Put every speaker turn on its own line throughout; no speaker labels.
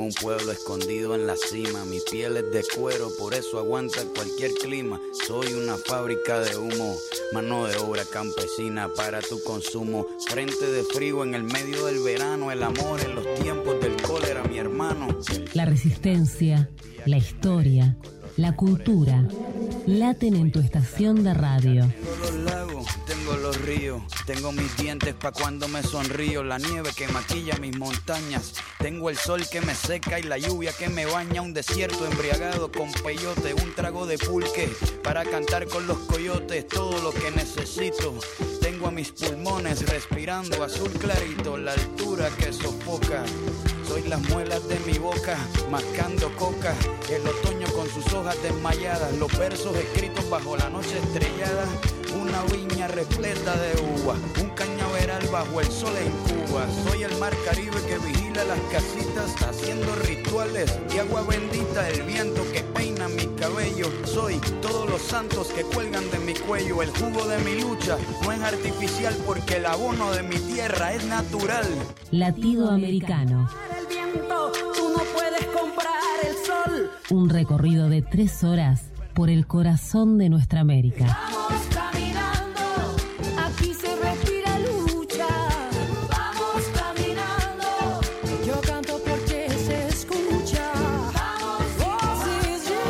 un pueblo escondido en la cima. Mi piel es de cuero, por eso aguanta cualquier clima. Soy una fábrica de humo, mano de obra campesina para tu consumo. Frente de frío en el medio del verano, el amor en los tiempos del cólera, mi hermano.
La resistencia, la historia, la cultura laten en tu estación de radio.
Tengo los lagos, tengo los ríos, tengo mis dientes pa' cuando me sonrío, la nieve que maquilla mis montañas, tengo el sol que me seca y la lluvia que me baña, un desierto embriagado con peyote, un trago de pulque para cantar con los coyotes, todo lo que necesito. Tengo a mis pulmones respirando azul clarito, la altura que sofoca. Soy las muelas de mi boca, mascando coca, el otoño con sus hojas desmayadas, los versos escritos bajo la noche estrellada, una viña repleta de uvas, un cañaveral bajo el sol en Cuba. Soy el mar Caribe que vigila las casitas, haciendo rituales de agua bendita, el viento que peina mi cabello. Soy todos los santos que cuelgan de mi cuello, el jugo de mi lucha no es artificial porque el abono de mi tierra es natural.
Latido Americano.
Tú no puedes comprar el sol.
Un recorrido de 3 horas por el corazón de nuestra América.
Vamos caminando, aquí se respira lucha. Vamos caminando, yo canto porque se escucha. Vamos, voces de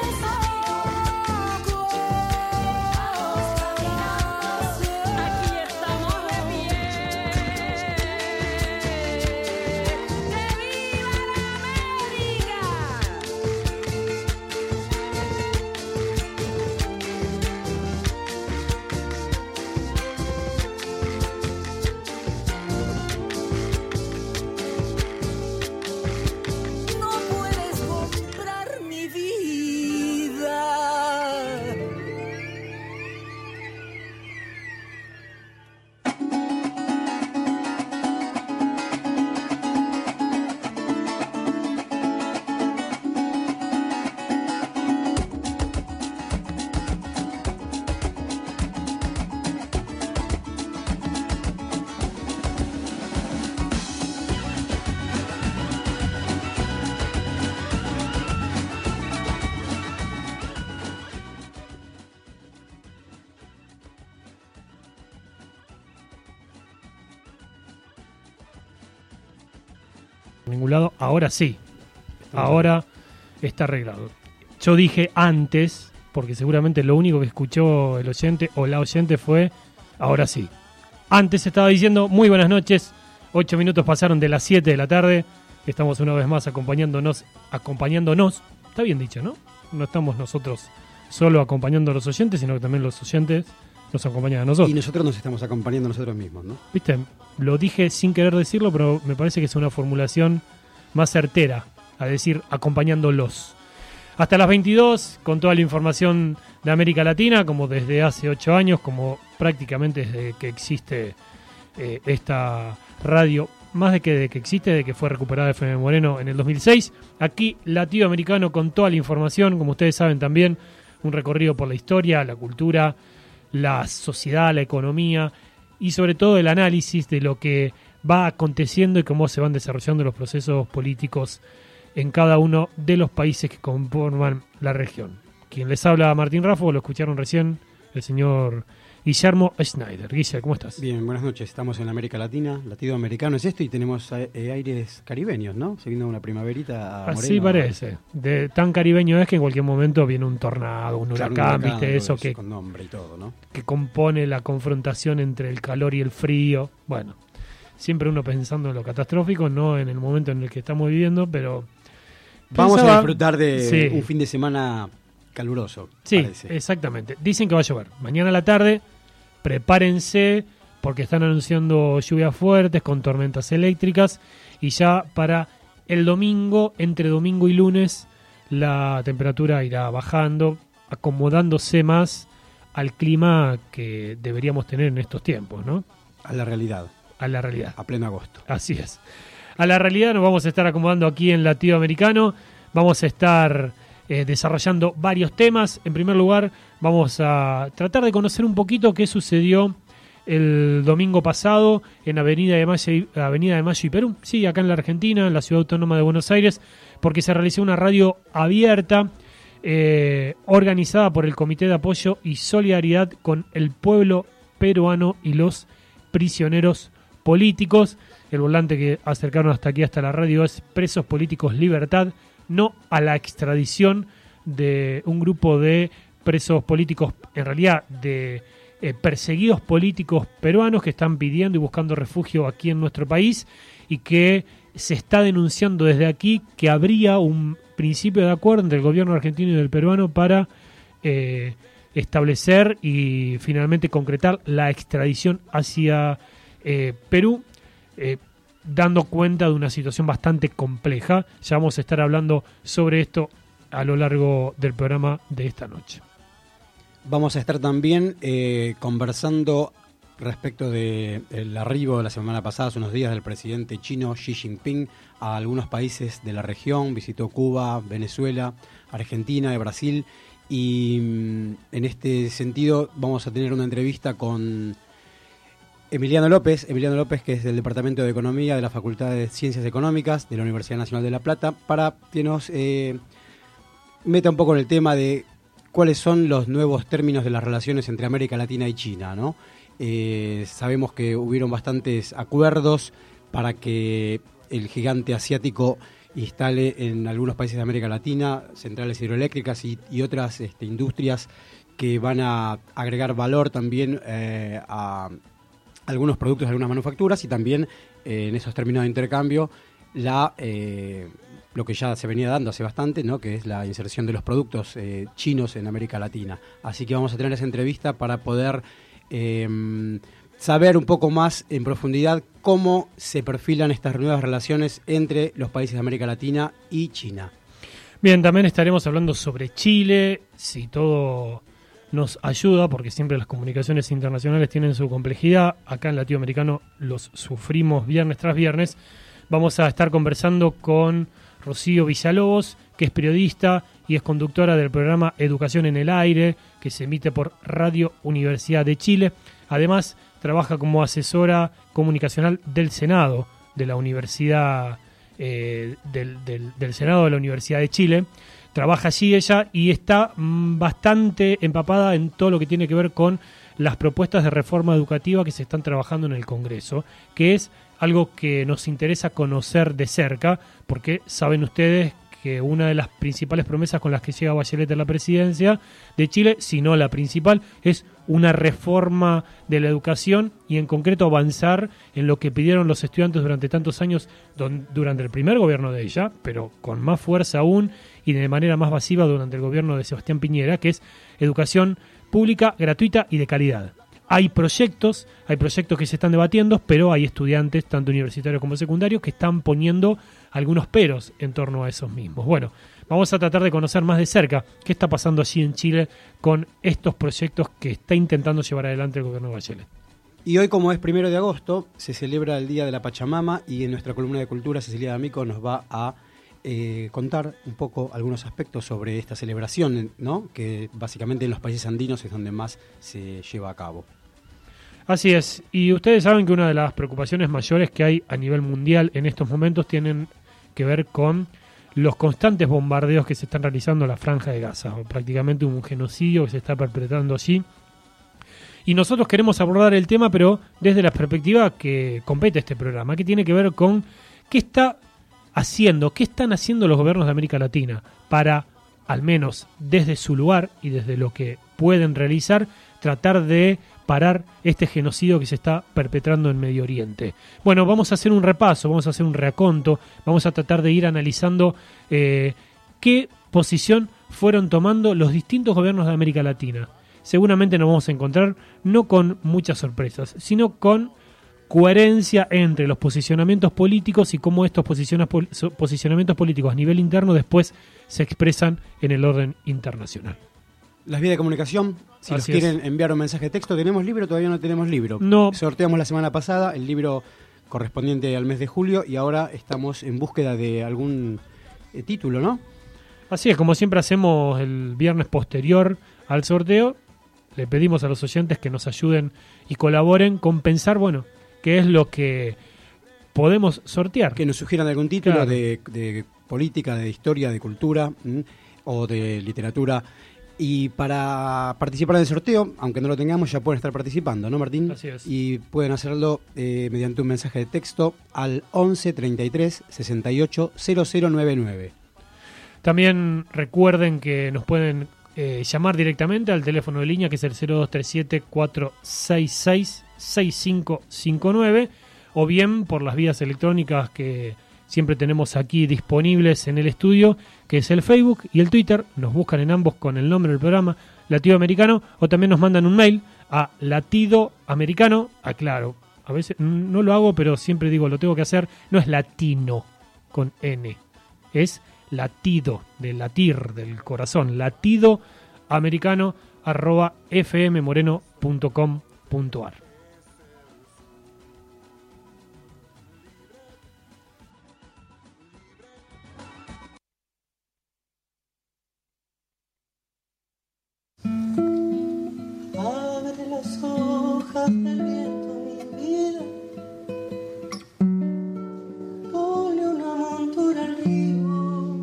loco. Vamos caminando, aquí estamos de pie.
Ningún lado, ahora sí, ahora está arreglado. Yo dije antes, porque seguramente lo único que escuchó el oyente o la oyente fue ahora sí. Antes estaba diciendo muy buenas noches, 8 minutos pasaron de las 7 de la tarde, estamos una vez más acompañándonos, está bien dicho, ¿no? No estamos nosotros solo acompañando a los oyentes, sino que también los oyentes nos acompañan a nosotros.
Y nosotros nos estamos acompañando a nosotros mismos, ¿no?
Viste, lo dije sin querer decirlo, pero me parece que es una formulación más certera, a decir acompañándolos. Hasta las 22, con toda la información de América Latina, como desde hace 8 años, prácticamente desde que existe esta radio, más de que existe, de que fue recuperada FM Moreno en el 2006. Aquí, Latido Americano, con toda la información, como ustedes saben también, un recorrido por la historia, la cultura, la sociedad, la economía y sobre todo el análisis de lo que va aconteciendo y cómo se van desarrollando los procesos políticos en cada uno de los países que conforman la región. Quien les habla, Martín Raffo, lo escucharon recién, el señor Guillermo Schneider. Guille, ¿cómo estás?
Bien, buenas noches. Estamos en América Latina, Latido Americano es esto, y tenemos aires caribeños, ¿no? Se viene una primaverita a Moreno.
Así parece. De tan caribeño es que en cualquier momento viene un tornado, un huracán, ¿viste? Eso que
con nombre y todo, ¿no?
Que compone la confrontación entre el calor y el frío. Bueno, siempre uno pensando en lo catastrófico, no en el momento en el que estamos viviendo, pero
vamos a disfrutar de un fin de semana caluroso.
Sí,
parece.
Exactamente. Dicen que va a llover. Mañana a la tarde, prepárense, porque están anunciando lluvias fuertes con tormentas eléctricas. Y ya para el domingo, entre domingo y lunes, la temperatura irá bajando, acomodándose más al clima que deberíamos tener en estos tiempos, ¿no?
A la realidad.
A la realidad.
A pleno agosto.
Así es. A la realidad nos vamos a estar acomodando aquí en Latido Americano. Vamos a estar desarrollando varios temas. En primer lugar, vamos a tratar de conocer un poquito qué sucedió el domingo pasado en Avenida de Mayo y Perú, sí, acá en la Argentina, en la Ciudad Autónoma de Buenos Aires, porque se realizó una radio abierta organizada por el Comité de Apoyo y Solidaridad con el pueblo peruano y los prisioneros políticos. El volante que acercaron hasta aquí, hasta la radio, es Presos Políticos Libertad, no a la extradición de un grupo de presos políticos, en realidad de perseguidos políticos peruanos que están pidiendo y buscando refugio aquí en nuestro país, y que se está denunciando desde aquí que habría un principio de acuerdo entre el gobierno argentino y el peruano para establecer y finalmente concretar la extradición hacia Perú, dando cuenta de una situación bastante compleja. Ya vamos a estar hablando sobre esto a lo largo del programa de esta noche.
Vamos a estar también conversando respecto del arribo de la semana pasada, hace unos días, del presidente chino Xi Jinping a algunos países de la región. Visitó Cuba, Venezuela, Argentina y Brasil. Y en este sentido vamos a tener una entrevista con Emiliano López, que es del Departamento de Economía de la Facultad de Ciencias Económicas de la Universidad Nacional de La Plata, para que nos meta un poco en el tema de cuáles son los nuevos términos de las relaciones entre América Latina y China, ¿no? Sabemos que hubieron bastantes acuerdos para que el gigante asiático instale en algunos países de América Latina centrales hidroeléctricas y otras industrias que van a agregar valor también a algunos productos de algunas manufacturas, y también en esos términos de intercambio lo que ya se venía dando hace bastante, ¿no? Que es la inserción de los productos chinos en América Latina. Así que vamos a tener esa entrevista para poder saber un poco más en profundidad cómo se perfilan estas nuevas relaciones entre los países de América Latina y China.
Bien, también estaremos hablando sobre Chile, si todo nos ayuda, porque siempre las comunicaciones internacionales tienen su complejidad. Acá en Latinoamericano los sufrimos viernes tras viernes. Vamos a estar conversando con Rocío Villalobos, que es periodista y es conductora del programa Educación en el Aire, que se emite por Radio Universidad de Chile. Además, trabaja como asesora comunicacional del Senado de la Universidad del Senado de la Universidad de Chile. Trabaja allí ella y está bastante empapada en todo lo que tiene que ver con las propuestas de reforma educativa que se están trabajando en el Congreso, que es algo que nos interesa conocer de cerca, porque saben ustedes que una de las principales promesas con las que llega Bachelet a la presidencia de Chile, si no la principal, es una reforma de la educación y en concreto avanzar en lo que pidieron los estudiantes durante tantos años, durante el primer gobierno de ella, pero con más fuerza aún y de manera más masiva durante el gobierno de Sebastián Piñera, que es educación pública, gratuita y de calidad. Hay proyectos que se están debatiendo, pero hay estudiantes, tanto universitarios como secundarios, que están poniendo algunos peros en torno a esos mismos. Bueno, vamos a tratar de conocer más de cerca qué está pasando allí en Chile con estos proyectos que está intentando llevar adelante el gobierno de Bachelet.
Y hoy, como es 1 de agosto, se celebra el Día de la Pachamama, y en nuestra columna de Cultura, Cecilia D'Amico nos va a contar un poco algunos aspectos sobre esta celebración, ¿no? Que básicamente en los países andinos es donde más se lleva a cabo.
Así es, y ustedes saben que una de las preocupaciones mayores que hay a nivel mundial en estos momentos tienen que ver con los constantes bombardeos que se están realizando en la Franja de Gaza, o prácticamente un genocidio que se está perpetrando allí. Y nosotros queremos abordar el tema, pero desde la perspectiva que compete este programa, que tiene que ver con qué están haciendo los gobiernos de América Latina para, al menos desde su lugar y desde lo que pueden realizar, tratar de parar este genocidio que se está perpetrando en Medio Oriente. Bueno, vamos a hacer un repaso, vamos a hacer un reaconto, vamos a tratar de ir analizando qué posición fueron tomando los distintos gobiernos de América Latina. Seguramente nos vamos a encontrar no con muchas sorpresas, sino con coherencia entre los posicionamientos políticos y cómo estos posicionamientos políticos a nivel interno después se expresan en el orden internacional.
Las vías de comunicación, si nos quieren enviar un mensaje de texto, ¿tenemos libro? Todavía no tenemos libro.
No.
Sorteamos la semana pasada el libro correspondiente al mes de julio y ahora estamos en búsqueda de algún título, ¿no?
Así es, como siempre hacemos el viernes posterior al sorteo, le pedimos a los oyentes que nos ayuden y colaboren con pensar, bueno, qué es lo que podemos sortear.
Que nos sugieran algún título,
claro,
de política, de historia, de cultura o de literatura. Y para participar del sorteo, aunque no lo tengamos, ya pueden estar participando, ¿no, Martín?
Así es.
Y pueden hacerlo mediante un mensaje de texto al 11 33 68 0099.
También recuerden que nos pueden llamar directamente al teléfono de línea, que es el 0237-466-6559, o bien por las vías electrónicas que siempre tenemos aquí disponibles en el estudio, que es el Facebook y el Twitter. Nos buscan en ambos con el nombre del programa, Latido Americano, o también nos mandan un mail a latidoamericano. Aclaro, a veces no lo hago, pero siempre digo, lo tengo que hacer. No es latino con N, es latido, de latir, del corazón, latidoamericano@fmmoreno.com.ar.
Abre las hojas del viento, mi vida. Ponle una montura al río.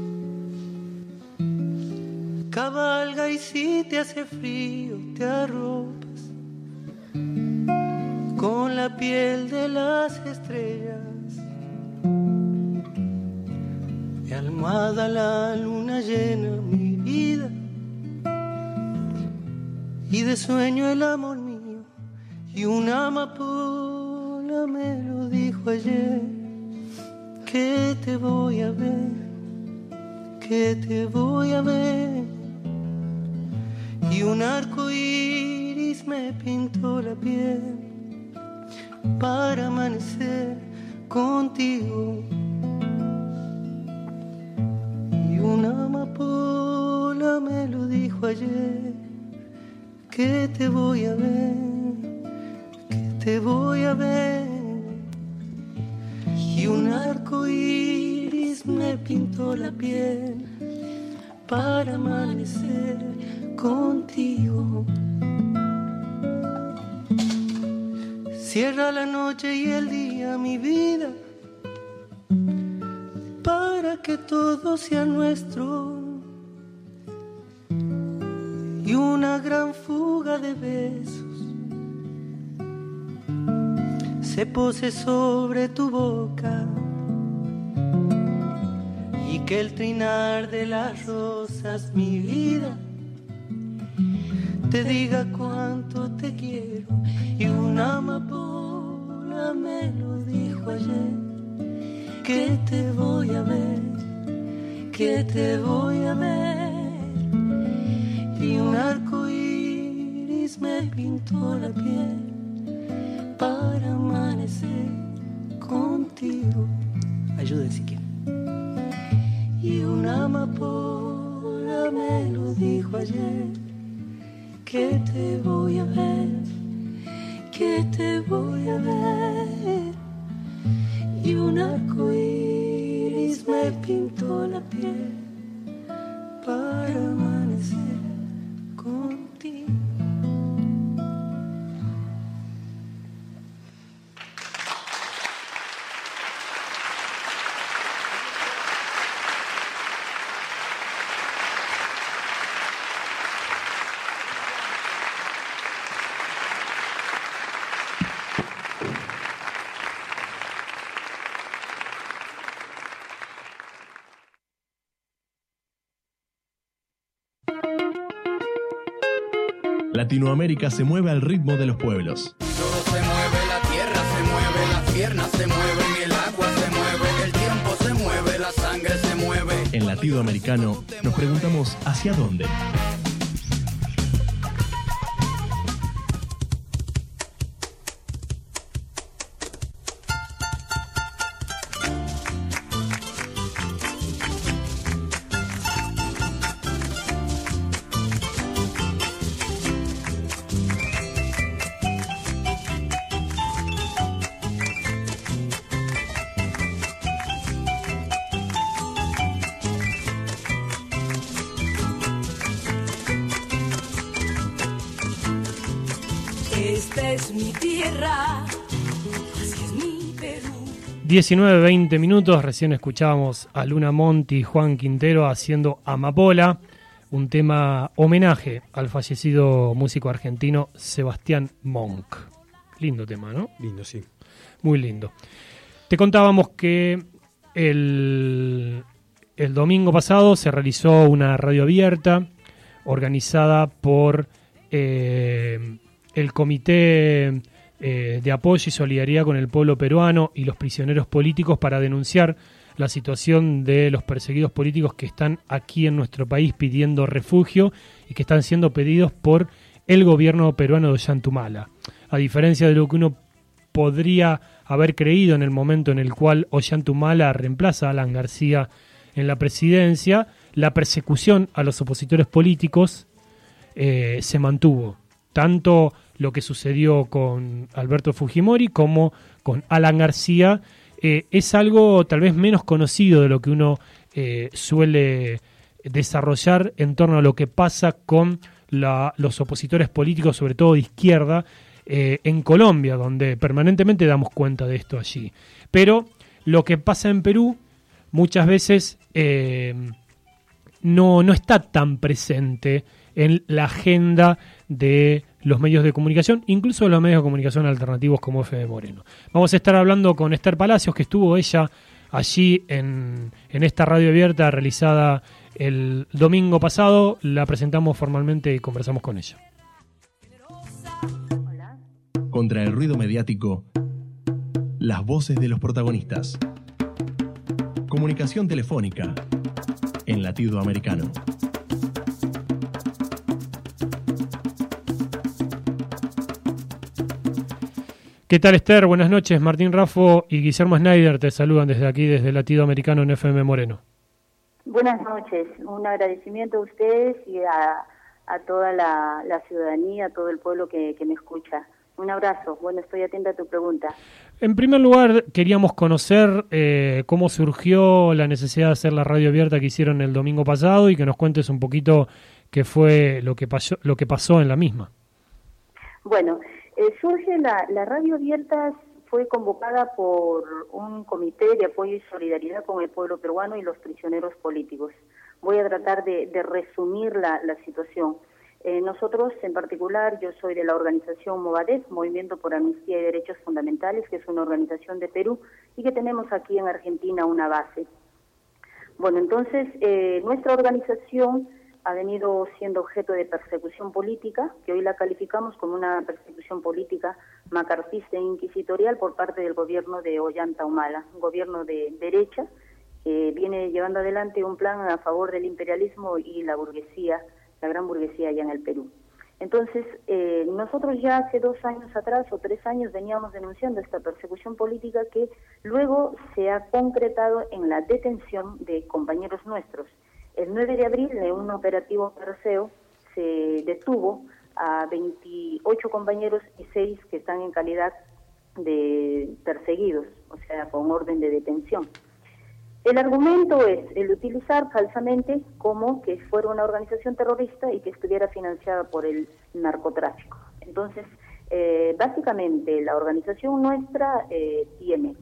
Cabalga y si te hace frío, te arropas con la piel de las estrellas. De almohada la luna llena, mi vida. Y de sueño el amor mío, y una amapola me lo dijo ayer, que te voy a ver, que te voy a ver. Y un arco iris me pintó la piel para amanecer contigo. Y una amapola me lo dijo ayer, que te voy a ver, que te voy a ver. Y un arco iris me pintó la piel para amanecer contigo. Cierra la noche y el día, mi vida, para que todo sea nuestro. Y una gran fuga de besos se pose sobre tu boca, y que el trinar de las rosas, mi vida, te diga cuánto te quiero. Y una amapola me lo dijo ayer, que te voy a ver, que te voy a ver. Y un arco iris me pintó la piel para amanecer contigo. Ayuden si quieren. Y una amapola me lo dijo ayer, que te voy a ver, que te voy a ver. Y un arco iris me pintó la piel para amanecer contigo.
Latinoamérica se mueve al ritmo de los pueblos.
Todo se mueve, la tierra se mueve, las piernas se mueven, el agua se mueve, el tiempo se mueve, la sangre se mueve.
En Latido Americano nos preguntamos ¿hacia dónde?
esta es mi tierra, así es mi Perú.
19-20 minutos, recién escuchábamos a Luna Monti y Juan Quintero haciendo Amapola, un tema homenaje al fallecido músico argentino Sebastián Monk. Lindo tema, ¿no?
Lindo, sí.
Muy lindo. Te contábamos que el domingo pasado se realizó una radio abierta organizada por el Comité de Apoyo y Solidaridad con el Pueblo Peruano y los prisioneros políticos para denunciar la situación de los perseguidos políticos que están aquí en nuestro país pidiendo refugio y que están siendo pedidos por el gobierno peruano de Ollanta Humala. A diferencia de lo que uno podría haber creído en el momento en el cual Ollanta Humala reemplaza a Alan García en la presidencia, la persecución a los opositores políticos se mantuvo. Tanto lo que sucedió con Alberto Fujimori como con Alan García es algo tal vez menos conocido de lo que uno suele desarrollar en torno a lo que pasa con los opositores políticos, sobre todo de izquierda, en Colombia, donde permanentemente damos cuenta de esto allí. Pero lo que pasa en Perú muchas veces no está tan presente en la agenda de los medios de comunicación, incluso de los medios de comunicación alternativos como FM Moreno. Vamos a estar hablando con Esther Palacios, que estuvo ella allí en esta radio abierta realizada el domingo pasado. La presentamos formalmente y conversamos con ella.
Contra el ruido mediático, las voces de los protagonistas. Comunicación telefónica en latido americano.
¿Qué tal, Esther? Buenas noches. Martín Raffo y Guillermo Schneider te saludan desde aquí, desde Latido Americano en FM Moreno.
Buenas noches. Un agradecimiento a ustedes y a toda la ciudadanía, a todo el pueblo que me escucha. Un abrazo. Bueno, estoy atenta a tu pregunta.
En primer lugar, queríamos conocer cómo surgió la necesidad de hacer la radio abierta que hicieron el domingo pasado y que nos cuentes un poquito qué fue lo que pasó en la misma.
Bueno, surge la radio abierta, fue convocada por un comité de apoyo y solidaridad con el pueblo peruano y los prisioneros políticos. Voy a tratar de resumir la situación. Nosotros, en particular, yo soy de la organización Movadef, Movimiento por Amnistía y Derechos Fundamentales, que es una organización de Perú y que tenemos aquí en Argentina una base. Bueno, entonces, nuestra organización ha venido siendo objeto de persecución política, que hoy la calificamos como una persecución política macartista e inquisitorial por parte del gobierno de Ollanta Humala, un gobierno de derecha que viene llevando adelante un plan a favor del imperialismo y la burguesía, la gran burguesía allá en el Perú. Entonces, nosotros ya hace 2 años atrás o 3 años veníamos denunciando esta persecución política que luego se ha concretado en la detención de compañeros nuestros. El 9 de abril, en un operativo Perseo, se detuvo a 28 compañeros y 6 que están en calidad de perseguidos, o sea, con orden de detención. El argumento es el utilizar falsamente como que fuera una organización terrorista y que estuviera financiada por el narcotráfico. Entonces, básicamente, la organización nuestra tiene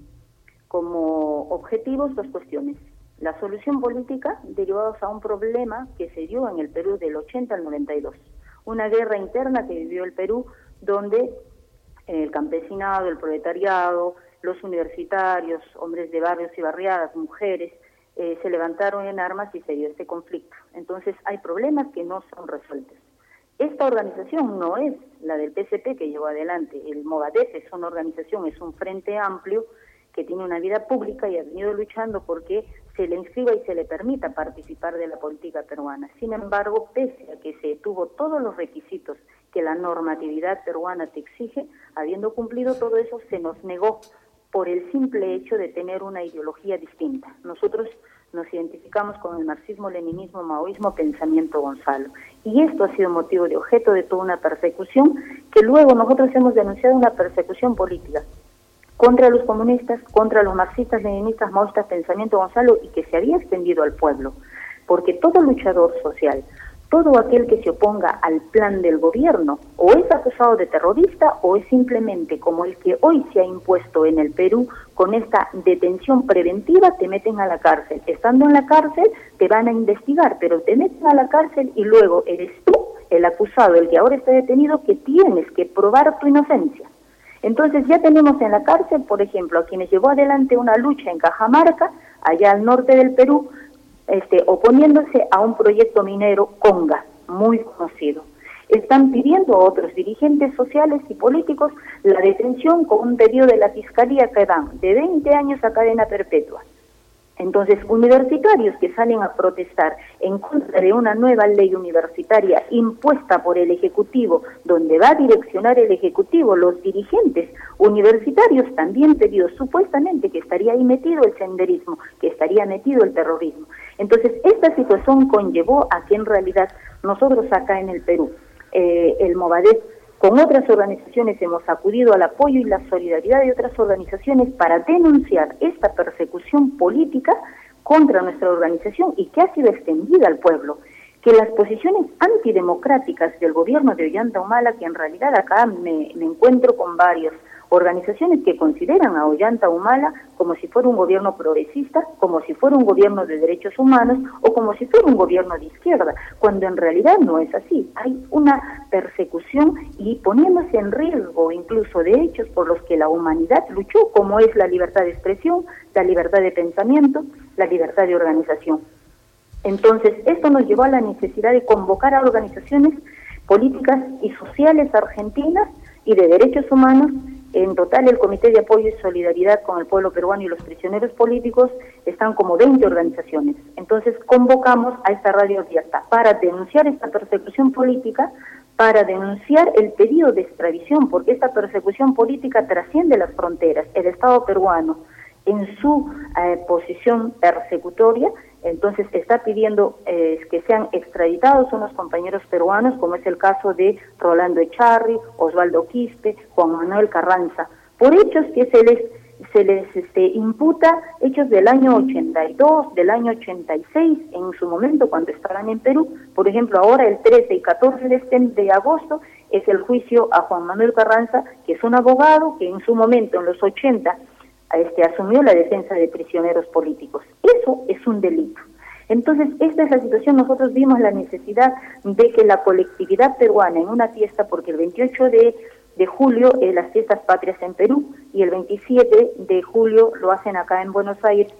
como objetivos 2 cuestiones. La solución política derivados a un problema que se dio en el Perú del 80 al 92. Una guerra interna que vivió el Perú donde el campesinado, el proletariado, los universitarios, hombres de barrios y barriadas, mujeres, se levantaron en armas y se dio este conflicto. Entonces hay problemas que no son resueltos. Esta organización no es la del PCP que llevó adelante. El Movadef es una organización, es un frente amplio que tiene una vida pública y ha venido luchando porque se le inscriba y se le permita participar de la política peruana. Sin embargo, pese a que se tuvo todos los requisitos que la normatividad peruana te exige, habiendo cumplido todo eso, se nos negó por el simple hecho de tener una ideología distinta. Nosotros nos identificamos con el marxismo, leninismo, maoísmo, pensamiento Gonzalo. Y esto ha sido motivo de objeto de toda una persecución que luego nosotros hemos denunciado una persecución política contra los comunistas, contra los marxistas, leninistas, maoístas, pensamiento Gonzalo, y que se había extendido al pueblo, porque todo luchador social, todo aquel que se oponga al plan del gobierno o es acusado de terrorista o es simplemente como el que hoy se ha impuesto en el Perú con esta detención preventiva, te meten a la cárcel. Estando en la cárcel te van a investigar, pero te meten a la cárcel y luego eres tú, el acusado, el que ahora está detenido, que tienes que probar tu inocencia. Entonces ya tenemos en la cárcel, por ejemplo, a quienes llevó adelante una lucha en Cajamarca, allá al norte del Perú, oponiéndose a un proyecto minero Conga, muy conocido. Están pidiendo a otros dirigentes sociales y políticos la detención con un pedido de la Fiscalía que dan de 20 años a cadena perpetua. Entonces, universitarios que salen a protestar en contra de una nueva ley universitaria impuesta por el Ejecutivo, donde va a direccionar el Ejecutivo, los dirigentes universitarios también pedidos supuestamente que estaría ahí metido el senderismo, que estaría metido el terrorismo. Entonces, esta situación conllevó a que en realidad nosotros acá en el Perú, el Movadef, con otras organizaciones hemos acudido al apoyo y la solidaridad de otras organizaciones para denunciar esta persecución política contra nuestra organización y que ha sido extendida al pueblo. Que las posiciones antidemocráticas del gobierno de Ollanta Humala, que en realidad acá me encuentro con varias organizaciones que consideran a Ollanta Humala como si fuera un gobierno progresista, como si fuera un gobierno de derechos humanos o como si fuera un gobierno de izquierda, cuando en realidad no es así. Hay una persecución y poniéndose en riesgo incluso de hechos por los que la humanidad luchó, como es la libertad de expresión, la libertad de pensamiento, la libertad de organización. Entonces, esto nos llevó a la necesidad de convocar a organizaciones políticas y sociales argentinas y de derechos humanos. En total, el Comité de Apoyo y Solidaridad con el Pueblo Peruano y los Prisioneros Políticos están como 20 organizaciones. Entonces, convocamos a esta radio abierta para denunciar esta persecución política, para denunciar el pedido de extradición, porque esta persecución política trasciende las fronteras. El Estado peruano, en su posición persecutoria, entonces está pidiendo que sean extraditados unos compañeros peruanos, como es el caso de Rolando Echarri, Osvaldo Quispe, Juan Manuel Carranza, por hechos que se les imputa, hechos del año 82, del año 86, en su momento cuando estaban en Perú. Por ejemplo, ahora el 13 y 14 de agosto es el juicio a Juan Manuel Carranza, que es un abogado que en su momento, en los 80, asumió la defensa de prisioneros políticos. Eso es un delito. Entonces, esta es la situación. Nosotros vimos la necesidad de que la colectividad peruana en una fiesta, porque el 28 de julio es las fiestas patrias en Perú y el 27 de julio lo hacen acá en Buenos Aires,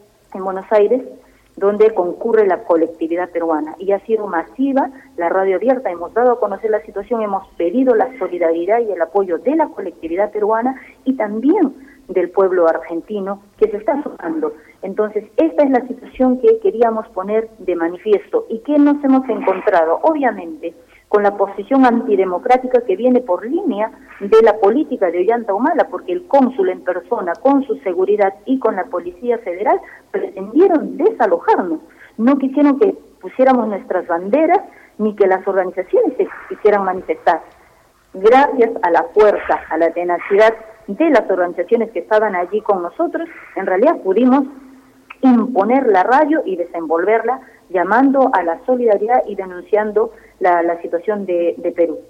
donde concurre la colectividad peruana. Y ha sido masiva la radio abierta, hemos dado a conocer la situación, hemos pedido la solidaridad y el apoyo de la colectividad peruana y también del pueblo argentino que se está sumando. Entonces, esta es la situación que queríamos poner de manifiesto y que nos hemos encontrado, obviamente, con la posición antidemocrática que viene por línea de la política de Ollanta Humala, porque el cónsul en persona, con su seguridad y con la Policía Federal, pretendieron desalojarnos. No quisieron que pusiéramos nuestras banderas ni que las organizaciones se quisieran manifestar. Gracias a la fuerza, a la tenacidad de las organizaciones que estaban allí con nosotros, en realidad pudimos imponer la radio y desenvolverla, llamando a la solidaridad y denunciando la situación de Perú.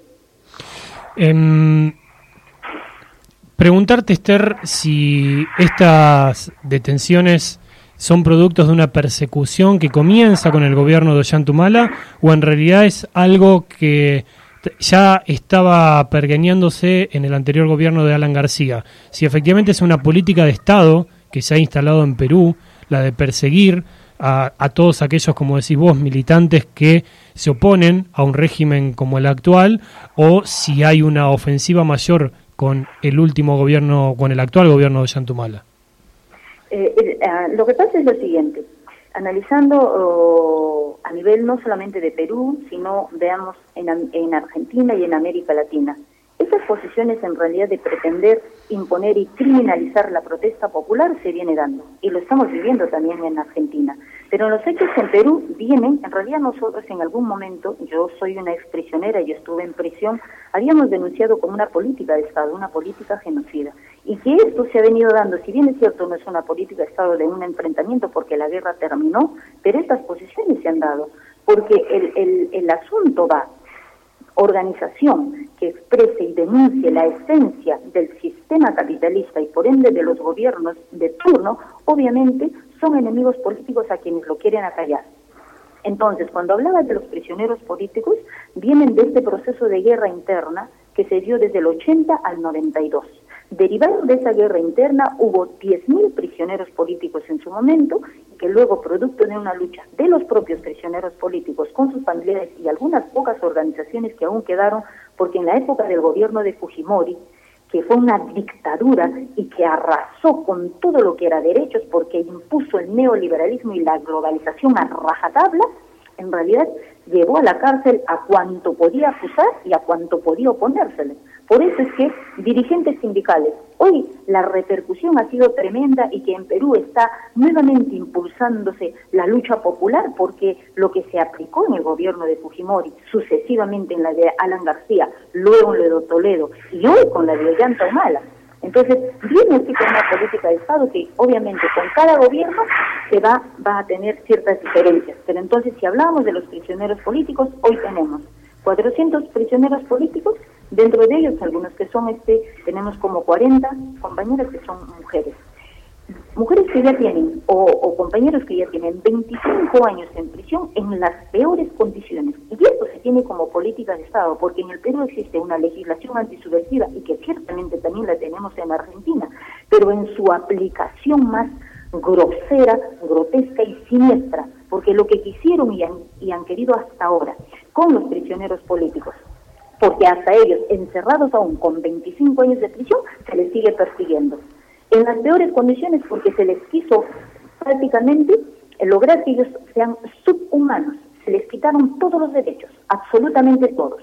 Preguntarte, Esther, si estas detenciones son productos de una persecución que comienza con el gobierno de Ollanta Humala o en realidad es algo que ya estaba pergeñándose en el anterior gobierno de Alan García. Si efectivamente es una política de Estado que se ha instalado en Perú, la de perseguir a todos aquellos, como decís vos, militantes que se oponen a un régimen como el actual, o si hay una ofensiva mayor con el último gobierno, con el actual gobierno de Ollanta Humala.
Lo que pasa es lo siguiente, analizando a nivel no solamente de Perú, sino veamos en Argentina y en América Latina. Esas posiciones en realidad de pretender imponer y criminalizar la protesta popular se viene dando, y lo estamos viviendo también en Argentina. Pero los hechos en Perú vienen, en realidad nosotros en algún momento, yo soy una exprisionera y estuve en prisión, habíamos denunciado como una política de Estado, una política genocida. Y que esto se ha venido dando, si bien es cierto no es una política de Estado de un enfrentamiento porque la guerra terminó, pero estas posiciones se han dado. porque el asunto va, organización que exprese y denuncie la esencia del sistema capitalista y por ende de los gobiernos de turno, obviamente son enemigos políticos a quienes lo quieren acallar. Entonces, cuando hablaba de los prisioneros políticos, vienen de este proceso de guerra interna que se dio desde el 80 al 92. Derivado de esa guerra interna, hubo 10.000 prisioneros políticos en su momento, que luego, producto de una lucha de los propios prisioneros políticos con sus familiares y algunas pocas organizaciones que aún quedaron, porque en la época del gobierno de Fujimori, que fue una dictadura y que arrasó con todo lo que era derechos porque impuso el neoliberalismo y la globalización a rajatabla, en realidad llevó a la cárcel a cuanto podía acusar y a cuanto podía oponérsele. Por eso es que dirigentes sindicales, hoy la repercusión ha sido tremenda y que en Perú está nuevamente impulsándose la lucha popular porque lo que se aplicó en el gobierno de Fujimori, sucesivamente en la de Alan García, luego en la de Toledo y hoy con la de Ollanta Humala. Entonces, viene así con una política de Estado que obviamente con cada gobierno se va a tener ciertas diferencias. Pero entonces, si hablamos de los prisioneros políticos, hoy tenemos 400 prisioneros políticos, dentro de ellos algunos que son, tenemos como 40 compañeras que son mujeres. Mujeres que ya tienen, o compañeros que ya tienen 25 años en prisión en las peores condiciones. Y esto se tiene como política de Estado, porque en el Perú existe una legislación antisubversiva y que ciertamente también la tenemos en Argentina, pero en su aplicación más grosera, grotesca y siniestra, porque lo que quisieron y han querido hasta ahora con los prisioneros políticos, porque hasta ellos, encerrados aún con 25 años de prisión, se les sigue persiguiendo. En las peores condiciones porque se les quiso prácticamente lograr que ellos sean subhumanos. Se les quitaron todos los derechos, absolutamente todos.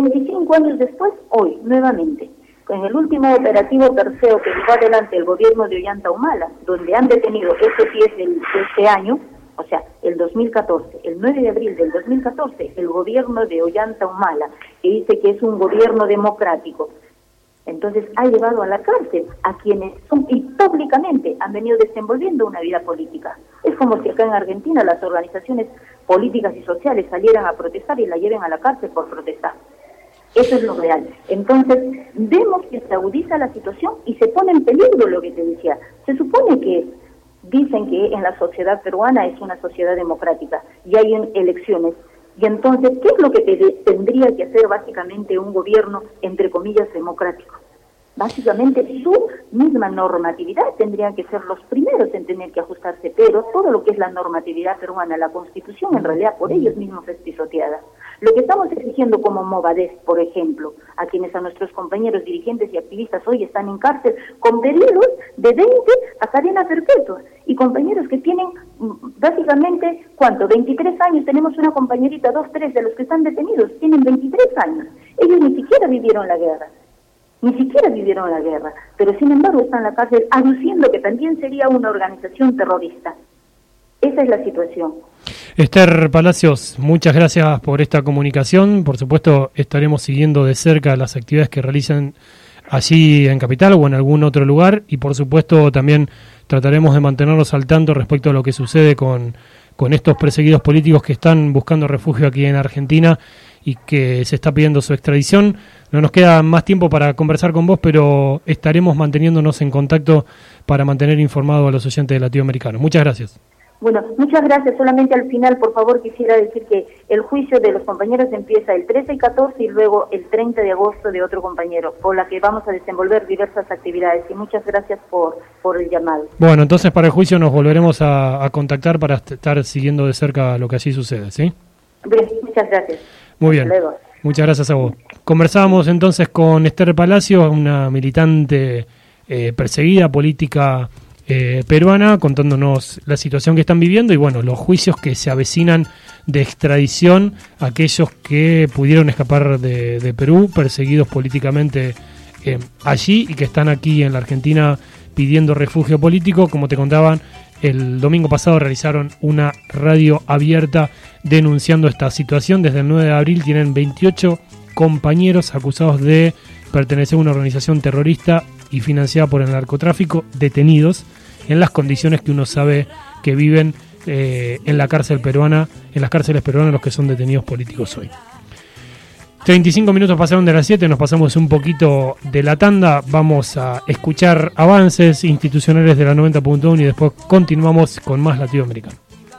25 años después, hoy, nuevamente, en el último operativo Perseo que llevó adelante el gobierno de Ollanta Humala, donde han detenido, este sí es de este año, o sea, el 2014, el 9 de abril del 2014, el gobierno de Ollanta Humala, que dice que es un gobierno democrático, entonces ha llevado a la cárcel a quienes son y públicamente han venido desenvolviendo una vida política. Es como si acá en Argentina las organizaciones políticas y sociales salieran a protestar y la lleven a la cárcel por protestar. Eso es lo real. Entonces, vemos que se agudiza la situación y se pone en peligro lo que te decía. Se supone que dicen que en la sociedad peruana es una sociedad democrática y hay elecciones. Y entonces, ¿qué es lo que tendría que hacer básicamente un gobierno, entre comillas, democrático? Básicamente su misma normatividad tendrían que ser los primeros en tener que ajustarse, pero todo lo que es la normatividad peruana, la Constitución, en realidad por ellos mismos es pisoteada. Lo que estamos exigiendo como Movadef, por ejemplo, a nuestros compañeros dirigentes y activistas hoy están en cárcel con pedidos de 20 a cadena perpetua, y compañeros que tienen básicamente, ¿cuánto? 23 años, tenemos una compañerita, 2, 3 de los que están detenidos, tienen 23 años, ellos ni siquiera vivieron la guerra, pero sin embargo están en la cárcel aduciendo que también sería una organización terrorista. Esa es la situación.
Esther Palacios, muchas gracias por esta comunicación. Por supuesto, estaremos siguiendo de cerca las actividades que realizan allí en Capital o en algún otro lugar, y por supuesto también trataremos de mantenernos al tanto respecto a lo que sucede con estos perseguidos políticos que están buscando refugio aquí en Argentina y que se está pidiendo su extradición. No nos queda más tiempo para conversar con vos, pero estaremos manteniéndonos en contacto para mantener informado a los oyentes de Latinoamericano. Muchas gracias.
Bueno, muchas gracias. Solamente al final, por favor, quisiera decir que el juicio de los compañeros empieza el 13 y 14 y luego el 30 de agosto de otro compañero, por la que vamos a desenvolver diversas actividades. Y muchas gracias por el llamado. Bueno, entonces para el juicio nos volveremos a contactar para estar siguiendo de cerca lo que allí sucede, ¿sí? Bien, muchas gracias. Muy bien. Luego. Muchas gracias a vos. Conversábamos entonces con Esther Palacios, una militante perseguida política peruana, contándonos la situación que están viviendo y bueno, los juicios que se avecinan de extradición a aquellos que pudieron escapar de Perú, perseguidos políticamente allí y que están aquí en la Argentina pidiendo refugio político. Como te contaban, el domingo pasado realizaron una radio abierta denunciando esta situación. Desde el 9 de abril tienen 28 compañeros acusados de pertenecer a una organización terrorista y financiada por el narcotráfico, detenidos en las condiciones que uno sabe que viven
en la cárcel peruana, en las cárceles peruanas, los que son detenidos políticos hoy. 35 minutos pasaron de las 7, nos pasamos un poquito de la tanda, vamos a escuchar avances institucionales de la 90.1 y después continuamos con más Latinoamericano.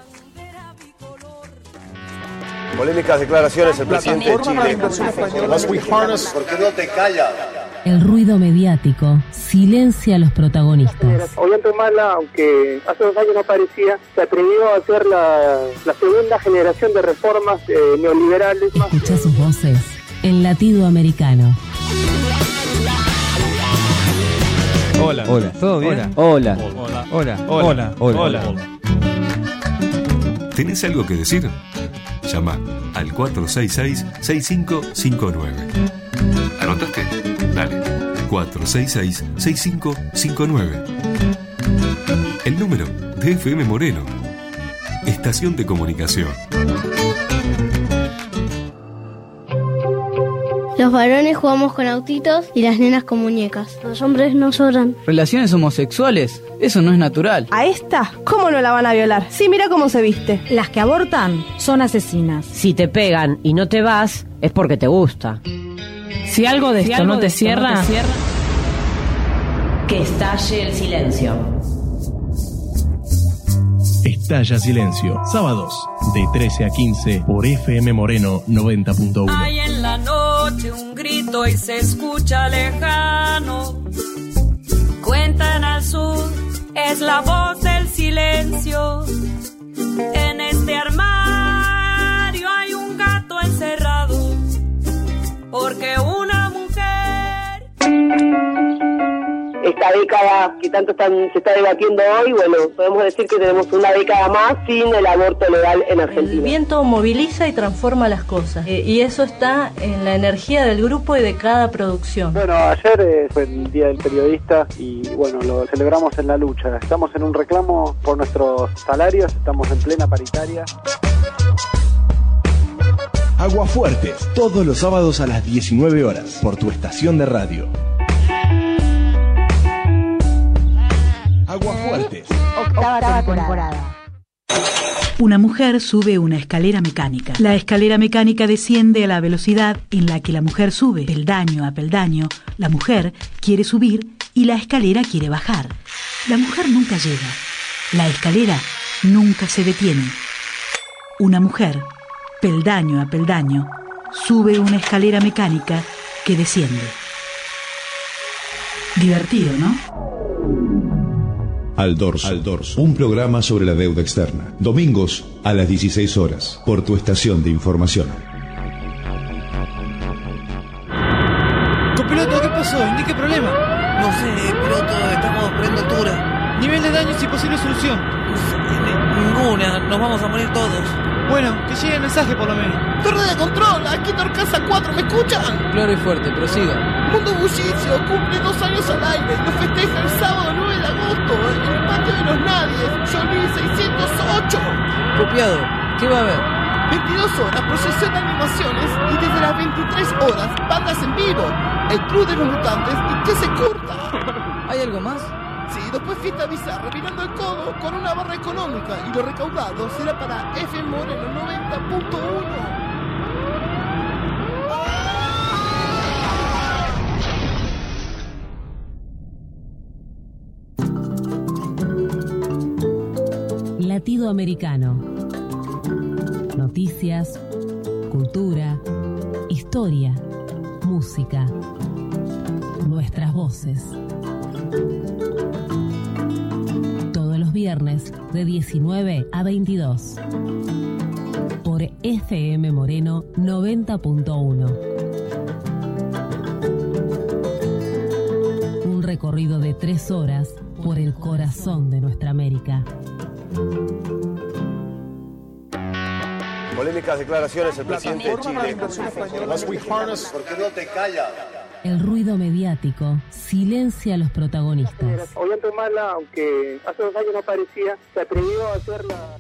Polémicas declaraciones del presidente de Chile. ¿Por qué no te callas?
El ruido mediático silencia a los protagonistas.
Ollanta Humala, aunque hace 2 años no aparecía, se atrevió a hacer la segunda generación de reformas neoliberales.
Escucha sus voces en Latido Americano.
Hola. Hola. ¿Todo bien?
Hola.
Hola.
Hola.
Hola.
Hola.
Hola.
¿Tenés algo que decir? Llama al 466-6559. ¿Anotaste? Dale. 466-6559. El número de FM Moreno. Estación de comunicación.
Los varones jugamos con autitos y las nenas con muñecas. Los hombres no lloran.
Relaciones homosexuales, eso no es natural.
A esta, ¿cómo no la van a violar? Sí, mira cómo se viste.
Las que abortan son asesinas.
Si te pegan y no te vas, es porque te gusta.
Si algo de esto no te cierra,
que estalle el silencio.
Estalla Silencio, sábados de 13 a 15 por FM Moreno 90.1.
Hay en la noche un grito y se escucha lejano. Cuentan al sur, es la voz del silencio. En este armario hay un gato encerrado, porque una mujer...
Esta década que tanto se está debatiendo hoy, bueno, podemos decir que tenemos una década más sin el aborto legal en Argentina.
El viento moviliza y transforma las cosas, y eso está en la energía del grupo y de cada producción.
Bueno, ayer fue el Día del Periodista y bueno, lo celebramos en la lucha. Estamos en un reclamo por nuestros salarios, estamos en plena paritaria.
Aguafuertes, todos los sábados a las 19 horas por tu estación de radio. Aguafuertes.
Octava temporada.
Una mujer sube una escalera mecánica. La escalera mecánica desciende a la velocidad en la que la mujer sube. Peldaño a peldaño, la mujer quiere subir y la escalera quiere bajar. La mujer nunca llega. La escalera nunca se detiene. Una mujer, peldaño a peldaño, sube una escalera mecánica que desciende. Divertido, ¿no?
Al Dorso, un programa sobre la deuda externa. Domingos a las 16 horas, por tu estación de información.
Copiloto, ¿qué pasó? ¿Qué problema?
No sé, piloto, estamos perdiendo altura.
Nivel de daños y posible solución.
Ninguna, nos vamos a morir todos.
Bueno, que llegue el mensaje por lo menos.
Torre de control, aquí Torcasa 4, ¿me escuchan?
Claro y fuerte, prosiga.
Mundo Bullicio cumple 2 años al aire. Lo festeja el sábado 9 de agosto en el patio de los Nadies, Johnny 608.
Copiado, ¿qué va a haber?
22 horas, procesión de animaciones y desde las 23 horas, bandas en vivo. El Club de los Mutantes y que se curta.
¿Hay algo más?
Sí, después fiesta bizarra, mirando el codo con una barra económica y lo recaudado será para FM Moreno 90.1.
Latido Americano. Noticias, cultura, historia, música. Nuestras voces. Todos los viernes de 19 a 22. Por FM Moreno 90.1. Un recorrido de 3 horas por el corazón de nuestra América.
Polémicas declaraciones del presidente de Chile. ¿Por qué no te callas?
El ruido mediático silencia a los protagonistas.
Ollanta Humala, aunque hace 2 años no aparecía, se atrevió a hacer la...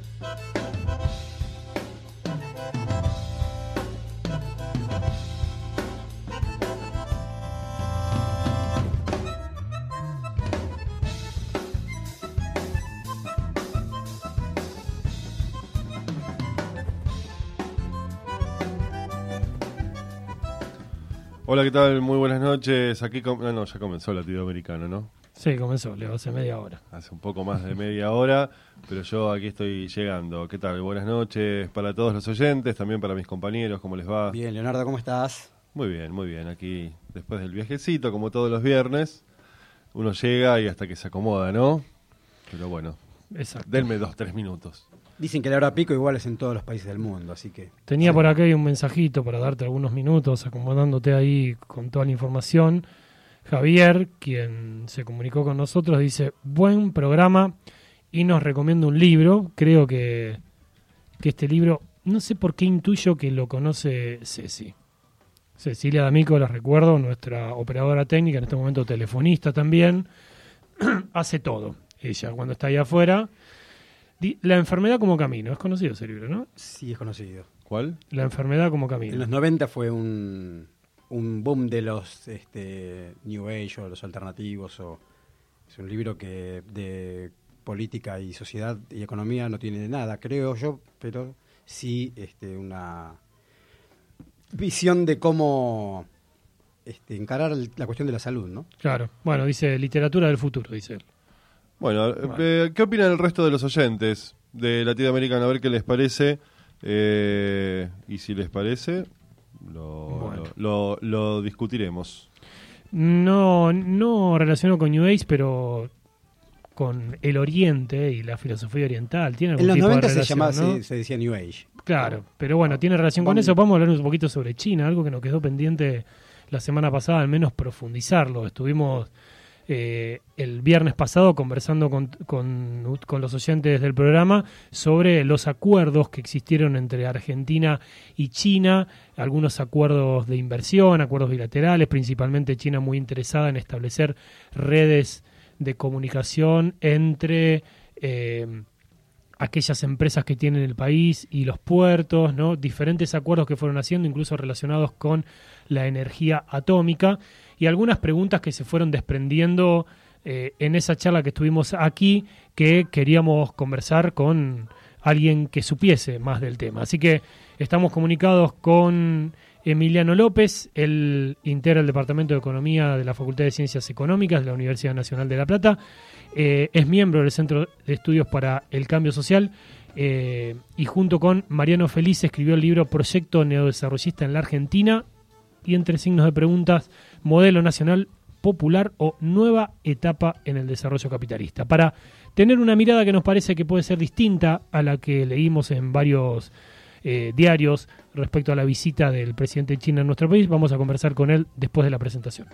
Hola, ¿qué tal? Muy buenas noches. Aquí ya comenzó el latinoamericano, ¿no?
Sí, comenzó, Leo, hace media hora.
Hace un poco más de media hora, pero yo aquí estoy llegando. ¿Qué tal? Buenas noches para todos los oyentes, también para mis compañeros, ¿cómo les va?
Bien, Leonardo, ¿cómo estás?
Muy bien. Aquí, después del viajecito, como todos los viernes, uno llega y hasta que se acomoda, ¿no? Pero bueno,
exacto.
Denme 2-3 minutos.
Dicen que la hora pico igual es en todos los países del mundo, así que...
Tenía por acá un mensajito para darte algunos minutos, acomodándote ahí con toda la información. Javier, quien se comunicó con nosotros, dice, buen programa y nos recomienda un libro. Creo que este libro, no sé por qué intuyo que lo conoce Ceci. Cecilia D'Amico, la recuerdo, nuestra operadora técnica, en este momento telefonista también, hace todo. Ella, cuando está ahí afuera, La enfermedad como camino, es conocido ese libro, ¿no?
Sí, es conocido.
¿Cuál?
La enfermedad como camino.
En los 90 fue un boom de los New Age o los alternativos. Es un libro que de política y sociedad y economía no tiene nada, creo yo, pero sí una visión de cómo encarar la cuestión de la salud, ¿no?
Claro. Bueno, dice literatura del futuro, dice él.
Bueno, ¿qué opinan el resto de los oyentes de Latinoamericano? A ver qué les parece. Y si les parece, lo discutiremos.
No relacionado con New Age, pero con el Oriente y la filosofía oriental. ¿Tiene algún
en los
tipo
90
de relación, ¿no?
se decía New Age.
Claro, pero bueno, tiene relación con eso. Vamos a hablar un poquito sobre China, algo que nos quedó pendiente la semana pasada, al menos profundizarlo. Estuvimos el viernes pasado conversando con los oyentes del programa sobre los acuerdos que existieron entre Argentina y China, algunos acuerdos de inversión, acuerdos bilaterales, principalmente China muy interesada en establecer redes de comunicación entre aquellas empresas que tienen el país y los puertos, ¿no? Diferentes acuerdos que fueron haciendo, incluso relacionados con la energía atómica, y algunas preguntas que se fueron desprendiendo en esa charla que estuvimos aquí, que queríamos conversar con alguien que supiese más del tema. Así que estamos comunicados con Emiliano López, él integra el Departamento de Economía de la Facultad de Ciencias Económicas de la Universidad Nacional de La Plata, es miembro del Centro de Estudios para el Cambio Social, y junto con Mariano Feliz escribió el libro Proyecto Neodesarrollista en la Argentina, y entre signos de preguntas, Modelo Nacional Popular o Nueva Etapa en el Desarrollo Capitalista. Para tener una mirada que nos parece que puede ser distinta a la que leímos en varios diarios respecto a la visita del presidente de China en nuestro país, vamos a conversar con él después de la presentación.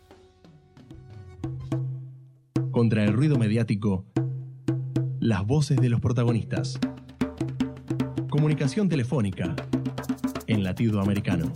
Contra el ruido mediático, las voces de los protagonistas. Comunicación telefónica en latido americano.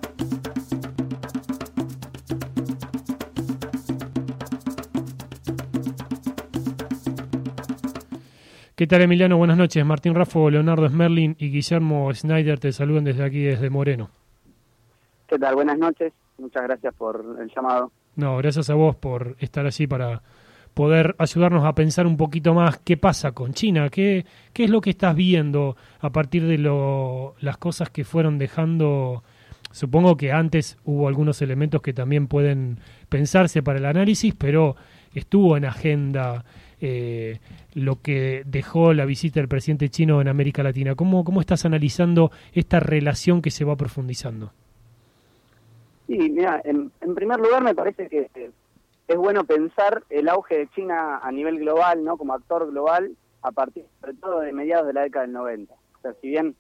¿Qué tal, Emiliano? Buenas noches. Martín Raffo, Leonardo Smerlin y Guillermo Schneider te saludan desde aquí, desde Moreno.
¿Qué tal? Buenas noches. Muchas gracias por el llamado.
No, gracias a vos por estar allí para poder ayudarnos a pensar un poquito más qué pasa con China, qué es lo que estás viendo a partir de las cosas que fueron dejando. Supongo que antes hubo algunos elementos que también pueden pensarse para el análisis, pero estuvo en agenda lo que dejó la visita del presidente chino en América Latina. ¿Cómo estás analizando esta relación que se va profundizando?
Sí, mira, en primer lugar me parece que es bueno pensar el auge de China a nivel global, ¿no? Como actor global, a partir sobre todo de mediados de la década del 90. O sea, si bien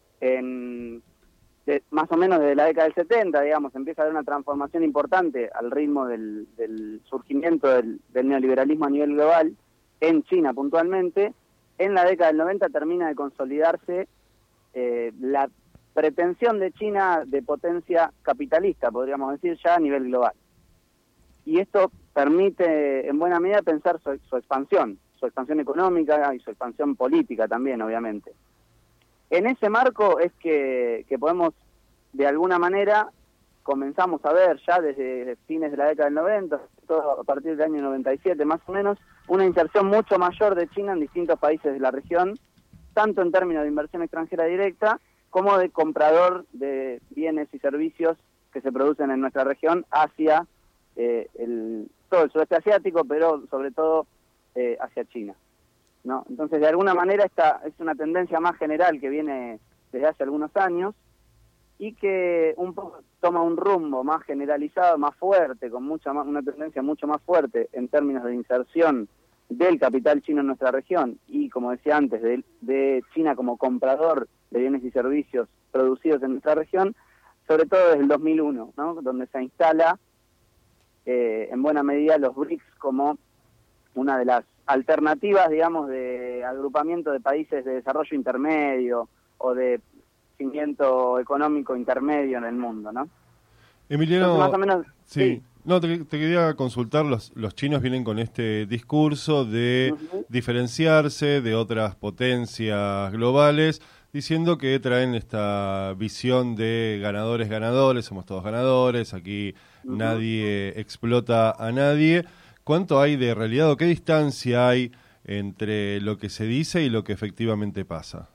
más o menos desde la década del 70, digamos, empieza a haber una transformación importante al ritmo del surgimiento del neoliberalismo a nivel global, en China puntualmente, en la década del 90 termina de consolidarse la pretensión de China de potencia capitalista, podríamos decir, ya a nivel global. Y esto permite, en buena medida, pensar su expansión económica y su expansión política también, obviamente. En ese marco es que podemos, de alguna manera, comenzamos a ver ya desde fines de la década del 90, todo a partir del año 97 más o menos, una inserción mucho mayor de China en distintos países de la región, tanto en términos de inversión extranjera directa como de comprador de bienes y servicios que se producen en nuestra región hacia todo el sudeste asiático, pero sobre todo hacia China, ¿no? Entonces, de alguna manera, esta es una tendencia más general que viene desde hace algunos años y que un poco toma un rumbo más generalizado, más fuerte, con una tendencia mucho más fuerte en términos de inserción del capital chino en nuestra región y, como decía antes, de China como comprador de bienes y servicios producidos en nuestra región, sobre todo desde el 2001, ¿no? Donde se instala en buena medida los BRICS como una de las alternativas, digamos, de agrupamiento de países de desarrollo intermedio o de crecimiento económico intermedio en el mundo, ¿no?
Emiliano,
entonces, más o menos,
sí. No, te quería consultar, los chinos vienen con este discurso de diferenciarse de otras potencias globales, diciendo que traen esta visión de ganadores, somos todos ganadores, aquí nadie explota a nadie. ¿Cuánto hay de realidad o qué distancia hay entre lo que se dice y lo que efectivamente pasa?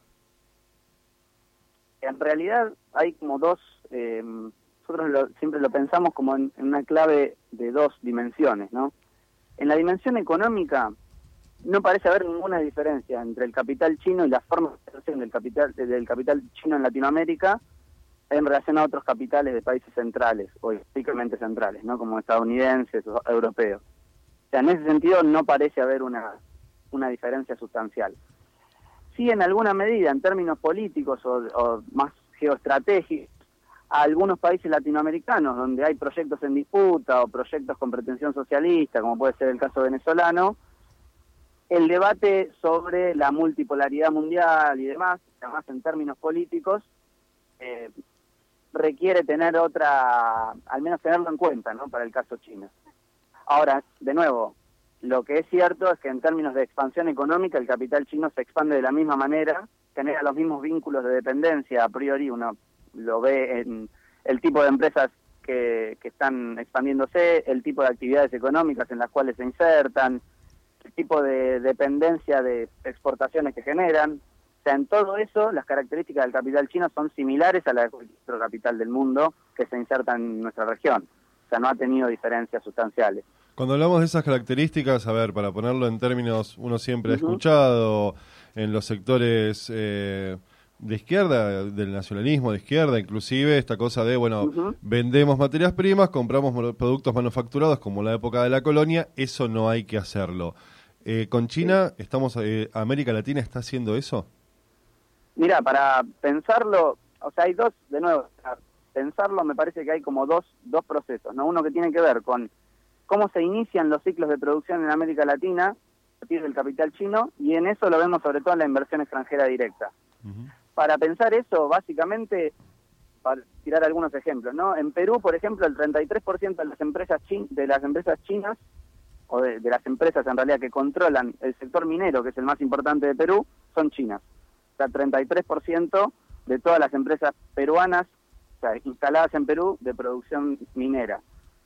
En realidad hay como dos, nosotros siempre lo pensamos como en una clave de dos dimensiones, ¿no? En la dimensión económica no parece haber ninguna diferencia entre el capital chino y la forma de expresión del capital chino en Latinoamérica en relación a otros capitales de países centrales, o históricamente centrales, ¿no? Como estadounidenses o europeos. O sea, en ese sentido no parece haber una diferencia sustancial. Sí, en alguna medida, en términos políticos o más geoestratégicos, a algunos países latinoamericanos donde hay proyectos en disputa o proyectos con pretensión socialista, como puede ser el caso venezolano, el debate sobre la multipolaridad mundial y demás, además en términos políticos, requiere tener al menos tenerlo en cuenta, ¿no? Para el caso chino. Ahora, de nuevo, lo que es cierto es que en términos de expansión económica el capital chino se expande de la misma manera, genera los mismos vínculos de dependencia, a priori uno lo ve en el tipo de empresas que están expandiéndose, el tipo de actividades económicas en las cuales se insertan, el tipo de dependencia de exportaciones que generan. O sea, en todo eso las características del capital chino son similares a las de cualquier otro capital del mundo que se inserta en nuestra región. O sea, no ha tenido diferencias sustanciales.
Cuando hablamos de esas características, a ver, para ponerlo en términos, uno siempre ha escuchado en los sectores de izquierda, del nacionalismo de izquierda, inclusive esta cosa de, vendemos materias primas, compramos productos manufacturados como en la época de la colonia, eso no hay que hacerlo. Con China, ¿América Latina está haciendo eso?
Mira, para pensarlo, o sea, hay dos, de nuevo, para pensarlo me parece que hay como dos procesos, ¿no? Uno que tiene que ver con cómo se inician los ciclos de producción en América Latina a partir del capital chino, y en eso lo vemos sobre todo en la inversión extranjera directa. Para pensar eso, básicamente, para tirar algunos ejemplos, ¿no? En Perú, por ejemplo, el 33% de las empresas chinas, o de las empresas en realidad que controlan el sector minero, que es el más importante de Perú, son chinas. O sea, 33% de todas las empresas peruanas, o sea, instaladas en Perú, de producción minera.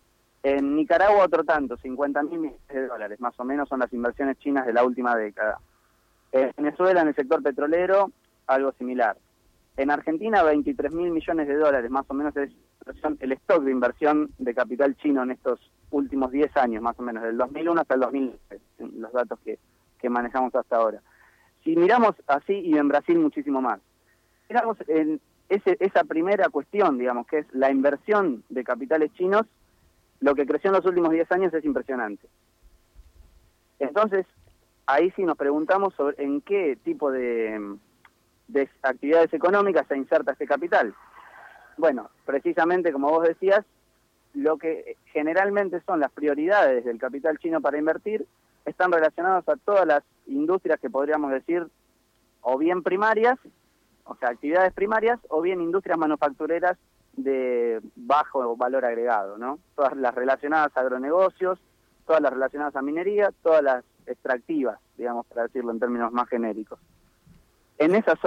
En Nicaragua otro tanto, 50.000 millones de dólares, más o menos son las inversiones chinas de la última década. En Venezuela, en el sector petrolero, algo similar. En Argentina, 23.000 millones de dólares, más o menos es el stock de inversión de capital chino en estos últimos 10 años, más o menos, del 2001 hasta el 2009, los datos que manejamos hasta ahora. Si miramos así, y en Brasil muchísimo más, miramos en esa primera cuestión, digamos, que es la inversión de capitales chinos, lo que creció en los últimos 10 años es impresionante. Entonces, ahí sí nos preguntamos sobre en qué tipo de actividades económicas se inserta este capital. Bueno, precisamente como vos decías, lo que generalmente son las prioridades del capital chino para invertir están relacionadas a todas las industrias que podríamos decir o bien primarias, o sea, actividades primarias, o bien industrias manufactureras de bajo valor agregado, ¿no? Todas las relacionadas a agronegocios, todas las relacionadas a minería, todas las extractivas, digamos, para decirlo en términos más genéricos. En esas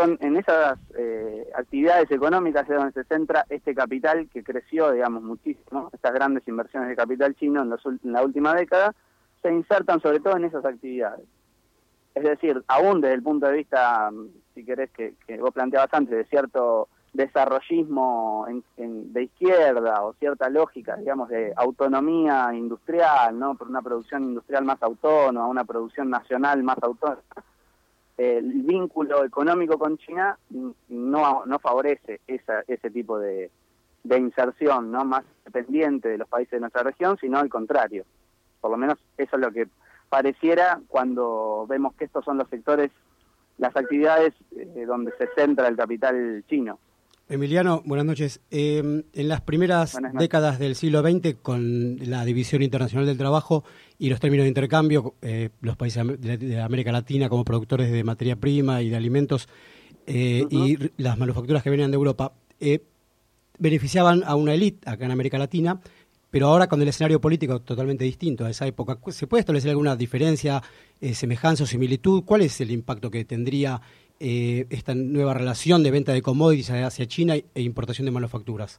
actividades económicas es donde se centra este capital que creció, digamos, muchísimo. Estas grandes inversiones de capital chino en la última década se insertan sobre todo en esas actividades. Es decir, aún desde el punto de vista, si querés, que vos planteabas antes, de cierto desarrollismo de izquierda o cierta lógica, digamos, de autonomía industrial, ¿no? Por una producción industrial más autónoma, una producción nacional más autónoma, el vínculo económico con China no favorece ese tipo de inserción, ¿no? Más dependiente de los países de nuestra región, sino al contrario. Por lo menos eso es lo que pareciera cuando vemos que estos son los sectores, las actividades donde se centra el capital chino.
Emiliano, buenas noches. En las primeras décadas del siglo XX, con la División Internacional del Trabajo y los términos de intercambio, los países de América Latina como productores de materia prima y de alimentos y las manufacturas que venían de Europa, beneficiaban a una élite acá en América Latina, pero ahora con el escenario político totalmente distinto a esa época, ¿se puede establecer alguna diferencia, semejanza o similitud? ¿Cuál es el impacto que tendría esta nueva relación de venta de commodities hacia China e importación de manufacturas?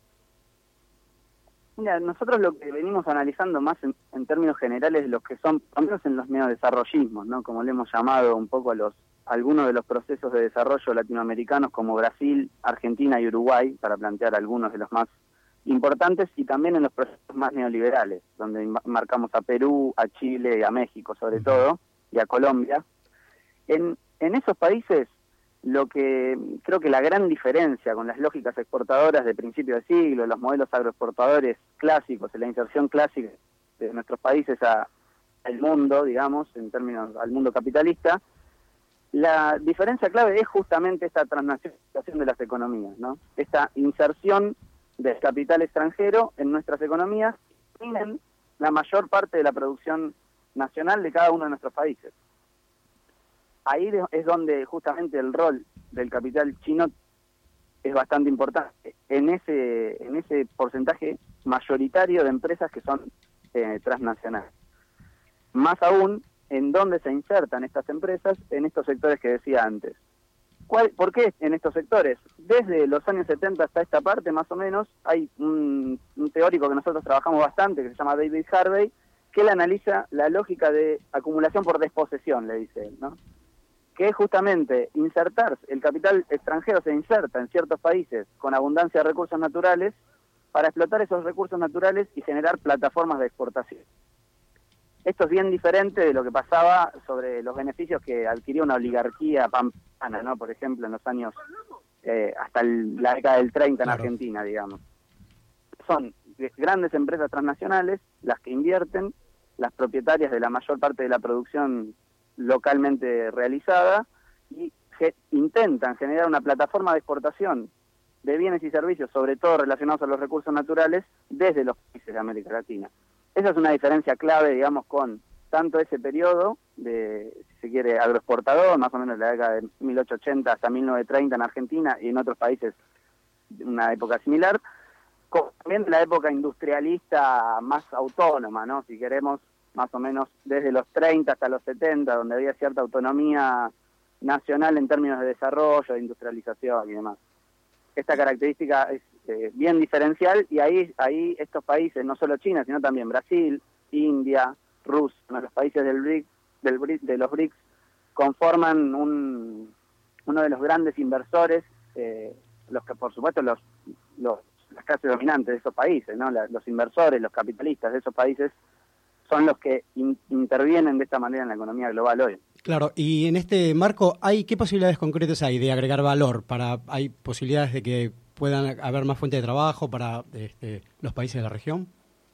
Mira, nosotros lo que venimos analizando más en términos generales, los que son, al menos en los neodesarrollismos, ¿no? Como le hemos llamado un poco a algunos de los procesos de desarrollo latinoamericanos como Brasil, Argentina y Uruguay, para plantear algunos de los más importantes, y también en los procesos más neoliberales, donde marcamos a Perú, a Chile y a México sobre todo, y a Colombia. En esos países, lo que creo que la gran diferencia con las lógicas exportadoras de principio de siglo, los modelos agroexportadores clásicos, la inserción clásica de nuestros países al mundo, digamos, en términos al mundo capitalista, la diferencia clave es justamente esta transnacionalización de las economías, ¿no? Esta inserción del capital extranjero en nuestras economías, tienen la mayor parte de la producción nacional de cada uno de nuestros países. Ahí es donde justamente el rol del capital chino es bastante importante, en ese porcentaje mayoritario de empresas que son transnacionales. Más aún, en dónde se insertan estas empresas, en estos sectores que decía antes. ¿Por qué en estos sectores? Desde los años 70 hasta esta parte, más o menos, hay un teórico que nosotros trabajamos bastante, que se llama David Harvey, que él analiza la lógica de acumulación por desposesión, le dice él, ¿no? Que es justamente insertarse, el capital extranjero se inserta en ciertos países con abundancia de recursos naturales para explotar esos recursos naturales y generar plataformas de exportación. Esto es bien diferente de lo que pasaba sobre los beneficios que adquirió una oligarquía pampana, ¿no? Por ejemplo, en los años, hasta la década del 30 en Argentina, digamos. Son grandes empresas transnacionales las que invierten, las propietarias de la mayor parte de la producción localmente realizada, y intentan generar una plataforma de exportación de bienes y servicios, sobre todo relacionados a los recursos naturales, desde los países de América Latina. Esa es una diferencia clave, digamos, con tanto ese periodo de, si se quiere, agroexportador, más o menos de la década de 1880 hasta 1930 en Argentina y en otros países una época similar, como también de la época industrialista más autónoma, ¿no? Si queremos, más o menos desde los 30 hasta los 70, donde había cierta autonomía nacional en términos de desarrollo, de industrialización y demás. Esta característica es bien diferencial, y ahí estos países, no solo China, sino también Brasil, India, Rusia, los países de los BRICS, conforman uno de los grandes inversores, los que por supuesto las clases dominantes de esos países, ¿no? Los inversores, los capitalistas de esos países son los que intervienen de esta manera en la economía global hoy.
Claro, y en este marco, ¿qué posibilidades concretas hay de agregar valor? ¿Hay posibilidades de que puedan haber más fuentes de trabajo para los países de la región?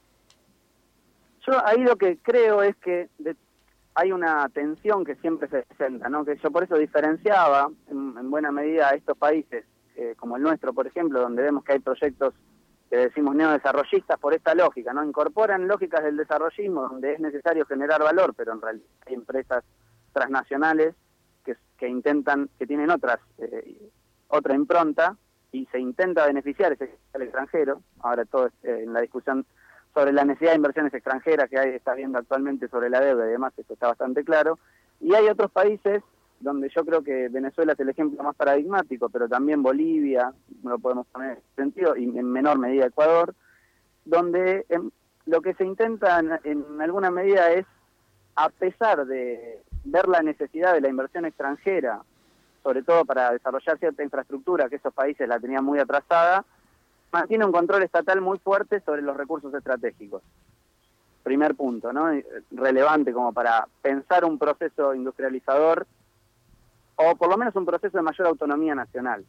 Yo ahí lo que creo es que hay una tensión que siempre se presenta, ¿no? Que yo por eso diferenciaba en buena medida a estos países, como el nuestro, por ejemplo, donde vemos que hay proyectos que decimos neodesarrollistas por esta lógica, ¿no? Incorporan lógicas del desarrollismo donde es necesario generar valor, pero en realidad hay empresas transnacionales que intentan, que tienen otra impronta, y se intenta beneficiar ese capital extranjero. Ahora todo en la discusión sobre la necesidad de inversiones extranjeras que está habiendo actualmente sobre la deuda y demás, esto está bastante claro. Y hay otros países donde yo creo que Venezuela es el ejemplo más paradigmático, pero también Bolivia, no lo podemos poner en ese sentido, y en menor medida Ecuador, donde lo que se intenta en alguna medida es, a pesar de ver la necesidad de la inversión extranjera sobre todo para desarrollar cierta infraestructura que esos países la tenían muy atrasada, mantiene un control estatal muy fuerte sobre los recursos estratégicos. Primer punto, ¿no? Relevante como para pensar un proceso industrializador o por lo menos un proceso de mayor autonomía nacional.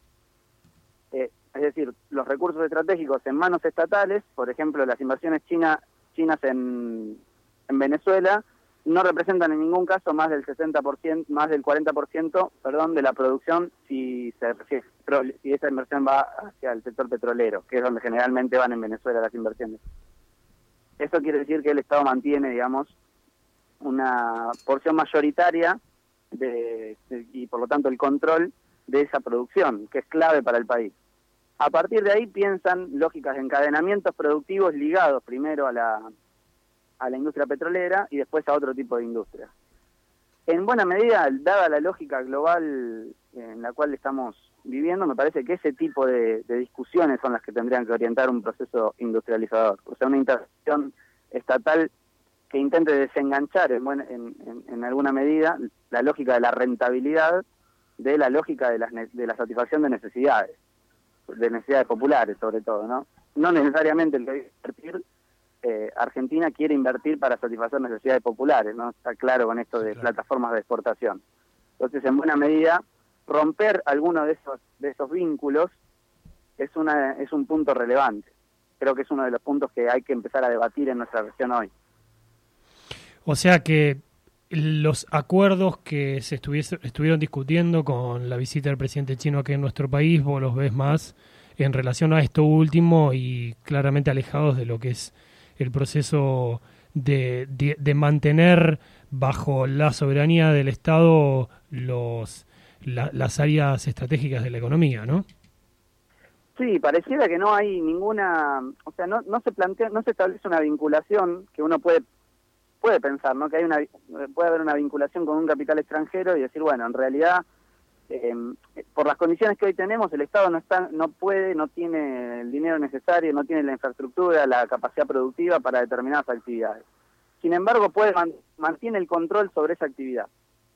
Es decir, los recursos estratégicos en manos estatales, por ejemplo, las inversiones chinas en Venezuela, no representan en ningún caso más del 60%, más del 40%, de la producción si esa inversión va hacia el sector petrolero, que es donde generalmente van en Venezuela las inversiones. Eso quiere decir que el Estado mantiene, digamos, una porción mayoritaria y por lo tanto el control de esa producción, que es clave para el país. A partir de ahí piensan lógicas de encadenamientos productivos ligados primero a la industria petrolera y después a otro tipo de industria. En buena medida, dada la lógica global en la cual estamos viviendo, me parece que ese tipo de discusiones son las que tendrían que orientar un proceso industrializador. O sea, una intervención estatal que intente desenganchar en alguna medida la lógica de la rentabilidad de la lógica de la satisfacción de necesidades populares sobre todo, ¿no? No necesariamente el que hay que invertir, Argentina quiere invertir para satisfacer necesidades populares, ¿no? Está claro con esto de plataformas de exportación. Entonces, en buena medida, romper alguno de esos vínculos es un punto relevante. Creo que es uno de los puntos que hay que empezar a debatir en nuestra región hoy.
O sea que los acuerdos que se estuvieron discutiendo con la visita del presidente chino aquí en nuestro país, vos los ves más en relación a esto último y claramente alejados de lo que es el proceso de mantener bajo la soberanía del Estado las áreas estratégicas de la economía, ¿no?
Sí, pareciera que no hay ninguna, o sea, no se establece una vinculación que uno puede pensar, ¿no? Que puede haber una vinculación con un capital extranjero y decir, bueno, en realidad por las condiciones que hoy tenemos, el Estado no tiene el dinero necesario, no tiene la infraestructura, la capacidad productiva para determinadas actividades. Sin embargo, mantiene el control sobre esa actividad.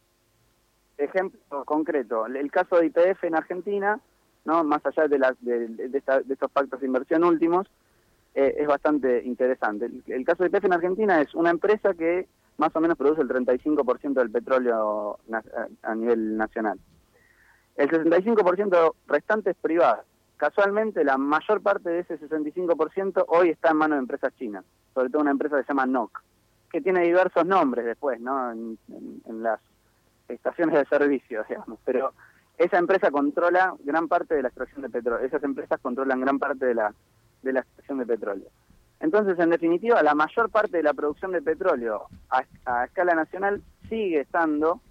Ejemplo concreto, el caso de YPF en Argentina, ¿no? Más allá de estos pactos de inversión últimos, es bastante interesante. El caso de YPF en Argentina es una empresa que más o menos produce el 35% del petróleo a nivel nacional. El 65% restante es privado. Casualmente, la mayor parte de ese 65% hoy está en manos de empresas chinas, sobre todo una empresa que se llama NOC, que tiene diversos nombres después, ¿no? En las estaciones de servicio, digamos, pero esa empresa controla gran parte de la extracción de petróleo. Esas empresas controlan gran parte de la extracción de petróleo. Entonces, en definitiva, la mayor parte de la producción de petróleo a escala nacional sigue estando,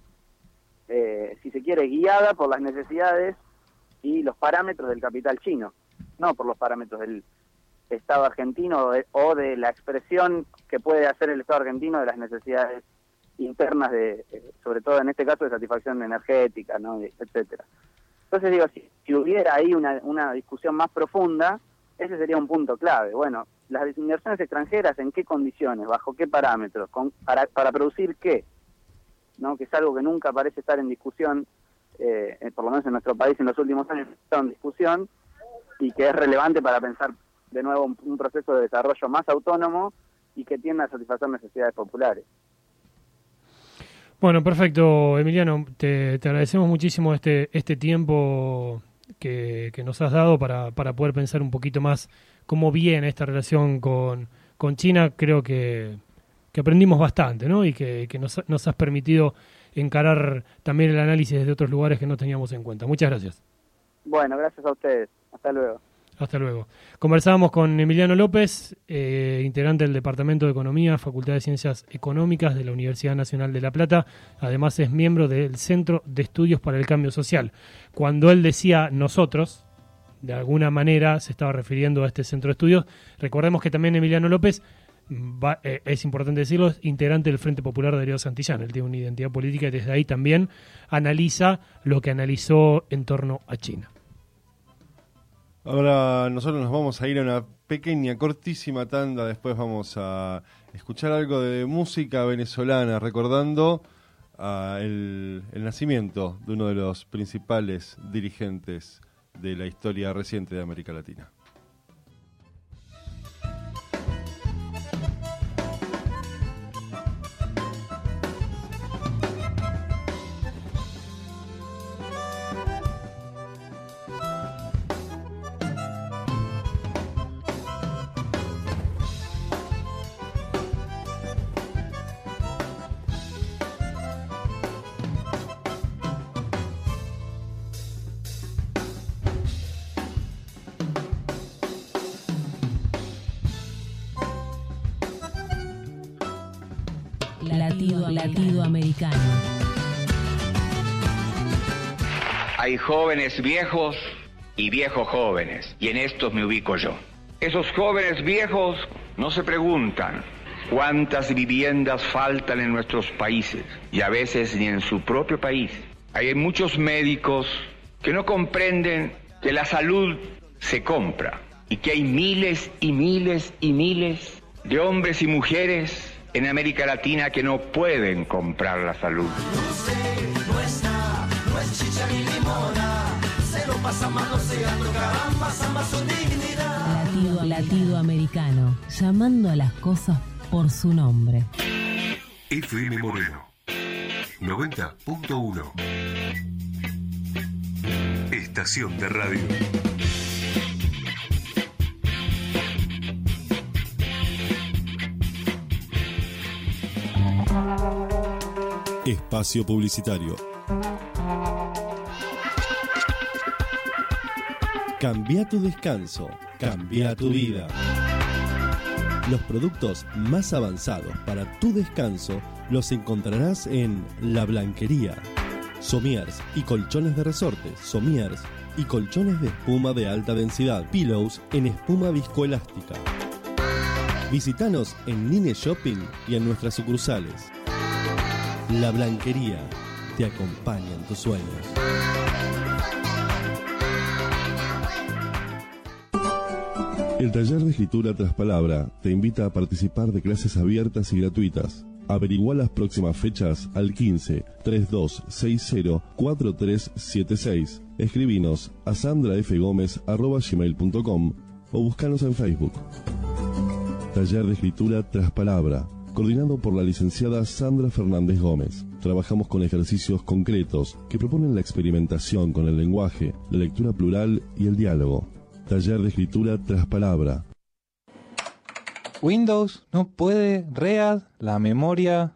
si se quiere, guiada por las necesidades y los parámetros del capital chino, no por los parámetros del Estado argentino o de la expresión que puede hacer el Estado argentino de las necesidades internas, sobre todo en este caso de satisfacción energética, ¿no? Etcétera. Entonces digo, si hubiera ahí una discusión más profunda, ese sería un punto clave. Bueno, las inversiones extranjeras, ¿en qué condiciones? ¿Bajo qué parámetros? ¿Para producir qué? ¿No? Que es algo que nunca parece estar en discusión, por lo menos en nuestro país en los últimos años está en discusión, y que es relevante para pensar de nuevo un proceso de desarrollo más autónomo y que tienda a satisfacer necesidades populares.
Bueno, perfecto, Emiliano, te agradecemos muchísimo este tiempo que nos has dado para poder pensar un poquito más cómo viene esta relación con China. Creo que aprendimos bastante, ¿no? Y que nos has permitido encarar también el análisis desde otros lugares que no teníamos en cuenta. Muchas gracias.
Bueno, gracias a ustedes. Hasta luego.
Hasta luego. Conversábamos con Emiliano López, integrante del Departamento de Economía, Facultad de Ciencias Económicas de la Universidad Nacional de La Plata. Además es miembro del Centro de Estudios para el Cambio Social. Cuando él decía nosotros, de alguna manera se estaba refiriendo a este centro de estudios. Recordemos que también Emiliano López, es importante decirlo, es integrante del Frente Popular de Darío Santillán. Él tiene una identidad política y desde ahí también analiza lo que analizó en torno a China.
Ahora nosotros nos vamos a ir a una pequeña, cortísima tanda. Después vamos a escuchar algo de música venezolana, recordando el nacimiento de uno de los principales dirigentes de la historia reciente de América Latina.
Latido americano.
Hay jóvenes viejos y viejos jóvenes, y en estos me ubico yo. Esos jóvenes viejos no se preguntan cuántas viviendas faltan en nuestros países, y a veces ni en su propio país. Hay muchos médicos que no comprenden que la salud se compra, y que hay miles y miles y miles de hombres y mujeres en América Latina que no pueden comprar la salud.
No es chicha ni limona, se lo pasa manoseando, caramba, samba su dignidad.
Latido americano, llamando a las cosas por su nombre.
FM Moreno 90.1. Estación de radio.
Espacio publicitario. Cambia tu descanso, cambia tu vida. Los productos más avanzados para tu descanso los encontrarás en La Blanquería. Somiers y colchones de resorte, somiers y colchones de espuma de alta densidad, pillows en espuma viscoelástica. Visítanos en Line Shopping y en nuestras sucursales. La Blanquería te acompaña en tus sueños. El taller de escritura tras palabra te invita a participar de clases abiertas y gratuitas. Averigua las próximas fechas al 15 3260 4376. Escribinos a sandrafgomez@gmail.com o búscanos en Facebook. Taller de escritura tras palabra, coordinado por la licenciada Sandra Fernández Gómez. Trabajamos con ejercicios concretos que proponen la experimentación con el lenguaje, la lectura plural y el diálogo. Taller de escritura tras palabra.
Windows no puede read la memoria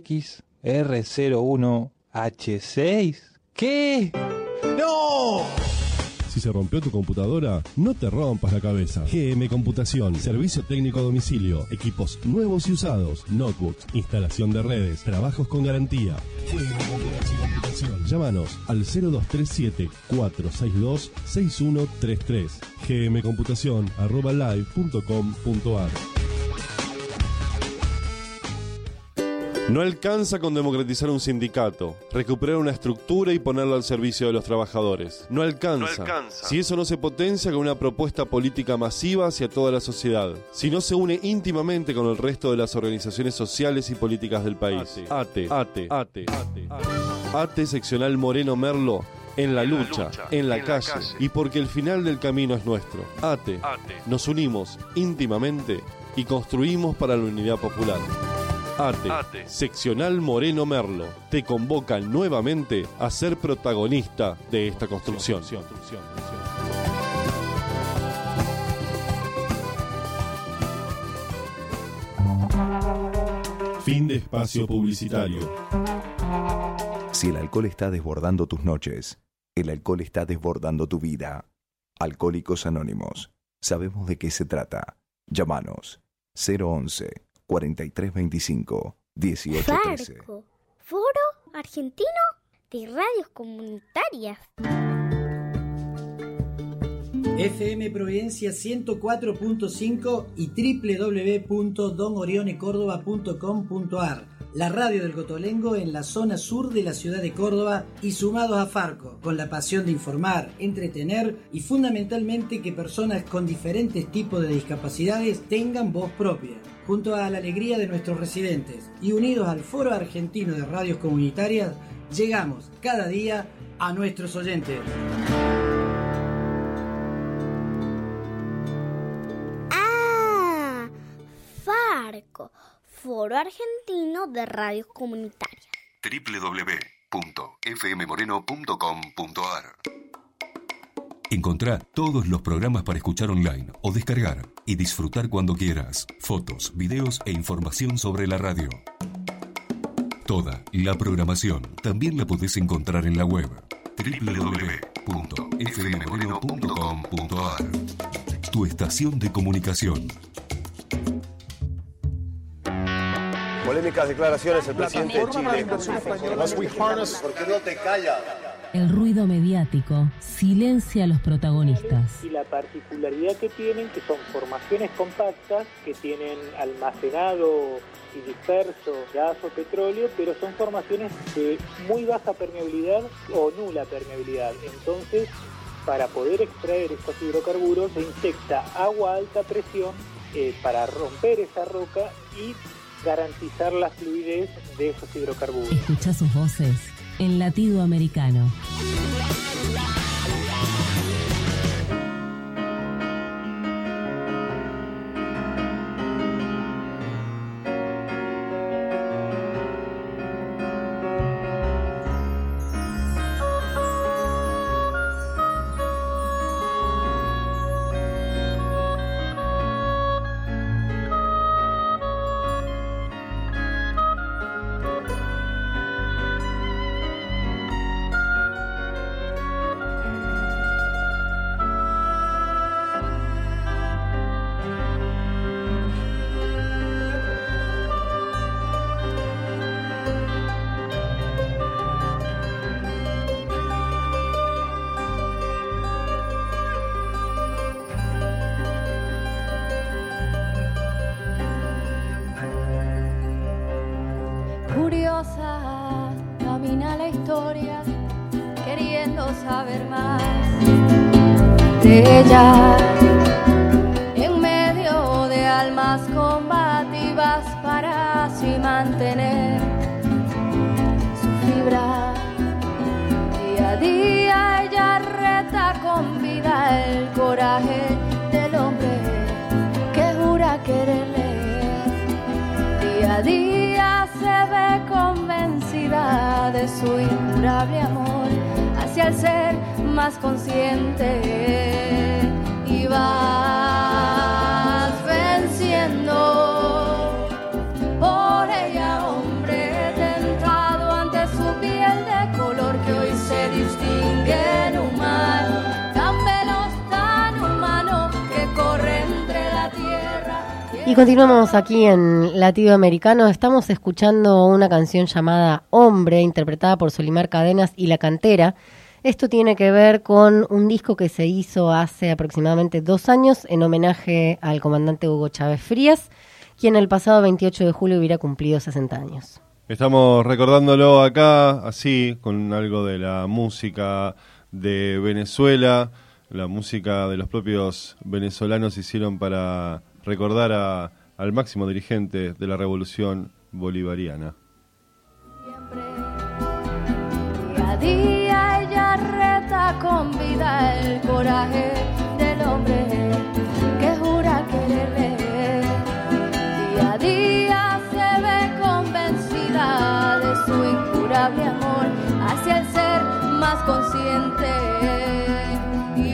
XR01H6. ¿Qué? ¡No!
Si se rompió tu computadora, no te rompas la cabeza. GM Computación, servicio técnico a domicilio, equipos nuevos y usados, notebooks, instalación de redes, trabajos con garantía. GM Computación. Llámanos al 0237-462-6133. gmcomputacion@live.com.ar. No alcanza con democratizar un sindicato, recuperar una estructura y ponerla al servicio de los trabajadores. No alcanza. Si eso no se potencia con una propuesta política masiva hacia toda la sociedad. Si no se une íntimamente con el resto de las organizaciones sociales y políticas del país. ATE seccional Moreno Merlo. En la lucha, en la calle, y porque el final del camino es nuestro. ATE. Nos unimos íntimamente y construimos para la unidad popular. ATE, seccional Moreno Merlo, te convoca nuevamente a ser protagonista de esta construcción. Fin de espacio publicitario.
Si el alcohol está desbordando tus noches, el alcohol está desbordando tu vida. Alcohólicos Anónimos. Sabemos de qué se trata. Llámanos 011 4325 1813.
Farco, Foro Argentino de Radios Comunitarias.
FM Providencia 104.5 y www.donorionecordoba.com.ar. la radio del Cotolengo en la zona sur de la ciudad de Córdoba y sumados a Farco, con la pasión de informar, entretener y fundamentalmente que personas con diferentes tipos de discapacidades tengan voz propia. Junto a la alegría de nuestros residentes y unidos al Foro Argentino de Radios Comunitarias, llegamos cada día a nuestros oyentes.
Farco, Foro Argentino de Radios Comunitarias.
www.fmmoreno.com.ar. Encontrá todos los programas para escuchar online o descargar y disfrutar cuando quieras. Fotos, videos e información sobre la radio. Toda la programación también la podés encontrar en la web www.fmmoreno.com.ar. Tu estación de comunicación.
Polémicas declaraciones del presidente de Chile. ¿Por qué no te callas?
El ruido mediático silencia a los protagonistas.
Y la particularidad que tienen, que son formaciones compactas, que tienen almacenado y disperso gas o petróleo, pero son formaciones de muy baja permeabilidad o nula permeabilidad. Entonces, para poder extraer estos hidrocarburos, se inyecta agua a alta presión para romper esa roca y garantizar la fluidez de esos hidrocarburos.
Escucha sus voces en Latido Americano.
Curiosa, camina la historia, queriendo saber más de ella. En medio de almas combativas para así mantener su fibra. Día a día ella reta con vida el coraje del hombre que jura quererle. Día a día se ve convencida de su incurable amor hacia el ser más consciente y vas venciendo por ella, hombre tentado ante su piel de color que hoy se distingue en un mar tan veloz, tan humano que corre entre la tierra.
Y continuamos aquí en Latido Americano. Estamos escuchando una canción llamada Hombre, interpretada por Solimar Cadenas y La Cantera. Esto tiene que ver con un disco que se hizo hace aproximadamente 2 años en homenaje al comandante Hugo Chávez Frías, quien el pasado 28 de julio hubiera cumplido 60 años.
Estamos recordándolo acá, así, con algo de la música de Venezuela. La música de los propios venezolanos hicieron para recordar al máximo dirigente de la revolución bolivariana.
Día a día ella reta con vida el coraje del hombre que jura quererle. Día a día se ve convencida de su incurable amor hacia el ser más consciente y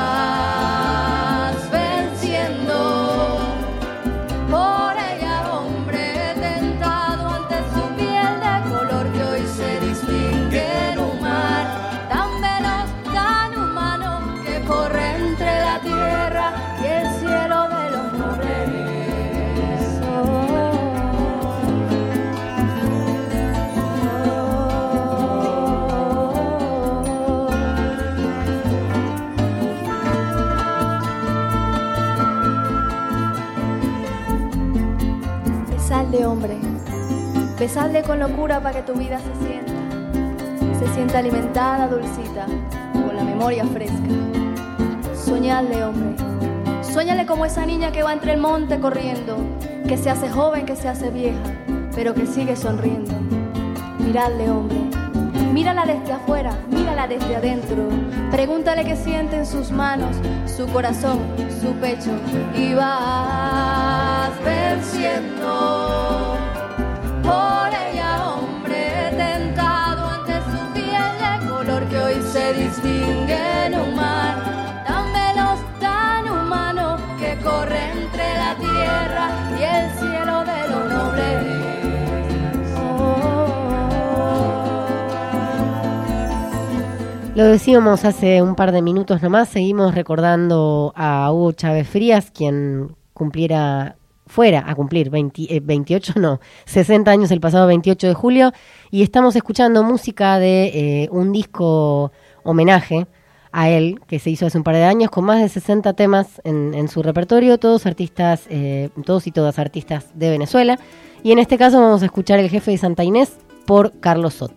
vas venciendo por ella, hombre tentado ante su piel de color que hoy se distingue en un mar tan veloz, tan humano que corre entre la tierra y el cielo de los nobles. Sal de hombre, Besarle con locura para que tu vida se sienta alimentada, dulcita, con la memoria fresca. Soñarle, hombre, suéñale como esa niña que va entre el monte corriendo, que se hace joven, que se hace vieja, pero que sigue sonriendo. Mirarle, hombre, mírala desde afuera, mírala desde adentro, pregúntale qué siente en sus manos, su corazón, su pecho, y vas venciendo por ella, hombre, tentado ante su piel de color que hoy se distingue en un mar tan veloz, tan humano, que corre entre la tierra y el cielo de lo noble.
Lo decíamos hace un par de minutos nomás, seguimos recordando a Hugo Chávez Frías, quien fuera a cumplir 60 años el pasado 28 de julio, y estamos escuchando música de un disco homenaje a él, que se hizo hace un par de años, con más de 60 temas en su repertorio, todos y todas artistas de Venezuela, y en este caso vamos a escuchar El Jefe de Santa Inés por Carlos Soto.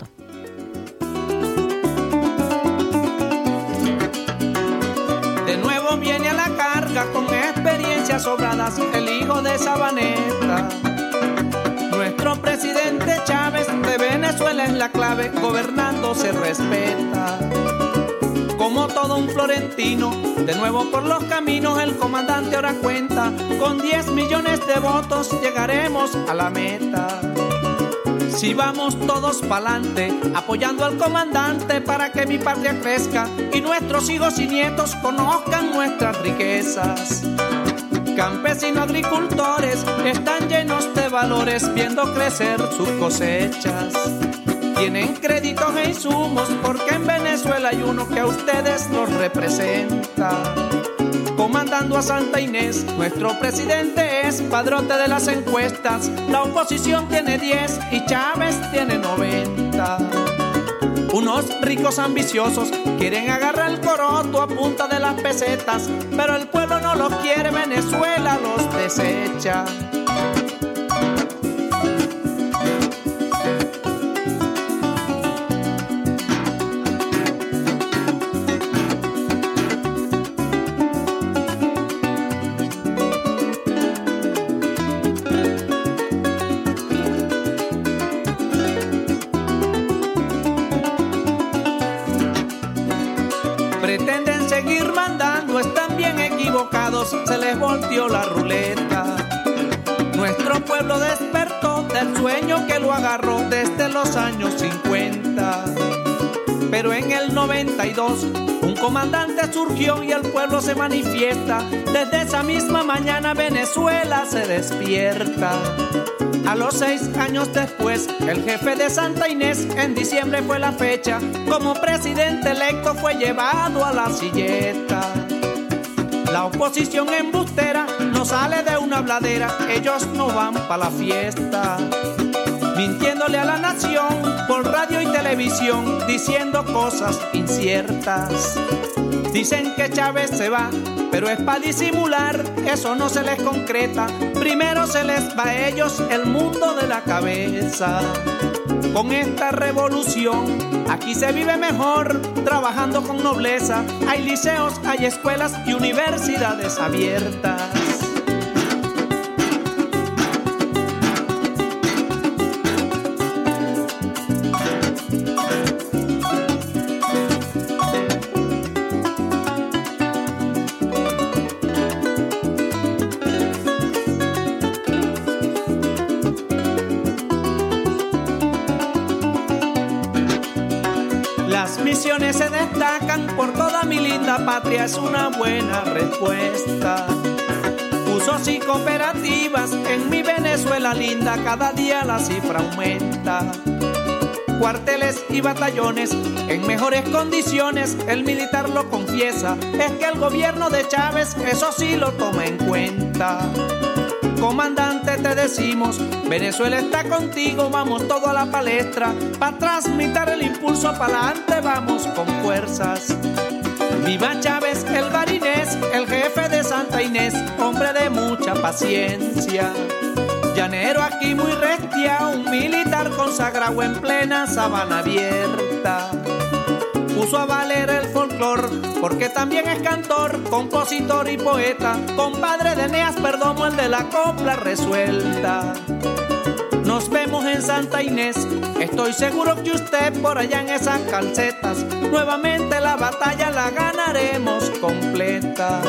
Viene a la carga con experiencias sobradas el hijo de Sabaneta. Nuestro presidente Chávez de Venezuela es la clave, gobernando se respeta. Como todo un florentino, de nuevo por los caminos el comandante ahora cuenta. Con 10 millones de votos llegaremos a la meta. Si vamos todos pa'lante, apoyando al comandante para que mi patria crezca y nuestros hijos y nietos conozcan nuestras riquezas. Campesinos, agricultores están llenos de valores viendo crecer sus cosechas. Tienen créditos e insumos porque en Venezuela hay uno que a ustedes los representa. Comandando a Santa Inés, nuestro presidente es padrote de las encuestas. La oposición tiene 10 y Chávez tiene 90. Unos ricos ambiciosos quieren agarrar el coroto a punta de las pesetas, pero el pueblo no los quiere, Venezuela los desecha. Pretenden seguir mandando, están bien equivocados, se les volteó la ruleta. Nuestro pueblo despertó del sueño que lo agarró desde los años 50. Pero en el 92 un comandante surgió y el pueblo se manifiesta. Desde esa misma mañana Venezuela se despierta. A los 6 años después, el jefe de Santa Inés, en diciembre fue la fecha, como presidente electo fue llevado a la silleta. La oposición embustera no sale de una bladera, ellos no van pa' la fiesta. Mintiéndole a la nación por radio y televisión, diciendo cosas inciertas. Dicen que Chávez se va, pero es para disimular, eso no se les concreta. Primero se les va a ellos el mundo de la cabeza. Con esta revolución, aquí se vive mejor, trabajando con nobleza. Hay liceos, hay escuelas y universidades abiertas. Las misiones se destacan por toda mi linda patria, es una buena respuesta. Usos y cooperativas en mi Venezuela linda, cada día la cifra aumenta. Cuarteles y batallones en mejores condiciones, el militar lo confiesa, es que el gobierno de Chávez eso sí lo toma en cuenta. Comandante, te decimos, Venezuela está contigo, vamos todo a la palestra, para transmitir el impulso para adelante, vamos con fuerzas. Viva Chávez, el barinés, el jefe de Santa Inés, hombre de mucha paciencia. llanero aquí muy restia, un militar consagrado en plena sabana abierta. Puso a valer el folclor, porque también es cantor, compositor y poeta, compadre de Eneas Perdomo, el de la copla resuelta. Nos vemos en Santa Inés, estoy seguro que usted por allá en esas calcetas, nuevamente la batalla la ganaremos completa.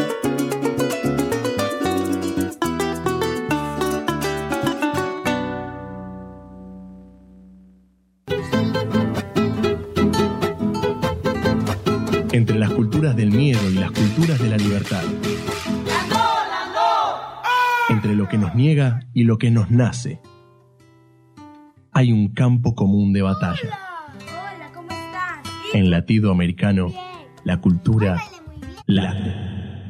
Entre las culturas del miedo y las culturas de la libertad. Entre lo que nos niega y lo que nos nace. Hay un campo común de batalla.
Hola, ¿cómo estás?
En latido americano, la cultura late.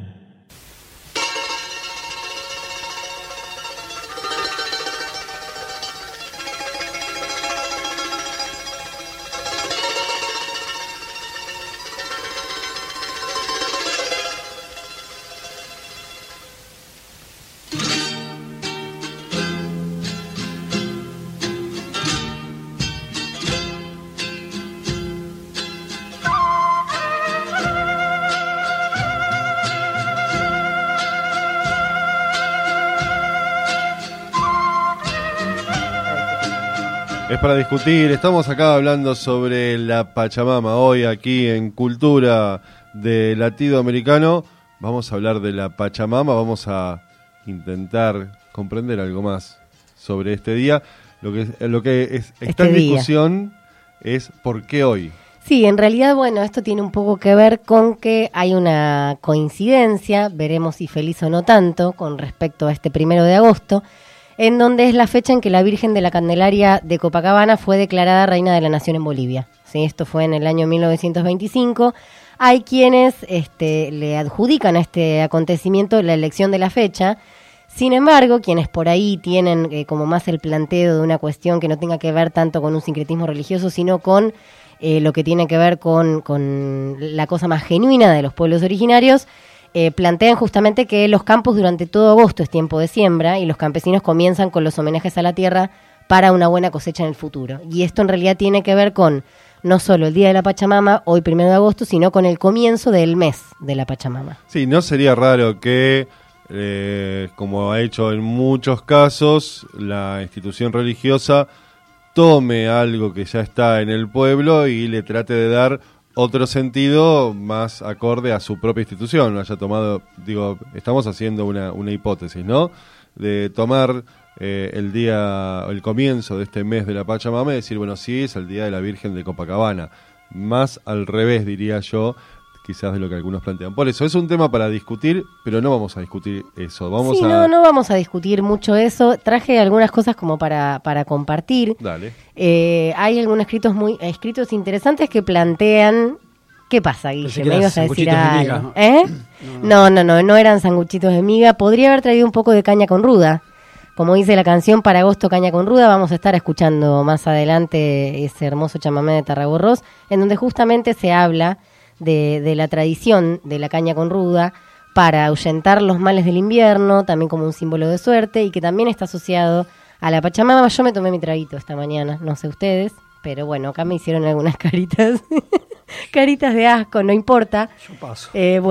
Es para discutir, estamos acá hablando sobre la Pachamama. Hoy aquí en Cultura de Latido Americano vamos a hablar de la Pachamama, vamos a intentar comprender algo más sobre este día. Lo que está en discusión es por qué hoy.
Sí, en realidad, bueno, esto tiene un poco que ver con que hay una coincidencia, veremos si feliz o no tanto, con respecto a este 1 de agosto, en donde es la fecha en que la Virgen de la Candelaria de Copacabana fue declarada Reina de la Nación en Bolivia. Sí, esto fue en el año 1925. Hay quienes le adjudican a este acontecimiento la elección de la fecha. Sin embargo, quienes por ahí tienen como más el planteo de una cuestión que no tenga que ver tanto con un sincretismo religioso, sino con lo que tiene que ver con la cosa más genuina de los pueblos originarios, plantean justamente que los campos durante todo agosto es tiempo de siembra y los campesinos comienzan con los homenajes a la tierra para una buena cosecha en el futuro. Y esto en realidad tiene que ver con no solo el Día de la Pachamama, hoy 1 de agosto, sino con el comienzo del mes de la Pachamama.
Sí, no sería raro que, como ha hecho en muchos casos, la institución religiosa tome algo que ya está en el pueblo y le trate de dar otro sentido más acorde a su propia institución. Lo haya tomado, estamos haciendo una hipótesis, ¿no? De tomar el comienzo de este mes de la Pachamama y decir, bueno, sí, es el Día de la Virgen de Copacabana. Más al revés, diría yo, quizás de lo que algunos plantean. Por eso, es un tema para discutir, pero no vamos a discutir eso.
No vamos a discutir mucho eso. Traje algunas cosas como para compartir.
Dale.
Hay algunos escritos interesantes que plantean... ¿Qué pasa, Guille? ¿Me ibas a decir algo? No eran sanguchitos de miga. Podría haber traído un poco de caña con ruda. Como dice la canción, para agosto caña con ruda. Vamos a estar escuchando más adelante ese hermoso chamamé de Tarragorros, en donde justamente se habla de la tradición de la caña con ruda para ahuyentar los males del invierno, también como un símbolo de suerte, y que también está asociado a la Pachamama. Yo me tomé mi traguito esta mañana, no sé ustedes, pero bueno, acá me hicieron algunas caritas caritas de asco, no importa.
Yo paso.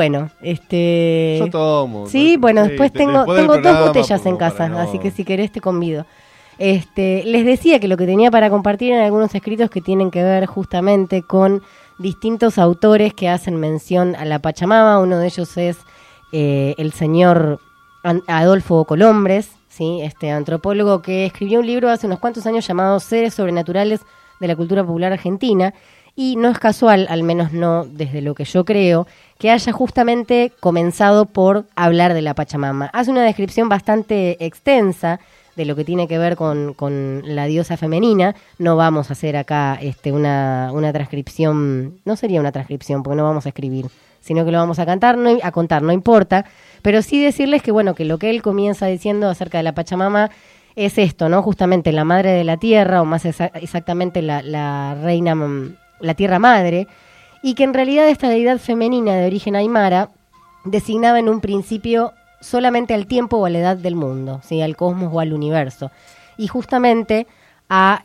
Yo tomo.
Sí, bueno, después tengo dos botellas en casa,
no.
Así que si querés te convido. Les decía que lo que tenía para compartir eran algunos escritos que tienen que ver justamente con distintos autores que hacen mención a la Pachamama. Uno de ellos es el señor Adolfo Colombres, ¿sí? Antropólogo que escribió un libro hace unos cuantos años llamado Seres Sobrenaturales de la Cultura Popular Argentina. Y no es casual, al menos no desde lo que yo creo, que haya justamente comenzado por hablar de la Pachamama. Hace una descripción bastante extensa de lo que tiene que ver con la diosa femenina. No vamos a hacer acá una transcripción, no sería una transcripción porque no vamos a escribir, sino que lo vamos a contar, no importa. Pero sí decirles que bueno, que lo que él comienza diciendo acerca de la Pachamama es esto, ¿no? Justamente la madre de la tierra, o más exactamente la reina, la tierra madre, y que en realidad esta deidad femenina de origen aymara designaba en un principio solamente al tiempo o a la edad del mundo, ¿sí? Al cosmos o al universo. Y justamente a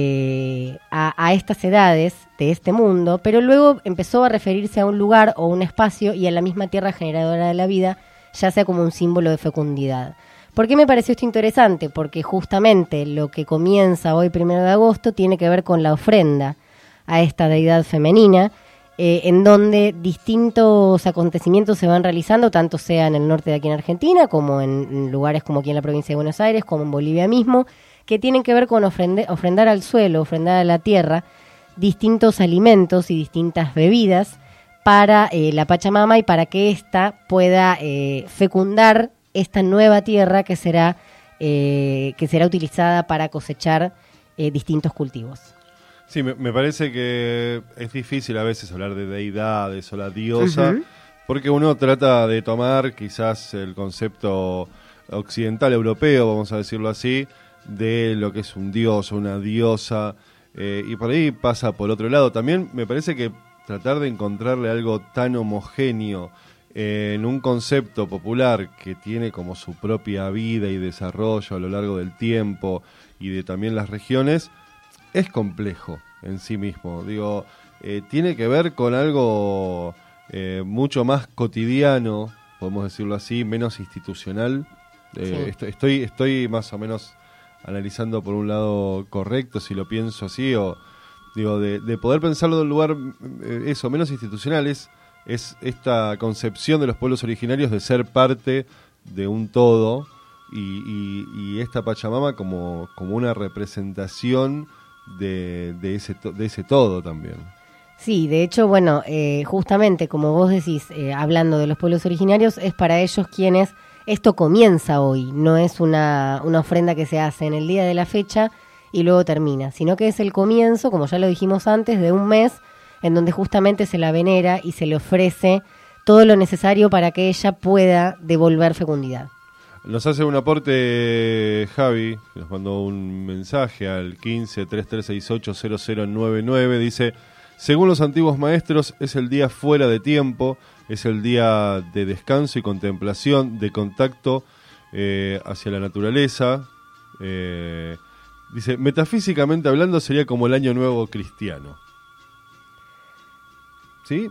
estas edades de este mundo, pero luego empezó a referirse a un lugar o un espacio y a la misma tierra generadora de la vida, ya sea como un símbolo de fecundidad. ¿Por qué me pareció esto interesante? Porque justamente lo que comienza hoy 1 de agosto tiene que ver con la ofrenda a esta deidad femenina, en donde distintos acontecimientos se van realizando, tanto sea en el norte de aquí en Argentina, como en lugares como aquí en la provincia de Buenos Aires, como en Bolivia mismo, que tienen que ver con ofrendar al suelo, ofrendar a la tierra, distintos alimentos y distintas bebidas para la Pachamama y para que ésta pueda fecundar esta nueva tierra que será utilizada para cosechar distintos cultivos.
Sí, me parece que es difícil a veces hablar de deidades o la diosa, porque uno trata de tomar quizás el concepto occidental europeo, vamos a decirlo así, de lo que es un dios o una diosa, y por ahí pasa por otro lado. También me parece que tratar de encontrarle algo tan homogéneo en un concepto popular que tiene como su propia vida y desarrollo a lo largo del tiempo y de también las regiones, es complejo en sí mismo. Digo, tiene que ver con algo mucho más cotidiano, podemos decirlo así, menos institucional. Sí. Estoy más o menos analizando por un lado correcto, si lo pienso así, o digo, de poder pensarlo de un lugar menos institucional, es esta concepción de los pueblos originarios de ser parte de un todo, y esta Pachamama como una representación de ese todo también.
Sí, de hecho, bueno, justamente como vos decís, hablando de los pueblos originarios, es para ellos quienes esto comienza hoy, no es una ofrenda que se hace en el día de la fecha y luego termina, sino que es el comienzo, como ya lo dijimos antes, de un mes en donde justamente se la venera y se le ofrece todo lo necesario para que ella pueda devolver fecundidad.
Nos hace un aporte Javi, que nos mandó un mensaje al 15-3368-0099, dice: según los antiguos maestros, es el día fuera de tiempo, es el día de descanso y contemplación, de contacto hacia la naturaleza. Dice, metafísicamente hablando, sería como el Año Nuevo cristiano. ¿Sí?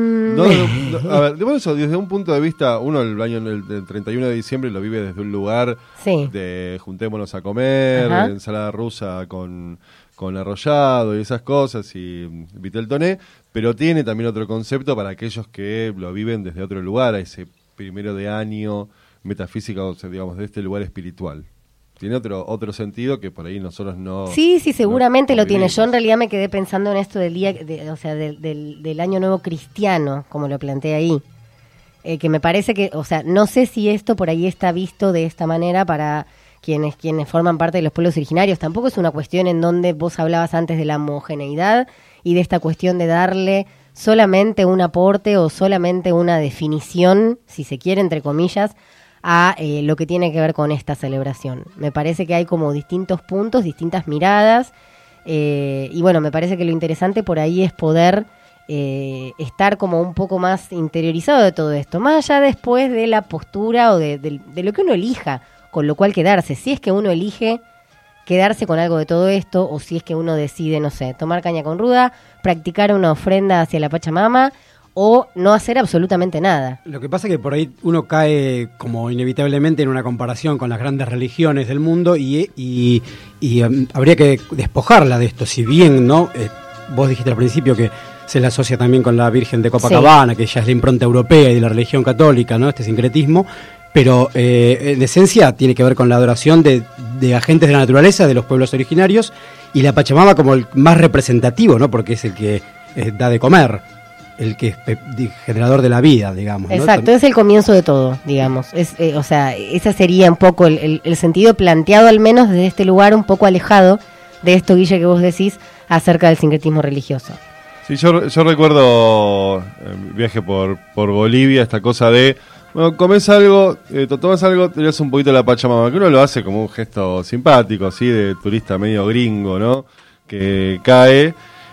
A ver, de eso, desde un punto de vista, uno el 31 de diciembre lo vive desde un lugar de juntémonos a comer, ensalada rusa con arrollado y esas cosas y vitel toné, pero tiene también otro concepto para aquellos que lo viven desde otro lugar, a ese primero de año metafísico, o sea, digamos, de este lugar espiritual. Tiene otro sentido que por ahí nosotros no... Sí,
seguramente lo tiene. Yo en realidad me quedé pensando en esto del día, del Año Nuevo cristiano, como lo planteé ahí. Que me parece que, o sea, no sé si esto por ahí está visto de esta manera para quienes forman parte de los pueblos originarios. Tampoco es una cuestión en donde vos hablabas antes de la homogeneidad y de esta cuestión de darle solamente un aporte o solamente una definición, si se quiere, entre comillas, a lo que tiene que ver con esta celebración. Me parece que hay como distintos puntos, distintas miradas, y bueno, me parece que lo interesante por ahí es poder estar como un poco más interiorizado de todo esto, más allá después de la postura o de lo que uno elija, con lo cual quedarse. Si es que uno elige quedarse con algo de todo esto, o si es que uno decide, no sé, tomar caña con ruda, practicar una ofrenda hacia la Pachamama, o no hacer absolutamente nada.
Lo que pasa es que por ahí uno cae como inevitablemente en una comparación con las grandes religiones del mundo y habría que despojarla de esto. Si bien, ¿no? Vos dijiste al principio que se la asocia también con la Virgen de Copacabana, que ya es la impronta europea y de la religión católica, ¿no? Este sincretismo, pero en esencia tiene que ver con la adoración de agentes de la naturaleza, de los pueblos originarios, y la Pachamama como el más representativo, ¿no? Porque es el que da de comer, el que es generador de la vida, digamos, ¿no?
Exacto, es el comienzo de todo, digamos. O sea, ese sería un poco el sentido planteado, al menos desde este lugar un poco alejado de esto, Guille, que vos decís acerca del sincretismo religioso.
Sí, yo recuerdo viaje por Bolivia, esta cosa de, bueno, comes algo, tomas algo, te das un poquito de la Pachamama, que uno lo hace como un gesto simpático, así, de turista medio gringo, ¿no? Que cae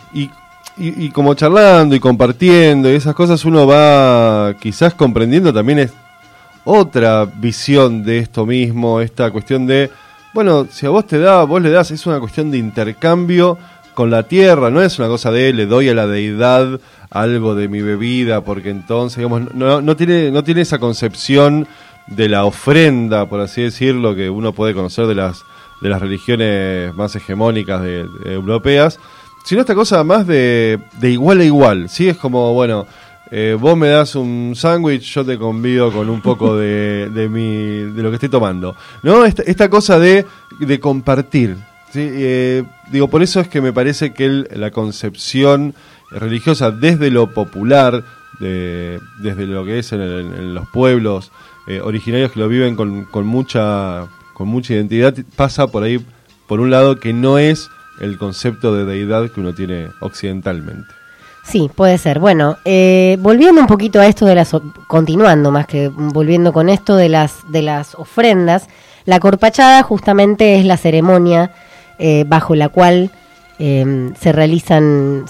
y como charlando y compartiendo y esas cosas, uno va quizás comprendiendo también otra visión de esto mismo, esta cuestión de, bueno, si a vos te da, vos le das, es una cuestión de intercambio con la tierra, no es una cosa de le doy a la deidad algo de mi bebida, porque entonces, digamos, no tiene esa concepción de la ofrenda, por así decirlo, que uno puede conocer de las religiones más hegemónicas de europeas, sino esta cosa más de igual a igual, ¿sí? Es como, bueno, vos me das un sándwich, yo te convido con un poco de lo que estoy tomando, ¿no? Esta cosa de compartir, ¿sí? Digo, por eso es que me parece que la concepción religiosa desde lo popular, desde lo que es en los pueblos originarios que lo viven con mucha identidad, pasa por ahí, por un lado, que no es el concepto de deidad que uno tiene occidentalmente.
Sí, puede ser. Bueno, volviendo un poquito a esto continuando más que volviendo con esto de las ofrendas, la corpachada justamente es la ceremonia bajo la cual se realizan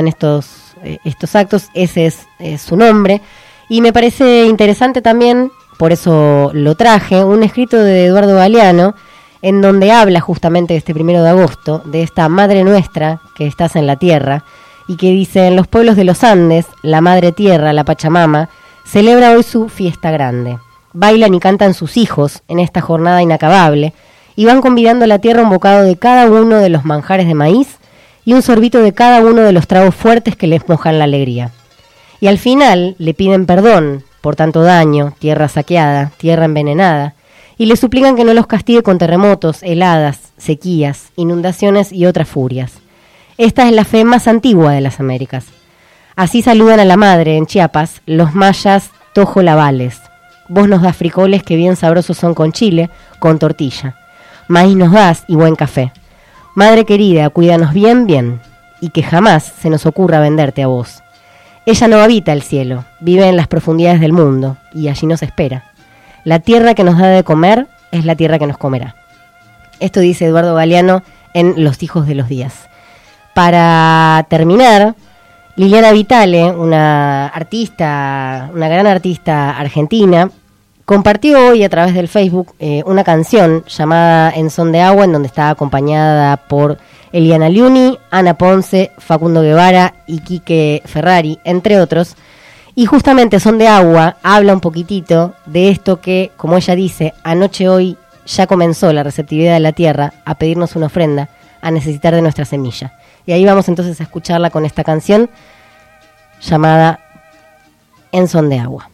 estos actos. Ese es su nombre, y me parece interesante también, por eso lo traje, un escrito de Eduardo Galeano en donde habla justamente de este 1 de agosto, de esta Madre Nuestra que estás en la tierra, y que dice: en los pueblos de los Andes, la Madre Tierra, la Pachamama, celebra hoy su fiesta grande. Bailan y cantan sus hijos en esta jornada inacabable, y van convidando a la tierra un bocado de cada uno de los manjares de maíz y un sorbito de cada uno de los tragos fuertes que les mojan la alegría. Y al final le piden perdón por tanto daño, tierra saqueada, tierra envenenada, y le suplican que no los castigue con terremotos, heladas, sequías, inundaciones y otras furias. Esta es la fe más antigua de las Américas. Así saludan a la madre en Chiapas los mayas tojolabales. Vos nos das frijoles que bien sabrosos son con chile, con tortilla. Maíz nos das y buen café. Madre querida, cuídanos bien, bien, y que jamás se nos ocurra venderte a vos. Ella no habita el cielo, vive en las profundidades del mundo, y allí nos espera. La tierra que nos da de comer es la tierra que nos comerá. Esto dice Eduardo Galeano en Los hijos de los días. Para terminar, Liliana Vitale, una gran artista argentina, compartió hoy a través del Facebook una canción llamada En Son de Agua, en donde está acompañada por Eliana Liuni, Ana Ponce, Facundo Guevara y Quique Ferrari, entre otros. Y justamente Son de Agua habla un poquitito de esto que, como ella dice, anoche hoy ya comenzó la receptividad de la tierra a pedirnos una ofrenda, a necesitar de nuestra semilla. Y ahí vamos entonces a escucharla con esta canción llamada En Son de Agua.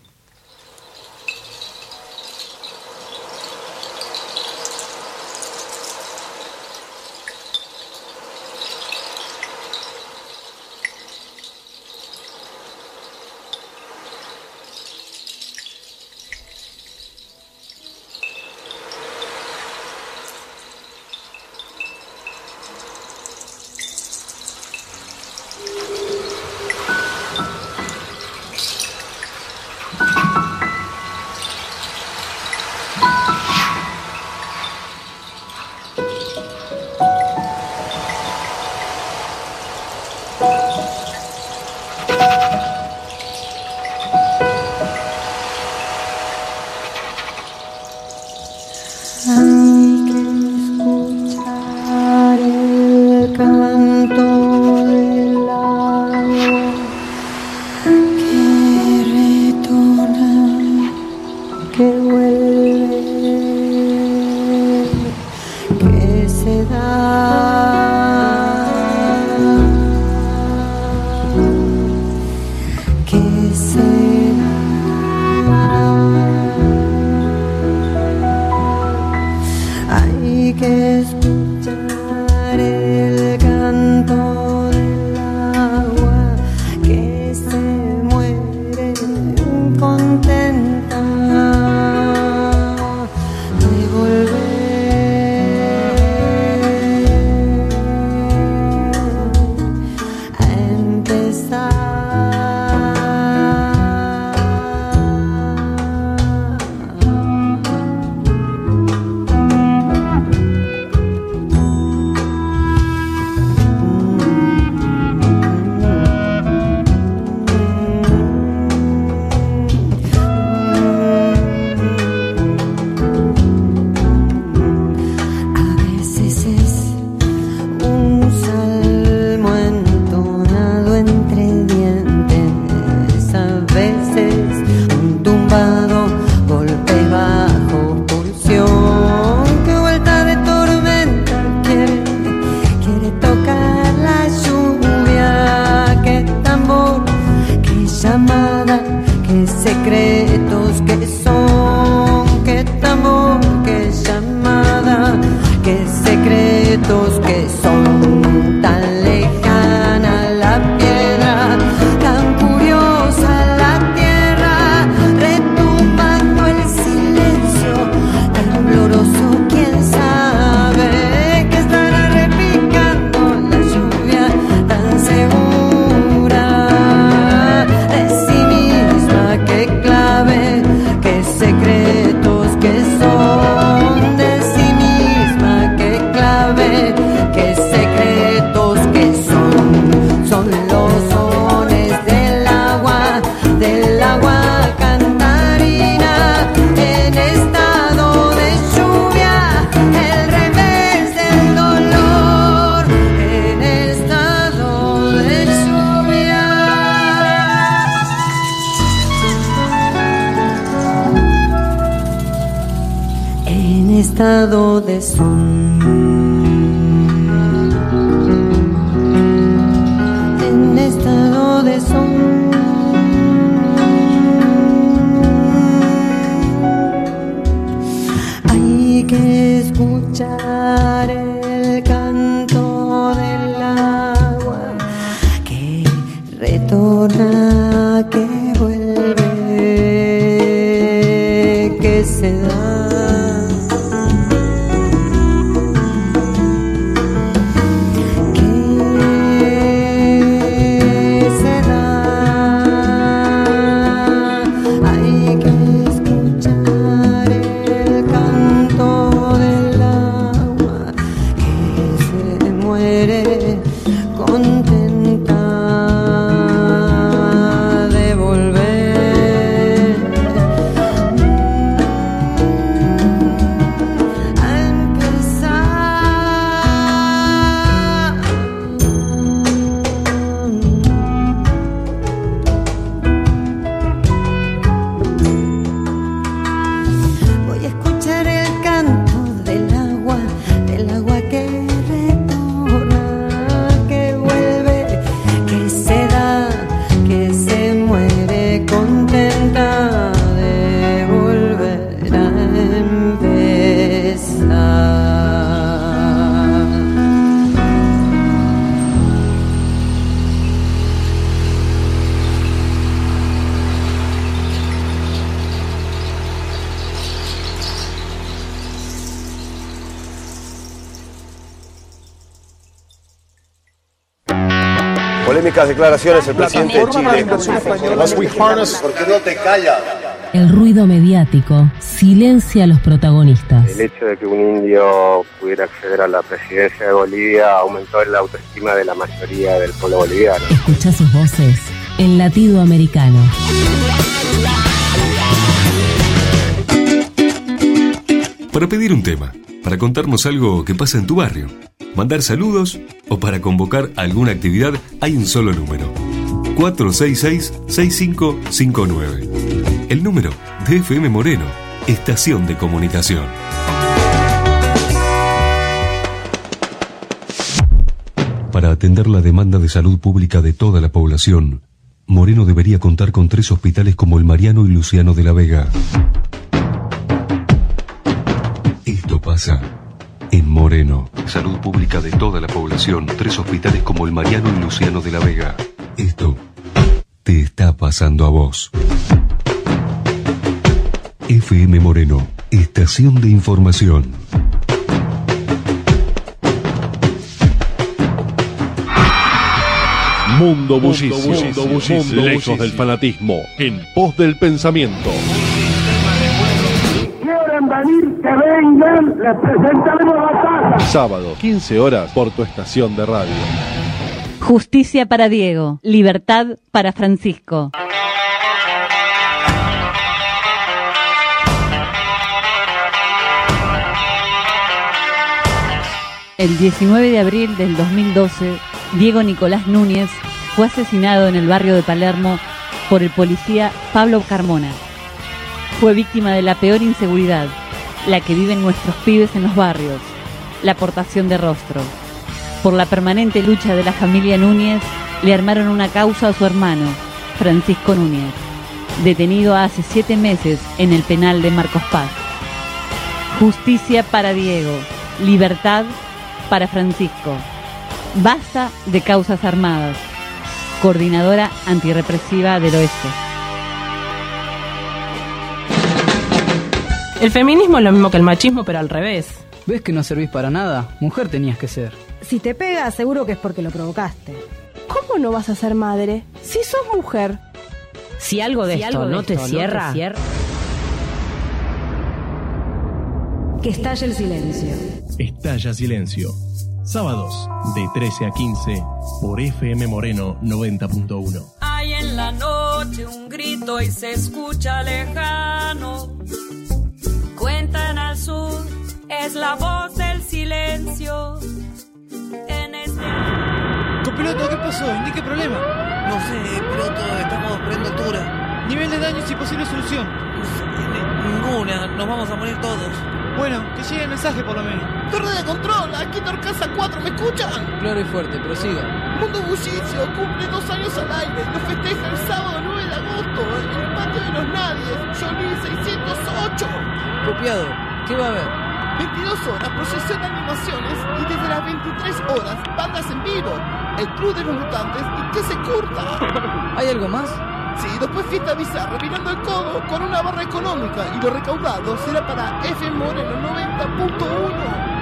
sábado, golpes bajo pulsión, que vuelta de tormenta quiere tocar la lluvia, que tambor, que llamada, que secretos que son, que tambor, que llamada, que secretos que son, tan lejana la piedra, tan curiosa la tierra, retumbando el silencio, tembloroso, quién sabe, que estará repicando la lluvia, tan segura de sí misma, que clave, que secretos que son, de sí misma, que clave, que secretos que son los sones del agua cantarina, en estado de lluvia, el revés del dolor, en estado de lluvia. En estado de son, en estado de son. Hay que escuchar el canto del agua que retorna, que vuelve, que se da.
Polémicas declaraciones del presidente de Chile. ¿Por qué no te callas?
El ruido mediático silencia a los protagonistas.
El hecho de que un indio pudiera acceder a la presidencia de Bolivia aumentó la autoestima de la mayoría del pueblo boliviano.
Escucha sus voces en Latido Americano.
Para pedir un tema, para contarnos algo que pasa en tu barrio, mandar saludos o para convocar alguna actividad, hay un solo número: 466-6559. El número de FM Moreno, estación de comunicación. Para atender la demanda de salud pública de toda la población, Moreno debería contar con 3 hospitales como el Mariano y Luciano de la Vega. Esto pasa en Moreno. Salud pública de toda la población, 3 hospitales como el Mariano y Luciano de la Vega. Esto te está pasando a vos. FM Moreno, estación de información.
Mundo bullicio, lejos del fanatismo, en pos del pensamiento.
Quieren venir, que vengan, les presentaremos la taza.
Sábado, 15 horas, por tu estación de radio.
Justicia para Diego, libertad para Francisco. El 19 de abril del 2012, Diego Nicolás Núñez fue asesinado en el barrio de Palermo por el policía Pablo Carmona. fue víctima de la peor inseguridad, la que viven nuestros pibes en los barrios, la aportación de rostro. Por la permanente lucha de la familia Núñez, le armaron una causa a su hermano, Francisco Núñez, detenido hace 7 meses en el penal de Marcos Paz. Justicia para Diego, libertad para Francisco. Basta de causas armadas. Coordinadora Antirrepresiva del Oeste.
El feminismo es lo mismo que el machismo, pero al revés.
¿Ves que no servís para nada? Mujer tenías que ser.
Si te pega, seguro que es porque lo provocaste.
¿Cómo no vas a ser madre si sos mujer?
Si algo de esto no te cierra,
que estalle el silencio.
Estalla Silencio. Sábados de 13 a 15 por FM Moreno 90.1.
Hay en la noche un grito y se escucha lejano. Cuentan al sur, es la voz del silencio. En este...
Copiloto, ¿qué pasó? ¿Indique problema?
No sé, piloto, estamos perdiendo altura.
Nivel de daños y posible solución.
Ninguna, nos vamos a morir todos.
Bueno, que llegue el mensaje por lo menos.
Torre de control, aquí Torcasa 4, ¿me escuchan?
Claro y fuerte, prosiga.
Mundo Bullicio cumple 2 años al aire y lo festeja el sábado 9 de agosto en el patio de los Nadies, Johnny 608.
Copiado, ¿qué va a haber?
22 horas, procesión de animaciones y desde las 23 horas, bandas en vivo, el Club de los Mutantes y que se curta.
¿Hay algo más?
Sí, después fiesta bizarra mirando el codo con una barra económica y lo recaudado será para FM Moreno 90.1.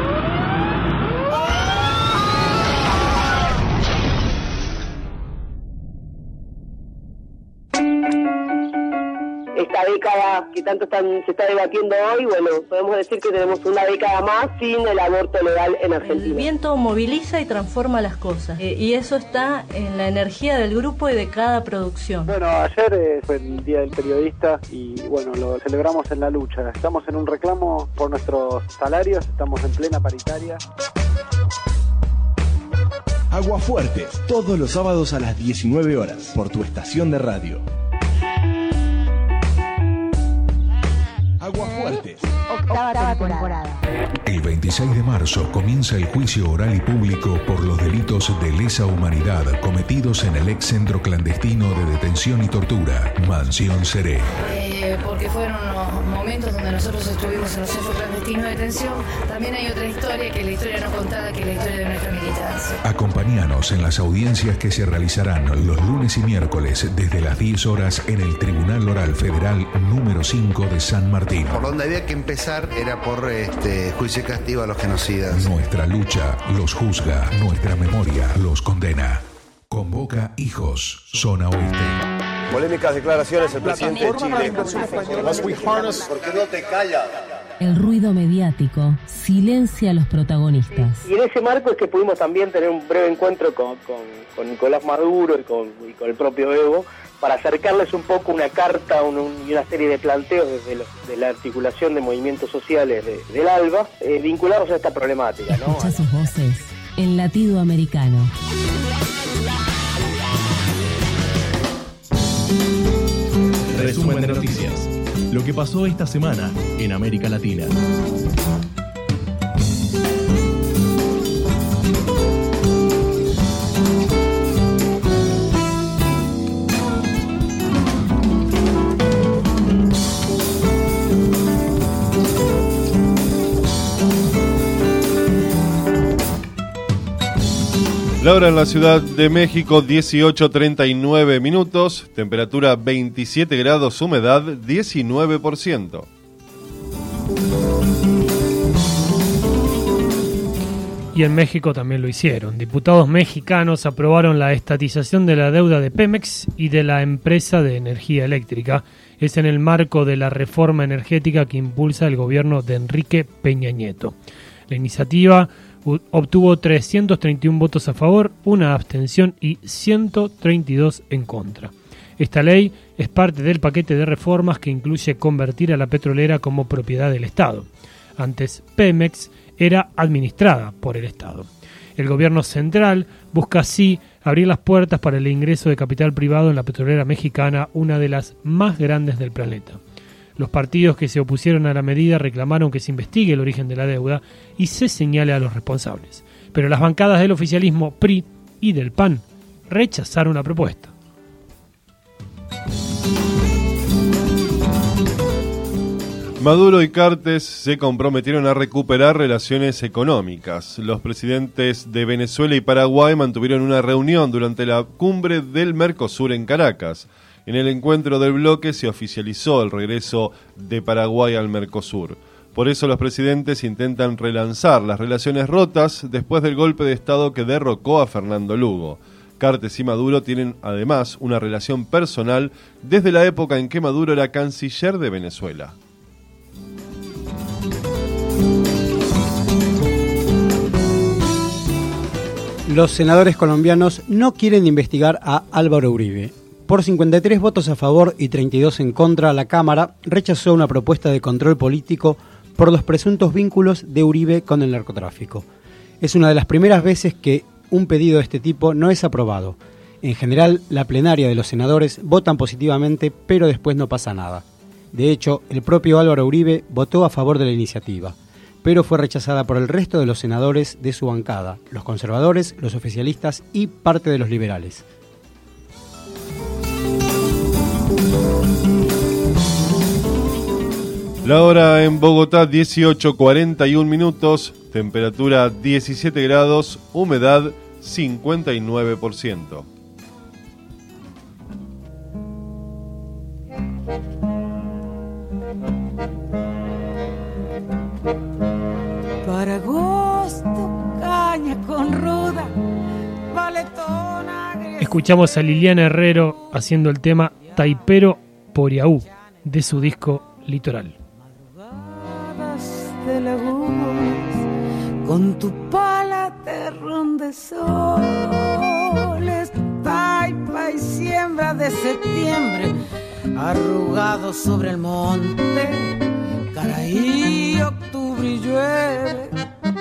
Esta década que tanto se está debatiendo hoy, bueno, podemos decir que tenemos una década más sin el aborto legal en Argentina.
El viento moviliza y transforma las cosas, y eso está en la energía del grupo y de cada producción.
Bueno, ayer fue el Día del Periodista y bueno, lo celebramos en la lucha. Estamos en un reclamo por nuestros salarios, estamos en plena paritaria.
Aguafuertes, todos los sábados a las 19 horas, por tu estación de radio. Aguafuertes.
Octava temporada.
El 26 de marzo comienza el juicio oral y público por los delitos de lesa humanidad cometidos en el ex centro clandestino de detención y tortura, Mansión Seré.
Porque fueron unos momentos donde nosotros estuvimos en los centros clandestinos de detención. También hay otra historia, que es la historia no contada, que es la historia de nuestra militancia.
Acompáñanos en las audiencias que se realizarán los lunes y miércoles desde las 10 horas en el Tribunal Oral Federal número 5 de San Martín.
Por donde había que empezar era por juicio y castigo a los genocidas.
Nuestra lucha los juzga, nuestra memoria los condena. Convoca Hijos, Zona Oeste.
Polémicas declaraciones del presidente de Chile. ¿Por qué no te callas?
El ruido mediático silencia a los protagonistas.
Y en ese marco es que pudimos también tener un breve encuentro con Nicolás Maduro y con el propio Evo, para acercarles un poco una carta y una serie de planteos desde la articulación de movimientos sociales del ALBA, vinculados a esta problemática, ¿no?
Escucha sus voces en Latido Americano.
Resumen de noticias. Lo que pasó esta semana en América Latina.
La hora en la Ciudad de México, 18:39 minutos, temperatura 27 grados, humedad 19%.
Y en México también lo hicieron. Diputados mexicanos aprobaron la estatización de la deuda de Pemex y de la empresa de energía eléctrica. Es en el marco de la reforma energética que impulsa el gobierno de Enrique Peña Nieto. La iniciativa obtuvo 331 votos a favor, una abstención y 132 en contra. Esta ley es parte del paquete de reformas que incluye convertir a la petrolera como propiedad del Estado. Antes, Pemex era administrada por el Estado. El gobierno central busca así abrir las puertas para el ingreso de capital privado en la petrolera mexicana, una de las más grandes del planeta. Los partidos que se opusieron a la medida reclamaron que se investigue el origen de la deuda y se señale a los responsables. Pero las bancadas del oficialismo PRI y del PAN rechazaron la propuesta.
Maduro y Cartes se comprometieron a recuperar relaciones económicas. Los presidentes de Venezuela y Paraguay mantuvieron una reunión durante la cumbre del Mercosur en Caracas. En el encuentro del bloque se oficializó el regreso de Paraguay al Mercosur. Por eso los presidentes intentan relanzar las relaciones rotas después del golpe de Estado que derrocó a Fernando Lugo. Cartes y Maduro tienen además una relación personal desde la época en que Maduro era canciller de Venezuela.
Los senadores colombianos no quieren investigar a Álvaro Uribe. Por 53 votos a favor y 32 en contra, la Cámara rechazó una propuesta de control político por los presuntos vínculos de Uribe con el narcotráfico. Es una de las primeras veces que un pedido de este tipo no es aprobado. En general, la plenaria de los senadores votan positivamente, pero después no pasa nada. De hecho, el propio Álvaro Uribe votó a favor de la iniciativa, pero fue rechazada por el resto de los senadores de su bancada, los conservadores, los oficialistas y parte de los liberales.
La hora en Bogotá, 18:41 minutos, temperatura 17 grados, humedad 59%.
Para agosto, caña con ruda, valetona.
Escuchamos a Liliana Herrero haciendo el tema Taipero Poriaú de su disco Litoral.
De lagunas, con tu pala terrón de soles, taipa y siembra de septiembre, arrugado sobre el monte, Caraí, octubre y llueve,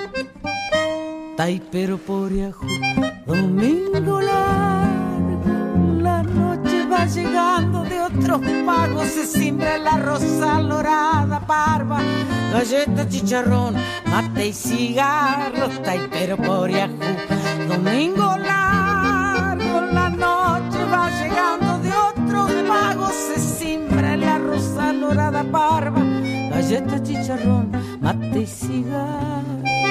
Taipero Poriajú, domingo largo, la noche va llegando de otros pagos, se cimbra la rosa lorada, parva, galleta, chicharrón, mate y cigarros, Taipero Poriajú, domingo largo, la noche va llegando de otros pagos, se cimbra la rosa lorada, parva, galleta, chicharrón, mate y cigarros.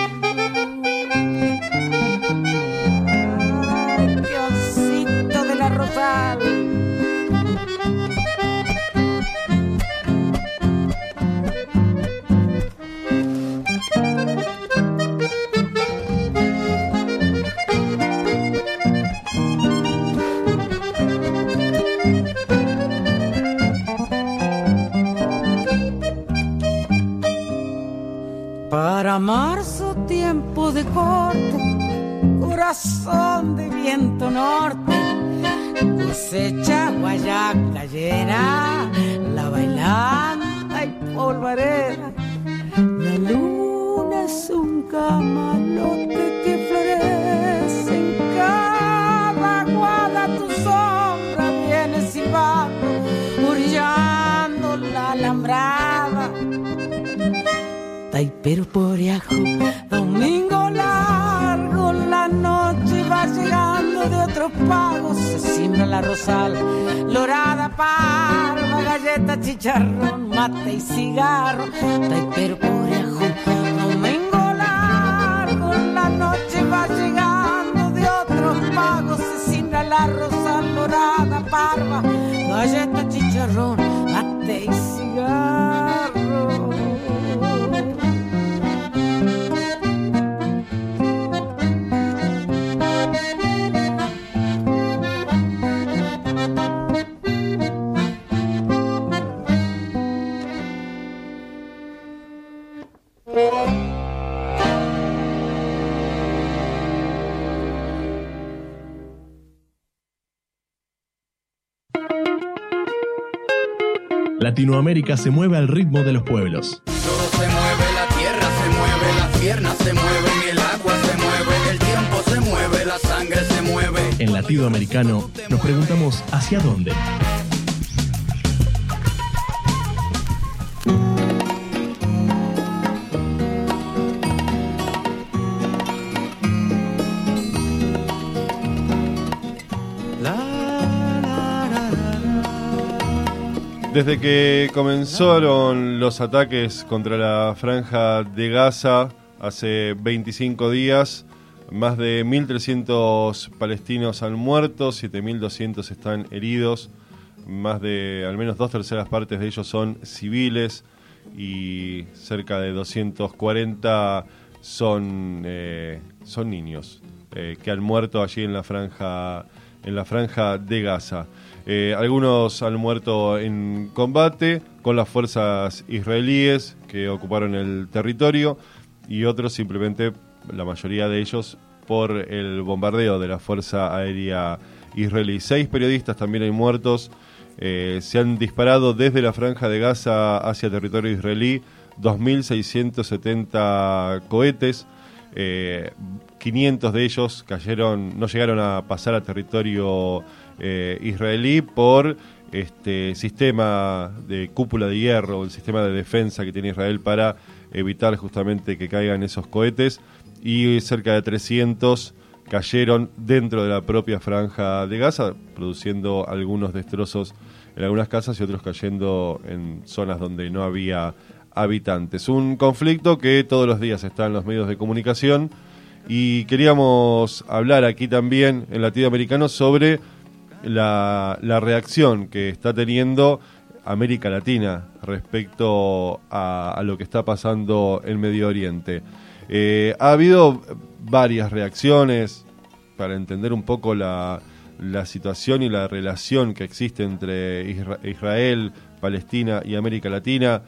Ay, Diosito de la Rosal. Para marzo, tiempo de corte, corazón de viento norte, cosecha guayaca llena, la bailanta y polvareda. La luna es un camalote que florece en cada guada, tu sombra viene silbando, orillando la alambrada. Taipero Poriajú, domingo largo, la noche va llegando de otros pagos, se siembra la rosal, lorada, parva, galleta, chicharrón, mate y cigarro, Taipero Poriajú, domingo largo, la noche va llegando de otros pagos, se siembra la rosal, lorada, parva, galleta, chicharrón, mate y cigarro.
Latinoamérica se mueve al ritmo de los pueblos.
Todo se mueve, la tierra se mueve, las piernas se mueven, el agua se mueve, el tiempo se mueve, la sangre se mueve.
En Latinoamericano nos preguntamos ¿hacia dónde?
Desde que comenzaron los ataques contra la Franja de Gaza hace 25 días, más de 1.300 palestinos han muerto, 7.200 están heridos, más de al menos 2/3 partes de ellos son civiles y cerca de 240 son niños que han muerto allí en la franja de Gaza. Algunos han muerto en combate con las fuerzas israelíes que ocuparon el territorio y otros simplemente, la mayoría de ellos, por el bombardeo de la Fuerza Aérea Israelí. 6 periodistas también hay muertos. Se han disparado desde la Franja de Gaza hacia territorio israelí 2.670 cohetes. 500 de ellos no llegaron a pasar a territorio israelí por este sistema de cúpula de hierro, el sistema de defensa que tiene Israel para evitar justamente que caigan esos cohetes, y cerca de 300 cayeron dentro de la propia Franja de Gaza, produciendo algunos destrozos en algunas casas y otros cayendo en zonas donde no había habitantes. Un conflicto que todos los días está en los medios de comunicación, y queríamos hablar aquí también en Latinoamericano sobre la reacción que está teniendo América Latina respecto a lo que está pasando en Medio Oriente. Ha habido varias reacciones para entender un poco la situación y la relación que existe entre Israel, Palestina y América Latina.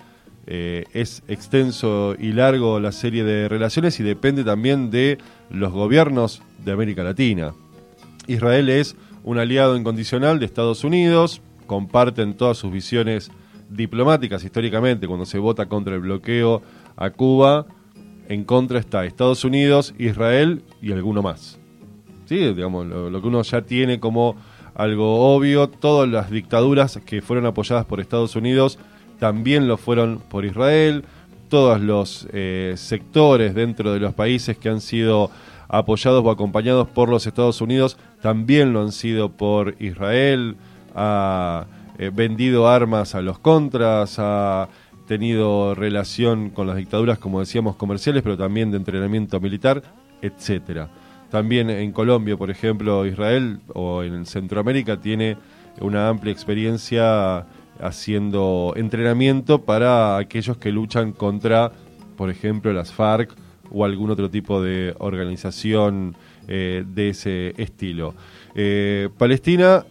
Es extenso y largo la serie de relaciones y depende también de los gobiernos de América Latina. Israel es un aliado incondicional de Estados Unidos, comparten todas sus visiones diplomáticas históricamente. Cuando se vota contra el bloqueo a Cuba, en contra está Estados Unidos, Israel y alguno más. Sí, digamos, lo que uno ya tiene como algo obvio. Todas las dictaduras que fueron apoyadas por Estados Unidos también lo fueron por Israel. Todos los sectores dentro de los países que han sido apoyados o acompañados por los Estados Unidos también lo han sido por Israel. Ha vendido armas a los contras, ha tenido relación con las dictaduras, como decíamos, comerciales, pero también de entrenamiento militar, etcétera. También en Colombia, por ejemplo, Israel, o en Centroamérica, tiene una amplia experiencia haciendo entrenamiento para aquellos que luchan contra, por ejemplo, las FARC o algún otro tipo de organización de ese estilo. Palestina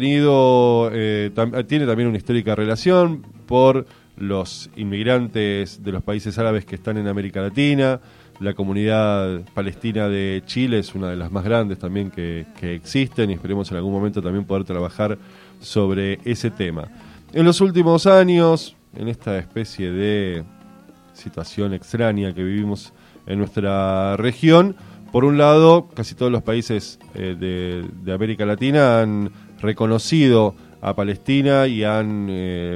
tiene también una histórica relación por los inmigrantes de los países árabes que están en América Latina. La comunidad palestina de Chile es una de las más grandes también que existen, y esperemos en algún momento también poder trabajar sobre ese tema. En los últimos años, en esta especie de situación extraña que vivimos en nuestra región, por un lado, casi todos los países de América Latina han reconocido a Palestina y han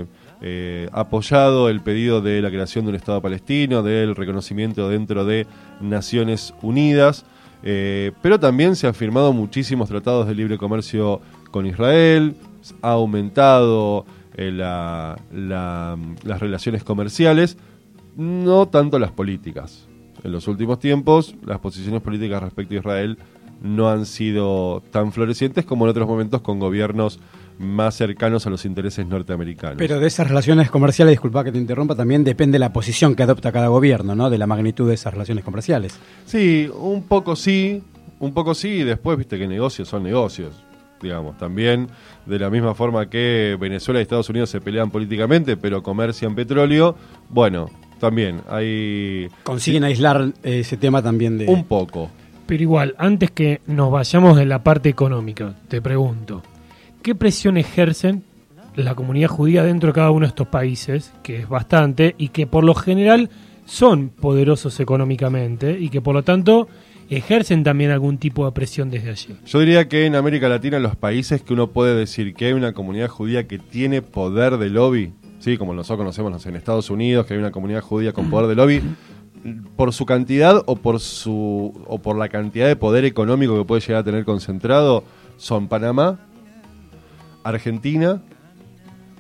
apoyado el pedido de la creación de un Estado palestino, del reconocimiento dentro de Naciones Unidas, pero también se han firmado muchísimos tratados de libre comercio con Israel, ha aumentado las relaciones comerciales, no tanto las políticas. En los últimos tiempos, las posiciones políticas respecto a Israel no han sido tan florecientes como en otros momentos con gobiernos más cercanos a los intereses norteamericanos. Pero de esas relaciones comerciales, disculpa que te interrumpa, también depende la posición que adopta cada gobierno, ¿no? De la magnitud de esas relaciones comerciales. Sí, un poco sí, y después, viste que negocios son negocios, digamos. También, de la misma forma que Venezuela y Estados Unidos se pelean políticamente, pero comercian petróleo, bueno, también hay... Consiguen aislar ese tema también de... Un poco.
Pero igual, antes que nos vayamos de la parte económica, te pregunto, ¿qué presión ejercen la comunidad judía dentro de cada uno de estos países, que es bastante, y que por lo general son poderosos económicamente, y que por lo tanto ejercen también algún tipo de presión desde allí? Yo diría que en América Latina, los países que uno puede decir que hay una comunidad judía que tiene poder de lobby, sí, como nosotros conocemos en Estados Unidos, que hay una comunidad judía con poder de lobby, por su cantidad o por la cantidad de poder económico que puede llegar a tener concentrado, son Panamá, Argentina,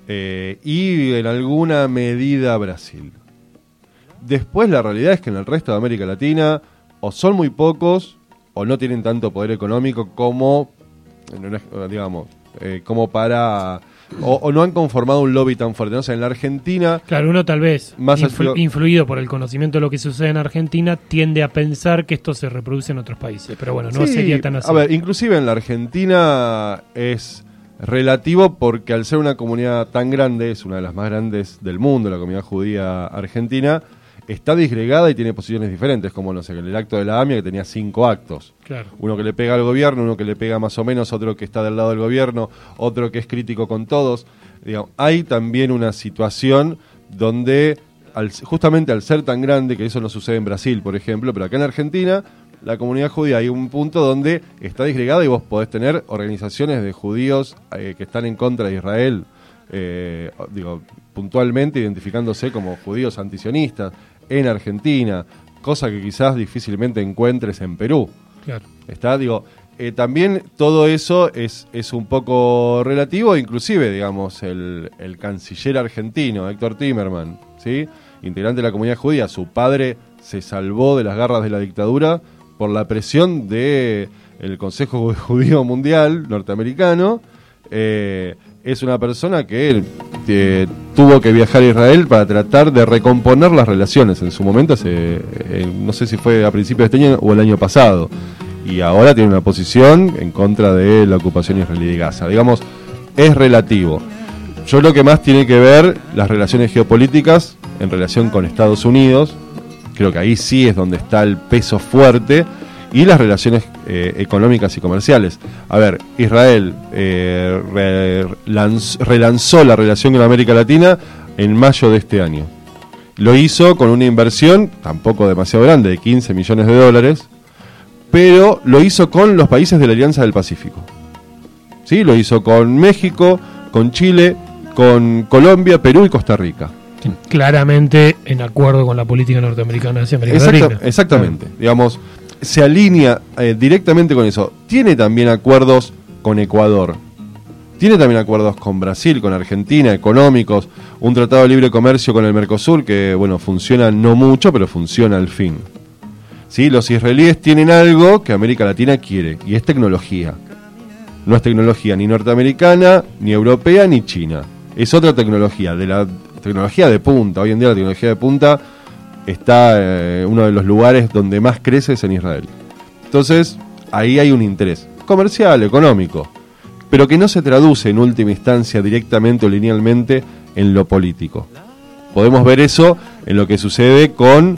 y en alguna medida Brasil. Después la realidad es que en el resto de América Latina o son muy pocos o no tienen tanto poder económico como, digamos, como para... O no han conformado un lobby tan fuerte. O sea, en la Argentina...
Claro, uno tal vez,
más
influido por el conocimiento de lo que sucede en Argentina, tiende a pensar que esto se reproduce en otros países. Pero bueno, no sería tan así.
A ver, inclusive en la Argentina es relativo porque al ser una comunidad tan grande, es una de las más grandes del mundo, la comunidad judía argentina, está disgregada y tiene posiciones diferentes, como no sé, el acto de la AMIA que tenía 5 actos.
Claro.
Uno que le pega al gobierno, uno que le pega más o menos, otro que está del lado del gobierno, otro que es crítico con todos. Digamos, hay también una situación donde, justamente al ser tan grande, que eso no sucede en Brasil, por ejemplo, pero acá en Argentina, la comunidad judía hay un punto donde está disgregada y vos podés tener organizaciones de judíos que están en contra de Israel, puntualmente identificándose como judíos antisionistas en Argentina, cosa que quizás difícilmente encuentres en Perú.
Claro.
También todo eso es un poco relativo, inclusive, digamos, el canciller argentino, Héctor Timerman, ¿sí? Integrante de la comunidad judía, su padre se salvó de las garras de la dictadura por la presión del Consejo Judío Mundial norteamericano. Es una persona que tuvo que viajar a Israel para tratar de recomponer las relaciones. En su momento, no sé si fue a principios de este año o el año pasado. Y ahora tiene una posición en contra de la ocupación israelí de Gaza. Digamos, es relativo. Yo lo que más tiene que ver las relaciones geopolíticas en relación con Estados Unidos. Creo que ahí sí es donde está el peso fuerte. Y las relaciones económicas y comerciales. A ver, Israel relanzó la relación con América Latina en mayo de este año. Lo hizo con una inversión, tampoco demasiado grande, de $15 millones, pero lo hizo con los países de la Alianza del Pacífico. ¿Sí? Lo hizo con México, con Chile, con Colombia, Perú y Costa Rica.
Claramente en acuerdo con la política norteamericana hacia América Latina.
Exactamente. Digamos, se alinea directamente con eso. Tiene también acuerdos con Ecuador. Tiene también acuerdos con Brasil, con Argentina, económicos. Un tratado de libre comercio con el Mercosur que, bueno, funciona no mucho, pero funciona al fin. ¿Sí? Los israelíes tienen algo que América Latina quiere, y es tecnología. No es tecnología ni norteamericana, ni europea, ni china. Es otra tecnología, de la tecnología de punta. Hoy en día la tecnología de punta está uno de los lugares donde más crece es en Israel. Entonces, ahí hay un interés comercial, económico, pero que no se traduce en última instancia directamente o linealmente en lo político. Podemos ver eso en lo que sucede con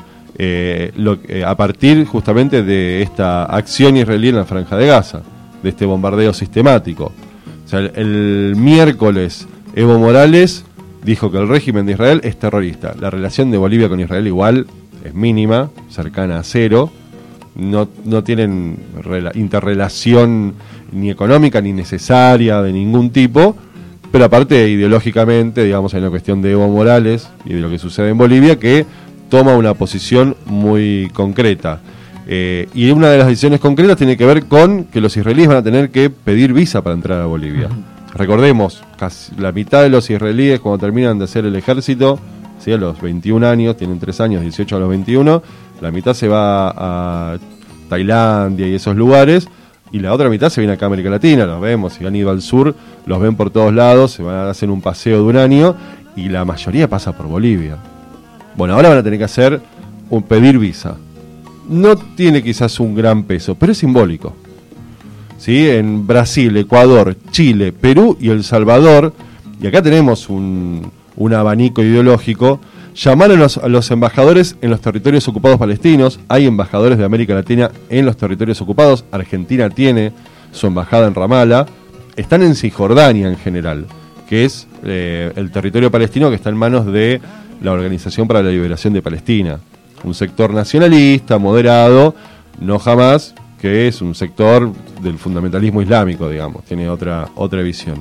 a partir justamente de esta acción israelí en la Franja de Gaza, de este bombardeo sistemático. O sea, el miércoles Evo Morales dijo que el régimen de Israel es terrorista. La relación de Bolivia con Israel igual es mínima, cercana a cero. No tienen interrelación ni económica ni necesaria de ningún tipo. Pero aparte, ideológicamente, digamos, hay una cuestión de Evo Morales y de lo que sucede en Bolivia que toma una posición muy concreta. Y una de las decisiones concretas tiene que ver con que los israelíes van a tener que pedir visa para entrar a Bolivia. Recordemos, casi la mitad de los israelíes cuando terminan de hacer el ejército, ¿sí? A los 21 años, tienen 3 años, 18 a los 21, la mitad se va a Tailandia y esos lugares, y la otra mitad se viene acá a América Latina, los vemos, si han ido al sur, los ven por todos lados, se van a hacer un paseo de un año, y la mayoría pasa por Bolivia. Bueno, ahora van a tener que pedir visa. No tiene quizás un gran peso, pero es simbólico. ¿Sí? En Brasil, Ecuador, Chile, Perú y El Salvador, y acá tenemos un abanico ideológico, llamaron a los embajadores en los territorios ocupados palestinos. Hay embajadores de América Latina en los territorios ocupados. Argentina tiene su embajada en Ramala. Están en Cisjordania en general, que es el territorio palestino que está en manos de la Organización para la Liberación de Palestina, un sector nacionalista, moderado, no Hamás, que es un sector del fundamentalismo islámico, digamos, tiene otra visión.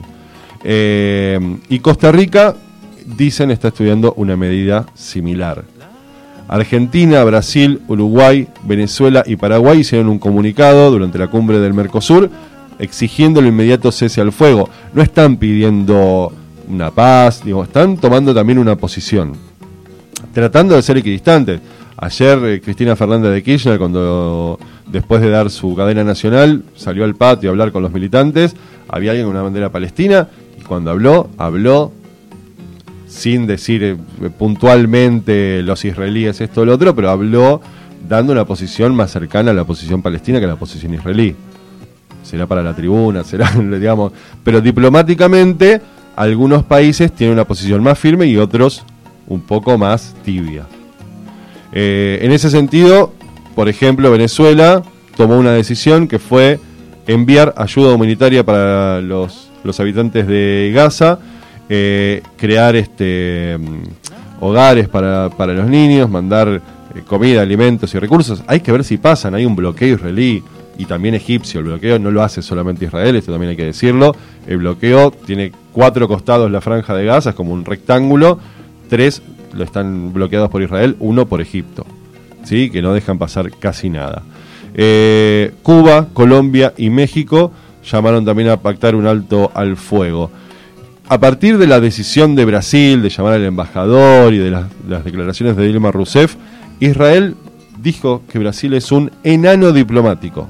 Y Costa Rica, dicen, está estudiando una medida similar. Argentina, Brasil, Uruguay, Venezuela y Paraguay hicieron un comunicado durante la cumbre del Mercosur exigiendo el inmediato cese al fuego. No están pidiendo una paz, digo, están tomando también una posición, tratando de ser equidistantes. Ayer Cristina Fernández de Kirchner, cuando después de dar su cadena nacional, salió al patio a hablar con los militantes, había alguien con una bandera palestina, y cuando habló sin decir puntualmente los israelíes esto o lo otro, pero habló dando una posición más cercana a la posición palestina que a la posición israelí. Será para la tribuna, será, digamos, pero diplomáticamente algunos países tienen una posición más firme y otros un poco más tibia. En ese sentido, por ejemplo, Venezuela tomó una decisión que fue enviar ayuda humanitaria para los habitantes de Gaza, crear hogares para los niños, mandar comida, alimentos y recursos. Hay que ver si pasan, hay un bloqueo israelí y también egipcio. El bloqueo no lo hace solamente Israel, esto también hay que decirlo. El bloqueo tiene 4 costados la franja de Gaza, es como un rectángulo, 3 lo están bloqueados por Israel, 1 por Egipto, ¿sí? Que no dejan pasar casi nada. Cuba, Colombia y México llamaron también a pactar un alto al fuego. A partir de la decisión de Brasil de llamar al embajador y de las declaraciones de Dilma Rousseff, Israel dijo que Brasil es un enano diplomático.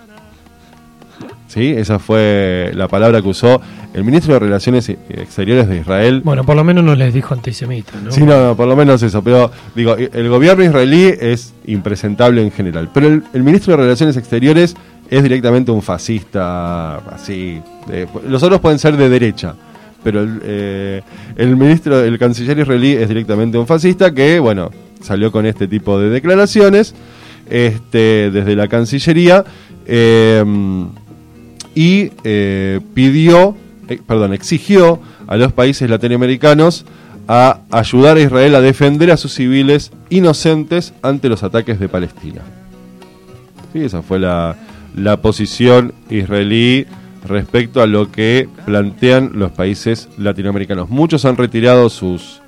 ¿Sí? Esa fue la palabra que usó el ministro de Relaciones Exteriores de Israel.
Bueno, por lo menos no les dijo antisemita, ¿no?
Sí, no, por lo menos eso. Pero, digo, el gobierno israelí es impresentable en general. Pero el ministro de Relaciones Exteriores es directamente un fascista, así. Los otros pueden ser de derecha. Pero el canciller israelí es directamente un fascista que, bueno, salió con este tipo de declaraciones desde la Cancillería y exigió a los países latinoamericanos a ayudar a Israel a defender a sus civiles inocentes ante los ataques de Palestina. Sí, esa fue la posición israelí respecto a lo que plantean los países latinoamericanos. Muchos han retirado sus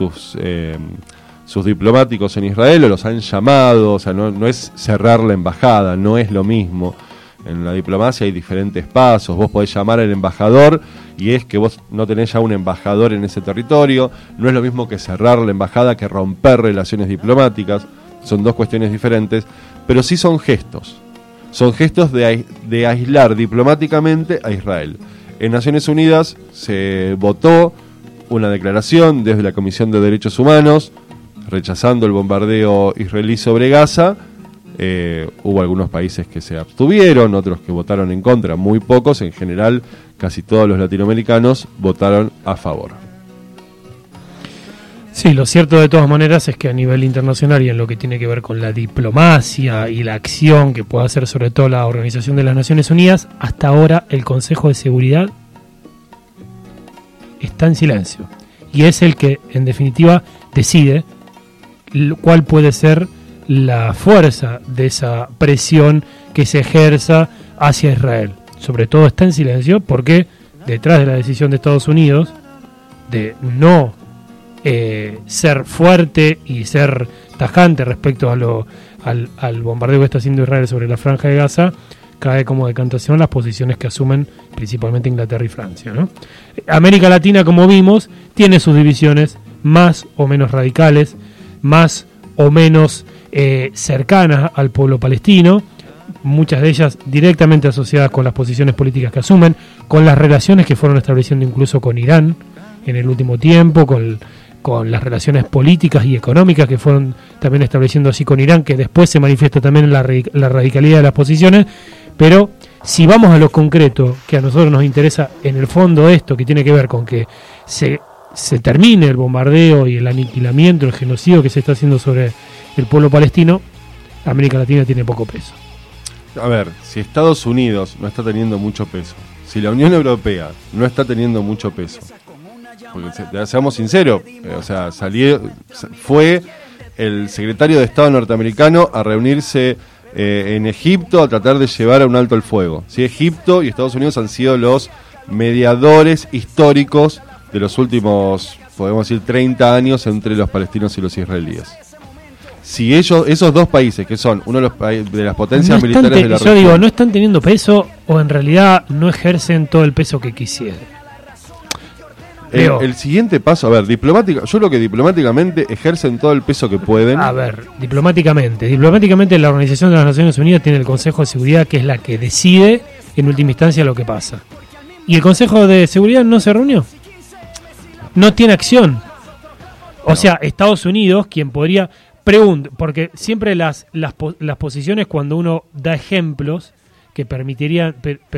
diplomáticos en Israel o los han llamado, o sea, no es cerrar la embajada, no es lo mismo. En la diplomacia hay diferentes pasos. Vos podés llamar al embajador y es que vos no tenés ya un embajador en ese territorio. No es lo mismo que cerrar la embajada que romper relaciones diplomáticas. Son dos cuestiones diferentes, pero sí son gestos. Son gestos de aislar diplomáticamente a Israel. En Naciones Unidas se votó una declaración desde la Comisión de Derechos Humanos rechazando el bombardeo israelí sobre Gaza. Hubo algunos países que se abstuvieron, otros que votaron en contra, muy pocos. En general, casi todos los latinoamericanos votaron a favor.
Sí, lo cierto de todas maneras es que a nivel internacional y en lo que tiene que ver con la diplomacia y la acción que puede hacer sobre todo la Organización de las Naciones Unidas, hasta ahora el Consejo de Seguridad está en silencio y es el que en definitiva decide cuál puede ser la fuerza de esa presión que se ejerza hacia Israel. Sobre todo está en silencio porque detrás de la decisión de Estados Unidos de no ser fuerte y ser tajante respecto al bombardeo que está haciendo Israel sobre la franja de Gaza, cae como decantación las posiciones que asumen principalmente Inglaterra y Francia, ¿no? América Latina, como vimos, tiene sus divisiones más o menos radicales, más o menos cercanas al pueblo palestino, muchas de ellas directamente asociadas con las posiciones políticas que asumen, con las relaciones que fueron estableciendo incluso con Irán en el último tiempo, con las relaciones políticas y económicas que fueron también estableciendo así con Irán, que después se manifiesta también en la radicalidad de las posiciones. Pero si vamos a lo concreto, que a nosotros nos interesa en el fondo esto, que tiene que ver con que se termine el bombardeo y el aniquilamiento, el genocidio que se está haciendo sobre el pueblo palestino, América Latina tiene poco peso.
A ver, si Estados Unidos no está teniendo mucho peso, si la Unión Europea no está teniendo mucho peso, porque seamos sinceros, o sea, fue el secretario de Estado norteamericano a reunirse en Egipto a tratar de llevar a un alto el fuego. ¿Sí? Egipto y Estados Unidos han sido los mediadores históricos de los últimos, podemos decir, 30 años entre los palestinos y los israelíes. Si esos dos países, que son uno de las potencias militares de la región... Yo digo,
¿no están teniendo peso o en realidad no ejercen todo el peso que quisieran?
el siguiente paso, a ver, yo creo que diplomáticamente ejercen todo el peso que pueden.
A ver, diplomáticamente la Organización de las Naciones Unidas tiene el Consejo de Seguridad, que es la que decide en última instancia lo que pasa. ¿Y el Consejo de Seguridad no se reunió? No tiene acción. O sea, Estados Unidos, quien podría... porque siempre las posiciones, cuando uno da ejemplos que permitirían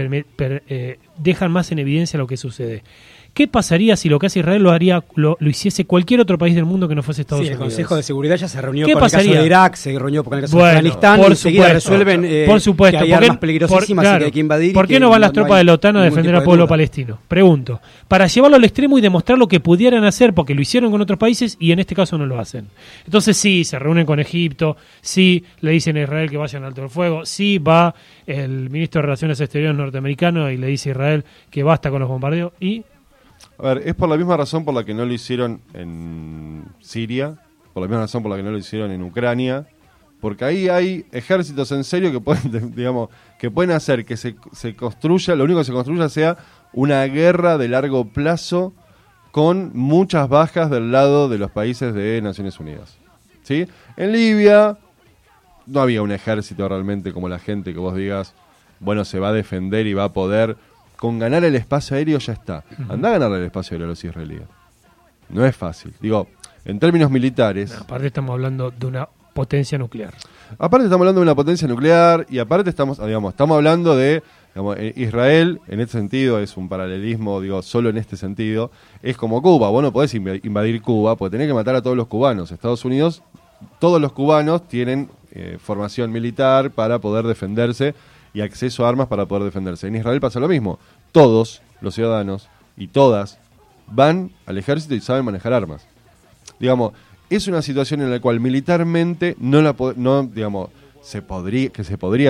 dejan más en evidencia lo que sucede. ¿Qué pasaría si lo que hace Israel lo hiciese cualquier otro país del mundo que no fuese Estados Unidos?
El Consejo de Seguridad ya se reunió
con
el caso de Irak, se reunió con el caso de Afganistán,
por
enseguida resuelven
por supuesto,
que hay armas peligrosísimas y que hay que invadir.
¿Por qué no van las tropas de la OTAN a defender al pueblo palestino? Pregunto. Para llevarlo al extremo y demostrar lo que pudieran hacer, porque lo hicieron con otros países y en este caso no lo hacen. Entonces sí, se reúnen con Egipto, sí le dicen a Israel que vayan al alto el fuego, sí va el ministro de Relaciones Exteriores norteamericano y le dice a Israel que basta con los bombardeos y...
A ver, es por la misma razón por la que no lo hicieron en Siria, por la misma razón por la que no lo hicieron en Ucrania, porque ahí hay ejércitos en serio que pueden, que pueden hacer que se construya, lo único que se construya sea una guerra de largo plazo con muchas bajas del lado de los países de Naciones Unidas. ¿Sí? En Libia no había un ejército realmente como la gente que vos digas, bueno, se va a defender y va a poder... Con ganar el espacio aéreo ya está. Andá a ganar el espacio aéreo a los israelíes. No es fácil. Digo, en términos militares...
No, aparte estamos hablando de una potencia nuclear.
Aparte estamos hablando de una potencia nuclear y aparte estamos hablando de... Israel, en este sentido, es un paralelismo, solo en este sentido. Es como Cuba. Vos no podés invadir Cuba porque tenés que matar a todos los cubanos. Estados Unidos, todos los cubanos tienen formación militar para poder defenderse y acceso a armas para poder defenderse. En Israel pasa lo mismo. Todos los ciudadanos y todas van al ejército y saben manejar armas. Es una situación en la cual militarmente se podría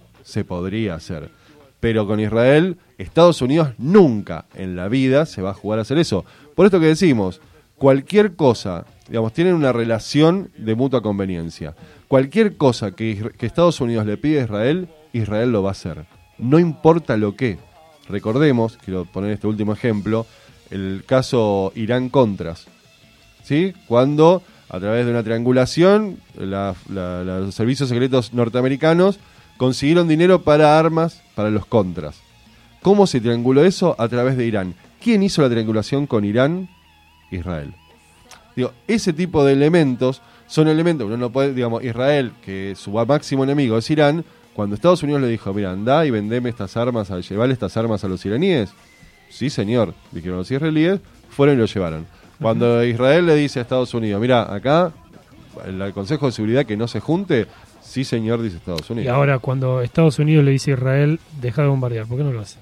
hacer. Pero con Israel, Estados Unidos nunca en la vida se va a jugar a hacer eso. Por esto que decimos, cualquier cosa, tienen una relación de mutua conveniencia. Cualquier cosa que Estados Unidos le pide a Israel lo va a hacer. No importa lo que. Recordemos, quiero poner este último ejemplo, el caso Irán-Contras. ¿Sí? Cuando, a través de una triangulación, los servicios secretos norteamericanos consiguieron dinero para armas para los Contras. ¿Cómo se trianguló eso? A través de Irán. ¿Quién hizo la triangulación con Irán? Israel. Ese tipo de elementos son elementos, uno no puede, Israel, que su máximo enemigo es Irán. Cuando Estados Unidos le dijo, mira, andá y vendeme estas armas, llevale estas armas a los iraníes. Sí, señor, dijeron los israelíes, fueron y lo llevaron. Cuando Israel le dice a Estados Unidos, mira, acá, el Consejo de Seguridad que no se junte, sí, señor, dice Estados Unidos.
Y ahora, cuando Estados Unidos le dice a Israel, deja de bombardear, ¿por qué no lo hace?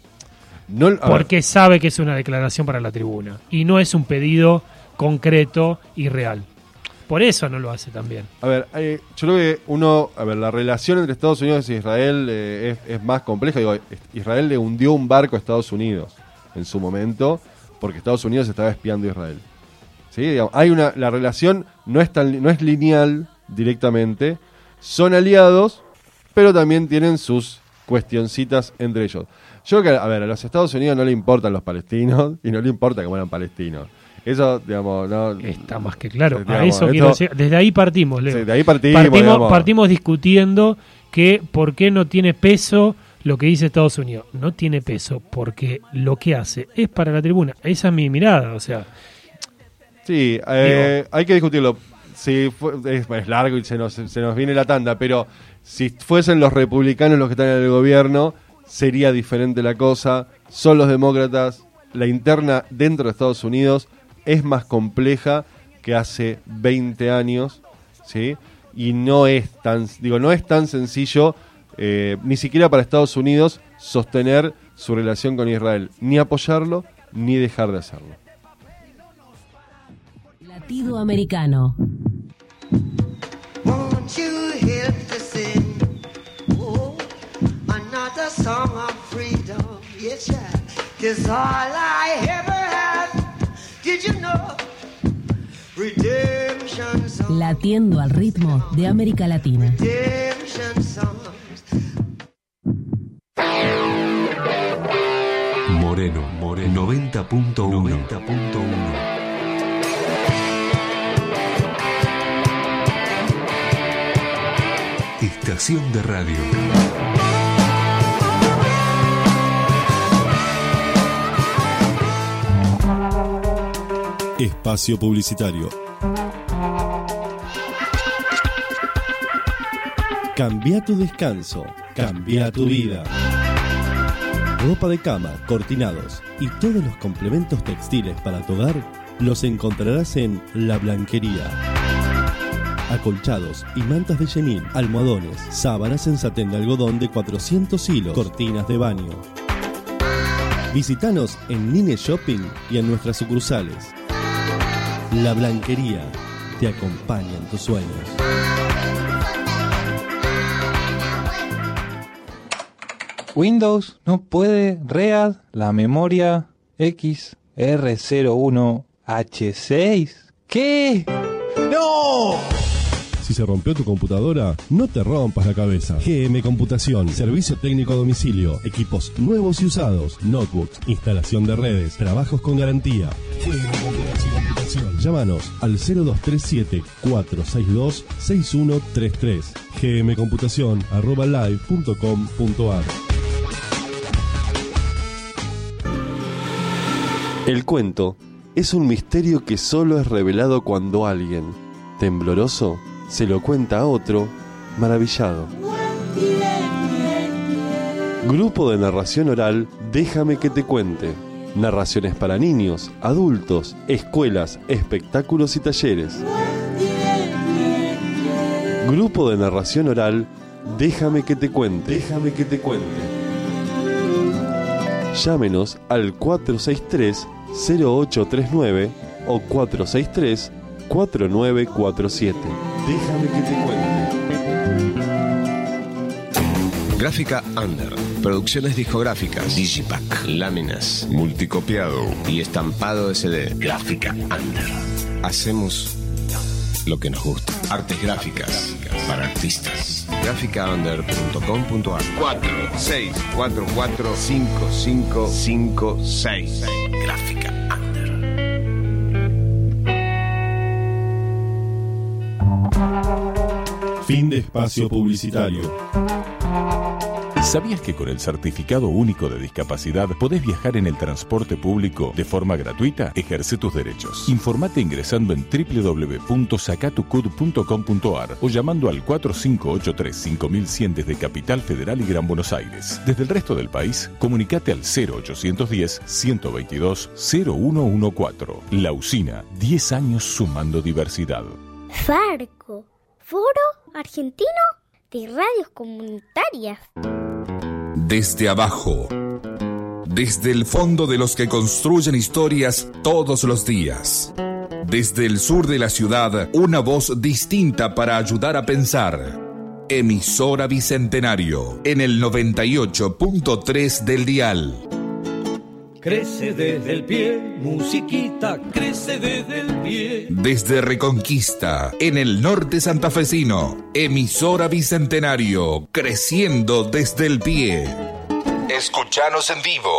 Porque sabe que es una declaración para la tribuna y no es un pedido concreto y real. Por eso no lo hace también. A ver,
yo creo que la relación entre Estados Unidos y Israel es más compleja. Israel le hundió un barco a Estados Unidos en su momento porque Estados Unidos estaba espiando a Israel. ¿Sí? La relación no es lineal directamente. Son aliados, pero también tienen sus cuestioncitas entre ellos. Yo creo que, a los Estados Unidos no le importan los palestinos y no le importa que mueran palestinos. Eso, no...
Está más que claro. A eso quiero decir. Desde ahí partimos, Leo.
Sí, de ahí partimos
discutiendo que por qué no tiene peso lo que dice Estados Unidos. No tiene peso porque lo que hace es para la tribuna. Esa es mi mirada, o sea...
Sí, hay que discutirlo. Es largo y se nos viene la tanda, pero si fuesen los republicanos los que están en el gobierno, sería diferente la cosa. Son los demócratas. La interna dentro de Estados Unidos es más compleja que hace 20 años, ¿sí? Y no es tan sencillo, ni siquiera para Estados Unidos, sostener su relación con Israel, ni apoyarlo, ni dejar de hacerlo.
Latido americano.
Won't you help to sing another song of freedom? Yes, yeah. 'Cause all I ever had, did you know? Redemption songs.
Latiendo al ritmo de América Latina.
Redemption songs.
Moreno. Moreno 90.1. Estación de radio.
Espacio publicitario. Cambia tu descanso, cambia tu vida. Ropa de cama, cortinados y todos los complementos textiles para tu hogar los encontrarás en La Blanquería. Acolchados y mantas de chenil, almohadones, sábanas en satén de algodón de 400 hilos, cortinas de baño. Visítanos en Nine Shopping y en nuestras sucursales. La Blanquería te acompaña en tus sueños.
Windows no puede read la memoria XR01H6. ¿Qué? ¡No!
Si se rompió tu computadora, no te rompas la cabeza. GM Computación, servicio técnico a domicilio, equipos nuevos y usados, notebooks, instalación de redes, trabajos con garantía. GM Computación. Llámanos al 0237-462-6133. gmcomputacion@live.com.ar.
El cuento es un misterio que solo es revelado cuando alguien, tembloroso, se lo cuenta a otro, maravillado. Grupo de narración oral Déjame que te cuente. Narraciones para niños, adultos, escuelas, espectáculos y talleres. Grupo de narración oral Déjame que te cuente. Déjame que te cuente. Llámenos al 463-0839 o 463-4947. Déjame que te cuente.
Gráfica Under. Producciones discográficas. Digipack. Láminas. Multicopiado. Y estampado de CD. Gráfica Under. Hacemos lo que nos gusta. Artes gráficas para artistas. Graficaunder.com.ar 46445556. Gráfica Under.
Fin de espacio publicitario.
¿Sabías que con el Certificado Único de Discapacidad podés viajar en el transporte público de forma gratuita? Ejerce tus derechos. Informate ingresando en www.sacatucud.com.ar o llamando al 4583-5100 desde Capital Federal y Gran Buenos Aires. Desde el resto del país, comunicate al 0810-122-0114. La Usina, 10 años sumando diversidad.
Farco, Foro Argentino de Radios Comunitarias.
Desde abajo, desde el fondo de los que construyen historias todos los días. Desde el sur de la ciudad, una voz distinta para ayudar a pensar. Emisora Bicentenario, en el 98.3 del dial.
Crece desde el pie, musiquita, crece desde el pie.
Desde Reconquista, en el norte santafesino, emisora Bicentenario, creciendo desde el pie. Escuchanos en vivo,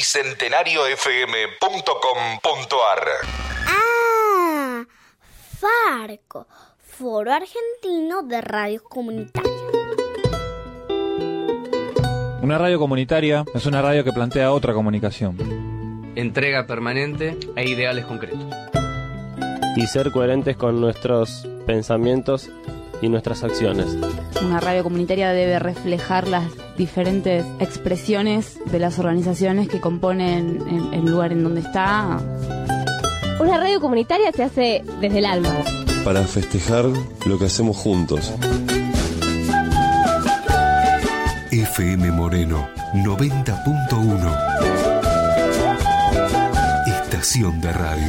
bicentenariofm.com.ar.
Ah, Farco, Foro Argentino de Radios Comunitarias.
Una radio comunitaria es una radio que plantea otra comunicación.
Entrega permanente e ideales concretos.
Y ser coherentes con nuestros pensamientos y nuestras acciones.
Una radio comunitaria debe reflejar las diferentes expresiones de las organizaciones que componen el lugar en donde está.
Una radio comunitaria se hace desde el alma.
Para festejar lo que hacemos juntos.
FM Moreno 90.1. Estación de radio.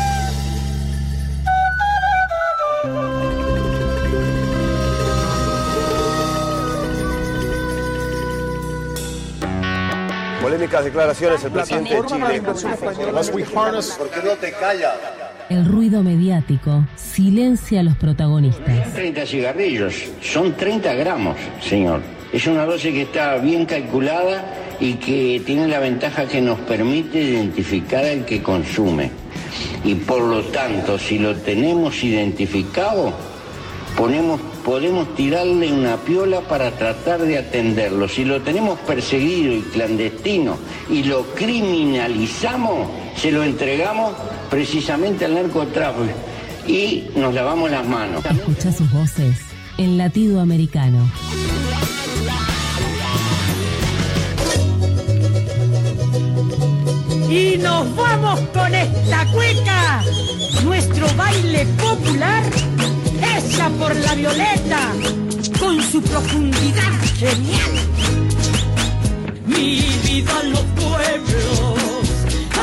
Polémicas declaraciones del presidente de Chile.
¿Por qué no te callas?
El ruido mediático silencia a los protagonistas.
30 cigarrillos, son 30 gramos, señor. Es una dosis que está bien calculada
y que tiene la ventaja que nos permite identificar al que consume. Y por lo tanto, si lo tenemos identificado, podemos tirarle una piola para tratar de atenderlo. Si lo tenemos perseguido y clandestino y lo criminalizamos, se lo entregamos precisamente al narcotráfico y nos lavamos las manos.
Escucha sus voces en Latido Americano.
Y nos vamos con esta cueca, nuestro baile popular, hecha por la Violeta, con su profundidad genial. Mi vida en los pueblos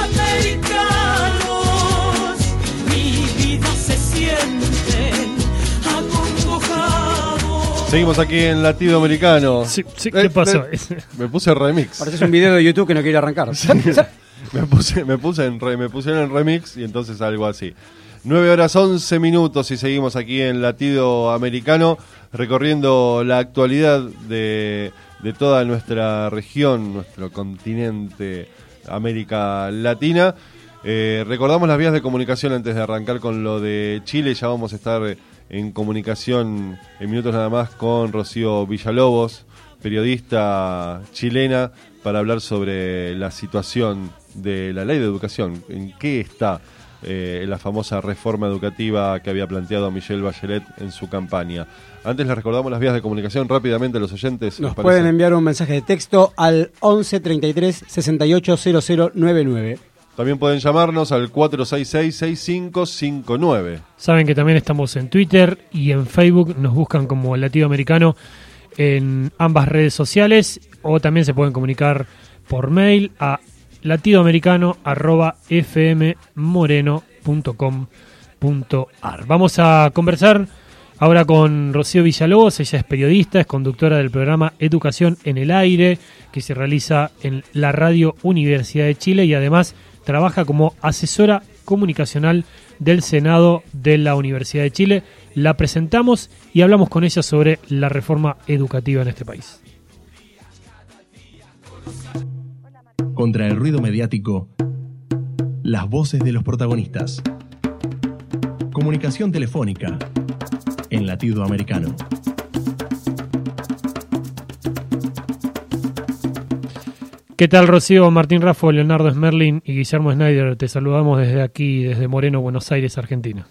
americanos, mi vida se sienten acongojados.
Seguimos aquí en Latido Americano.
Sí, ¿qué pasó?
Me puse remix.
Parece un video de YouTube que no quiere arrancar.
Sí. Me pusieron en remix y entonces algo así. 9:11 y seguimos aquí en Latido Americano recorriendo la actualidad de toda nuestra región, nuestro continente, América Latina. Recordamos las vías de comunicación antes de arrancar con lo de Chile. Ya vamos a estar en comunicación en minutos nada más con Rocío Villalobos, periodista chilena, para hablar sobre la situación de la ley de educación, en qué está la famosa reforma educativa que había planteado Michelle Bachelet en su campaña. Antes les recordamos las vías de comunicación rápidamente a los oyentes.
Nos pueden enviar un mensaje de texto al 11 33 68 0099.
También pueden llamarnos al 466-6559.
Saben que también estamos en Twitter y en Facebook, nos buscan como Latido Americano en ambas redes sociales, o también se pueden comunicar por mail a latidoamericano@fmmoreno.com.ar. Vamos a conversar ahora con Rocío Villalobos. Ella es periodista, es conductora del programa Educación en el Aire, que se realiza en la Radio Universidad de Chile, y además trabaja como asesora comunicacional del Senado de la Universidad de Chile. La presentamos y hablamos con ella sobre la reforma educativa en este país.
Contra el ruido mediático, las voces de los protagonistas. Comunicación telefónica en Latido Americano.
¿Qué tal, Rocío? Martín Raffo, Leonardo Smerlin y Guillermo Schneider. Te saludamos desde aquí, desde Moreno, Buenos Aires, Argentina.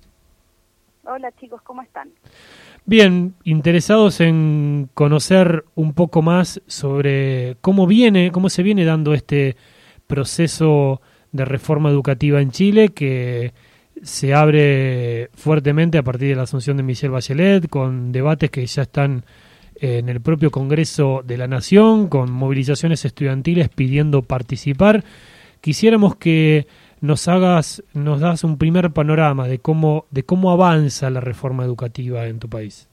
Hola chicos, ¿cómo están?
Bien, interesados en conocer un poco más sobre cómo se viene dando este proceso de reforma educativa en Chile, que se abre fuertemente a partir de la asunción de Michelle Bachelet, con debates que ya están en el propio Congreso de la Nación, con movilizaciones estudiantiles pidiendo participar. Quisiéramos que nos das un primer panorama de cómo avanza la reforma educativa en tu país.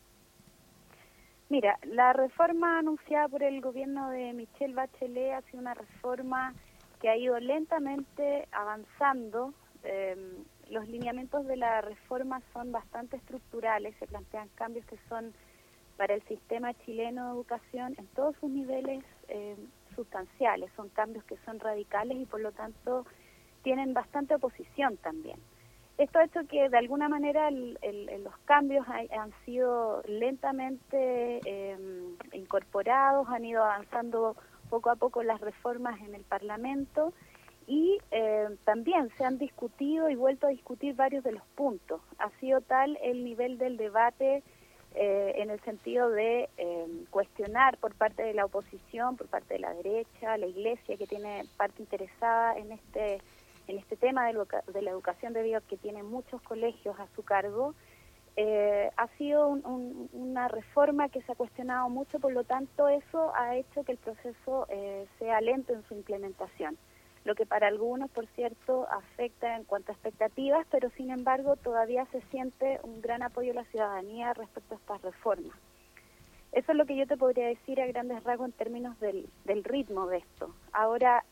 Mira, la reforma anunciada por el gobierno de Michelle Bachelet ha sido una reforma que ha ido lentamente avanzando. Los lineamientos de la reforma son bastante estructurales, se plantean cambios que son para el sistema chileno de educación en todos sus niveles sustanciales, son cambios que son radicales y por lo tanto tienen bastante oposición también. Esto ha hecho que de alguna manera los cambios han sido lentamente incorporados, han ido avanzando poco a poco las reformas en el Parlamento y también se han discutido y vuelto a discutir varios de los puntos. Ha sido tal el nivel del debate en el sentido de cuestionar por parte de la oposición, por parte de la derecha, la Iglesia, que tiene parte interesada en este tema de la educación, debido a que tiene muchos colegios a su cargo. Ha sido una reforma que se ha cuestionado mucho, por lo tanto eso ha hecho que el proceso sea lento en su implementación, lo que para algunos, por cierto, afecta en cuanto a expectativas, pero sin embargo todavía se siente un gran apoyo de la ciudadanía respecto a estas reformas. Eso es lo que yo te podría decir a grandes rasgos en términos del ritmo de esto. Ahora,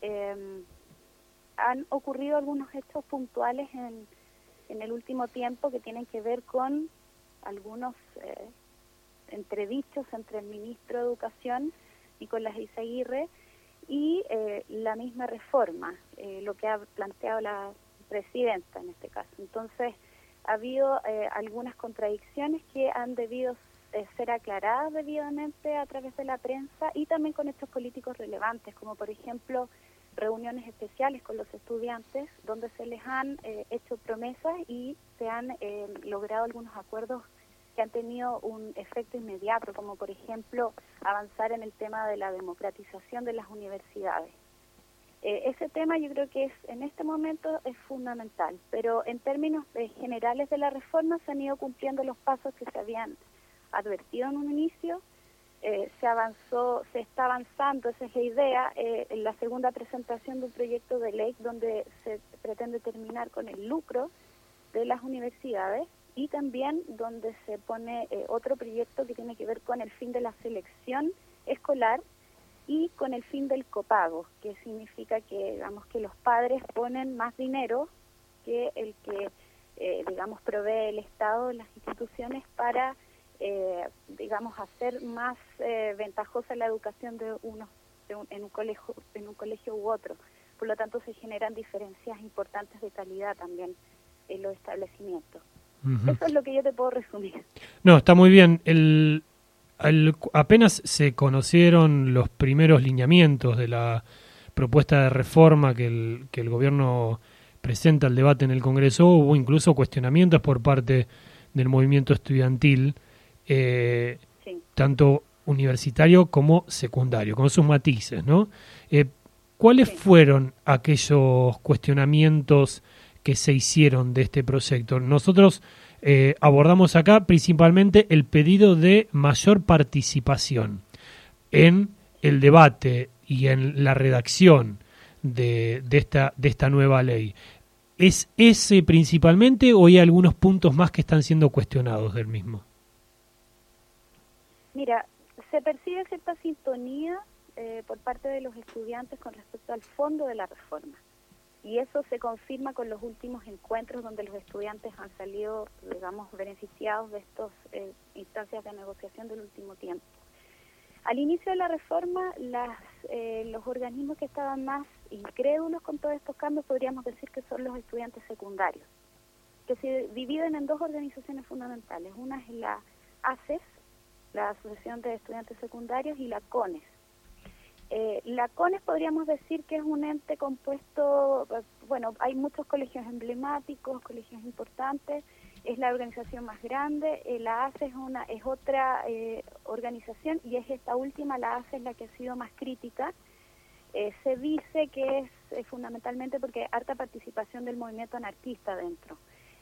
han ocurrido algunos hechos puntuales en el último tiempo que tienen que ver con algunos entredichos entre el ministro de Educación, Nicolás Izaguirre, y la misma reforma, lo que ha planteado la presidenta en este caso. Entonces, ha habido algunas contradicciones que han debido ser aclaradas debidamente a través de la prensa y también con hechos políticos relevantes, como por ejemplo reuniones especiales con los estudiantes, donde se les han hecho promesas y se han logrado algunos acuerdos que han tenido un efecto inmediato, como por ejemplo avanzar en el tema de la democratización de las universidades. Ese tema yo creo que en este momento es fundamental, pero en términos generales de la reforma se han ido cumpliendo los pasos que se habían advertido en un inicio. Se está avanzando, esa es la idea, en la segunda presentación de un proyecto de ley donde se pretende terminar con el lucro de las universidades y también donde se pone otro proyecto que tiene que ver con el fin de la selección escolar y con el fin del copago, que significa que, digamos, que los padres ponen más dinero que el que, digamos, provee el Estado, las instituciones, para digamos, hacer más ventajosa la educación en un colegio u otro. Por lo tanto, se generan diferencias importantes de calidad también en los establecimientos. Eso es lo que yo te puedo resumir.
No, está muy bien. Apenas se conocieron los primeros lineamientos de la propuesta de reforma que el gobierno presenta al debate en el Congreso, hubo incluso cuestionamientos por parte del movimiento estudiantil, sí, tanto universitario como secundario, con sus matices, ¿no? ¿Cuáles fueron aquellos cuestionamientos que se hicieron de este proyecto? Nosotros abordamos acá principalmente el pedido de mayor participación en el debate y en la redacción de esta nueva ley. ¿Es ese principalmente o hay algunos puntos más que están siendo cuestionados del mismo?
Mira, se percibe cierta sintonía por parte de los estudiantes con respecto al fondo de la reforma. Y eso se confirma con los últimos encuentros donde los estudiantes han salido, digamos, beneficiados de estas instancias de negociación del último tiempo. Al inicio de la reforma, los organismos que estaban más incrédulos con todos estos cambios podríamos decir que son los estudiantes secundarios, que se dividen en dos organizaciones fundamentales. Una es la ACES, la Asociación de Estudiantes Secundarios, y la CONES. La CONES podríamos decir que es un ente compuesto, bueno, hay muchos colegios emblemáticos, colegios importantes, es la organización más grande. La ACE es otra organización, y es esta última, la ACE, es la que ha sido más crítica. Se dice que es fundamentalmente porque hay harta participación del movimiento anarquista dentro.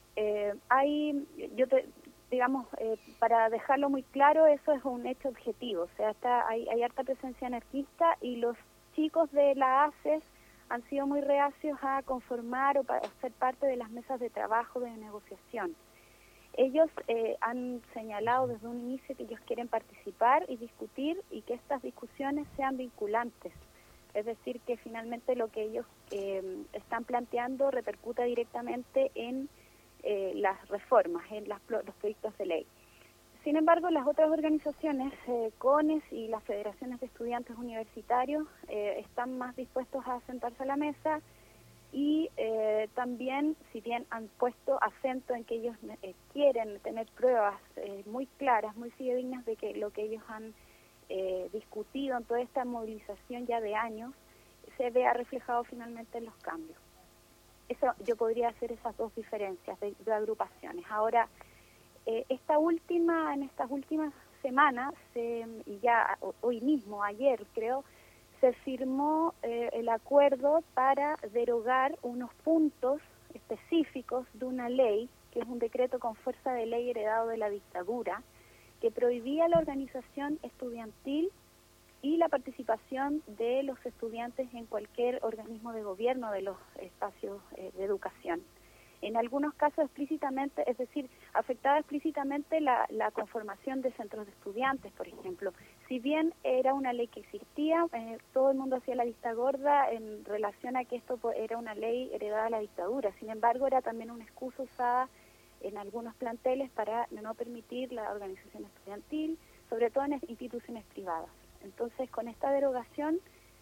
Digamos, para dejarlo muy claro, eso es un hecho objetivo, o sea, hay harta presencia anarquista, y los chicos de la ACES han sido muy reacios a conformar o a ser parte de las mesas de trabajo de negociación. Ellos han señalado desde un inicio que ellos quieren participar y discutir, y que estas discusiones sean vinculantes, es decir, que finalmente lo que ellos están planteando repercuta directamente en las reformas, en los proyectos de ley. Sin embargo, las otras organizaciones, CONES y las federaciones de estudiantes universitarios, están más dispuestos a sentarse a la mesa, y también, si bien han puesto acento en que ellos quieren tener pruebas muy claras, muy fidedignas de que lo que ellos han discutido en toda esta movilización ya de años se vea reflejado finalmente en los cambios. Eso, yo podría hacer esas dos diferencias de agrupaciones. Ahora, en estas últimas semanas, y ya hoy mismo, ayer creo, se firmó el acuerdo para derogar unos puntos específicos de una ley, que es un decreto con fuerza de ley heredado de la dictadura, que prohibía la organización estudiantil y la participación de los estudiantes en cualquier organismo de gobierno de los espacios de educación. En algunos casos explícitamente, es decir, afectaba explícitamente la conformación de centros de estudiantes, por ejemplo. Si bien era una ley que existía, todo el mundo hacía la vista gorda en relación a que esto era una ley heredada de la dictadura. Sin embargo, era también una excusa usada en algunos planteles para no permitir la organización estudiantil, sobre todo en instituciones privadas. Entonces, con esta derogación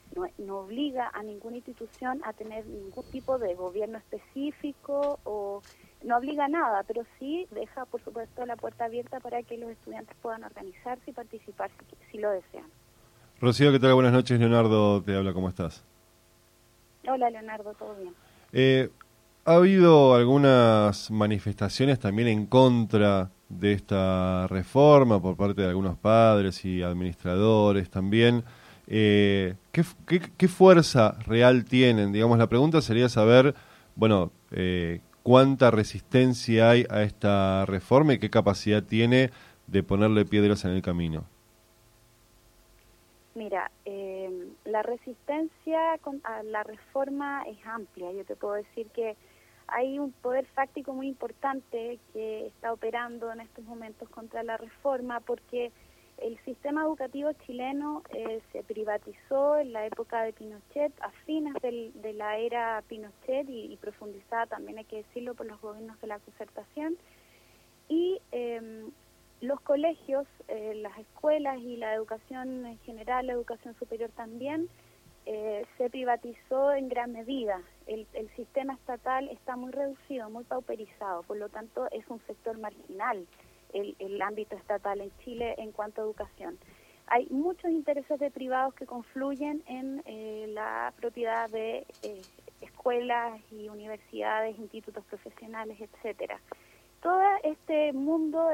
no obliga a ninguna institución a tener ningún tipo de gobierno específico o no obliga a nada, pero sí deja, por supuesto, la puerta abierta para que los estudiantes puedan organizarse y participar si lo desean.
Rocío, ¿qué tal? Buenas noches. Leonardo te habla, ¿cómo estás?
Hola, Leonardo, ¿todo bien?
Ha habido algunas manifestaciones también en contra de esta reforma por parte de algunos padres y administradores también. ¿Qué fuerza real tienen? Digamos, la pregunta sería saber, bueno, cuánta resistencia hay a esta reforma y qué capacidad tiene de ponerle piedras en el camino.
Mira, la resistencia a la reforma es amplia. Yo te puedo decir que hay un poder fáctico muy importante que está operando en estos momentos contra la reforma porque el sistema educativo chileno se privatizó en la época de Pinochet, a fines de la era Pinochet y profundizada también, hay que decirlo, por los gobiernos de la concertación. Y los colegios, las escuelas y la educación en general, la educación superior también, se privatizó en gran medida. El sistema estatal está muy reducido, muy pauperizado, por lo tanto es un sector marginal el ámbito estatal en Chile en cuanto a educación. Hay muchos intereses de privados que confluyen en la propiedad de escuelas y universidades, institutos profesionales, etcétera. Todo este mundo,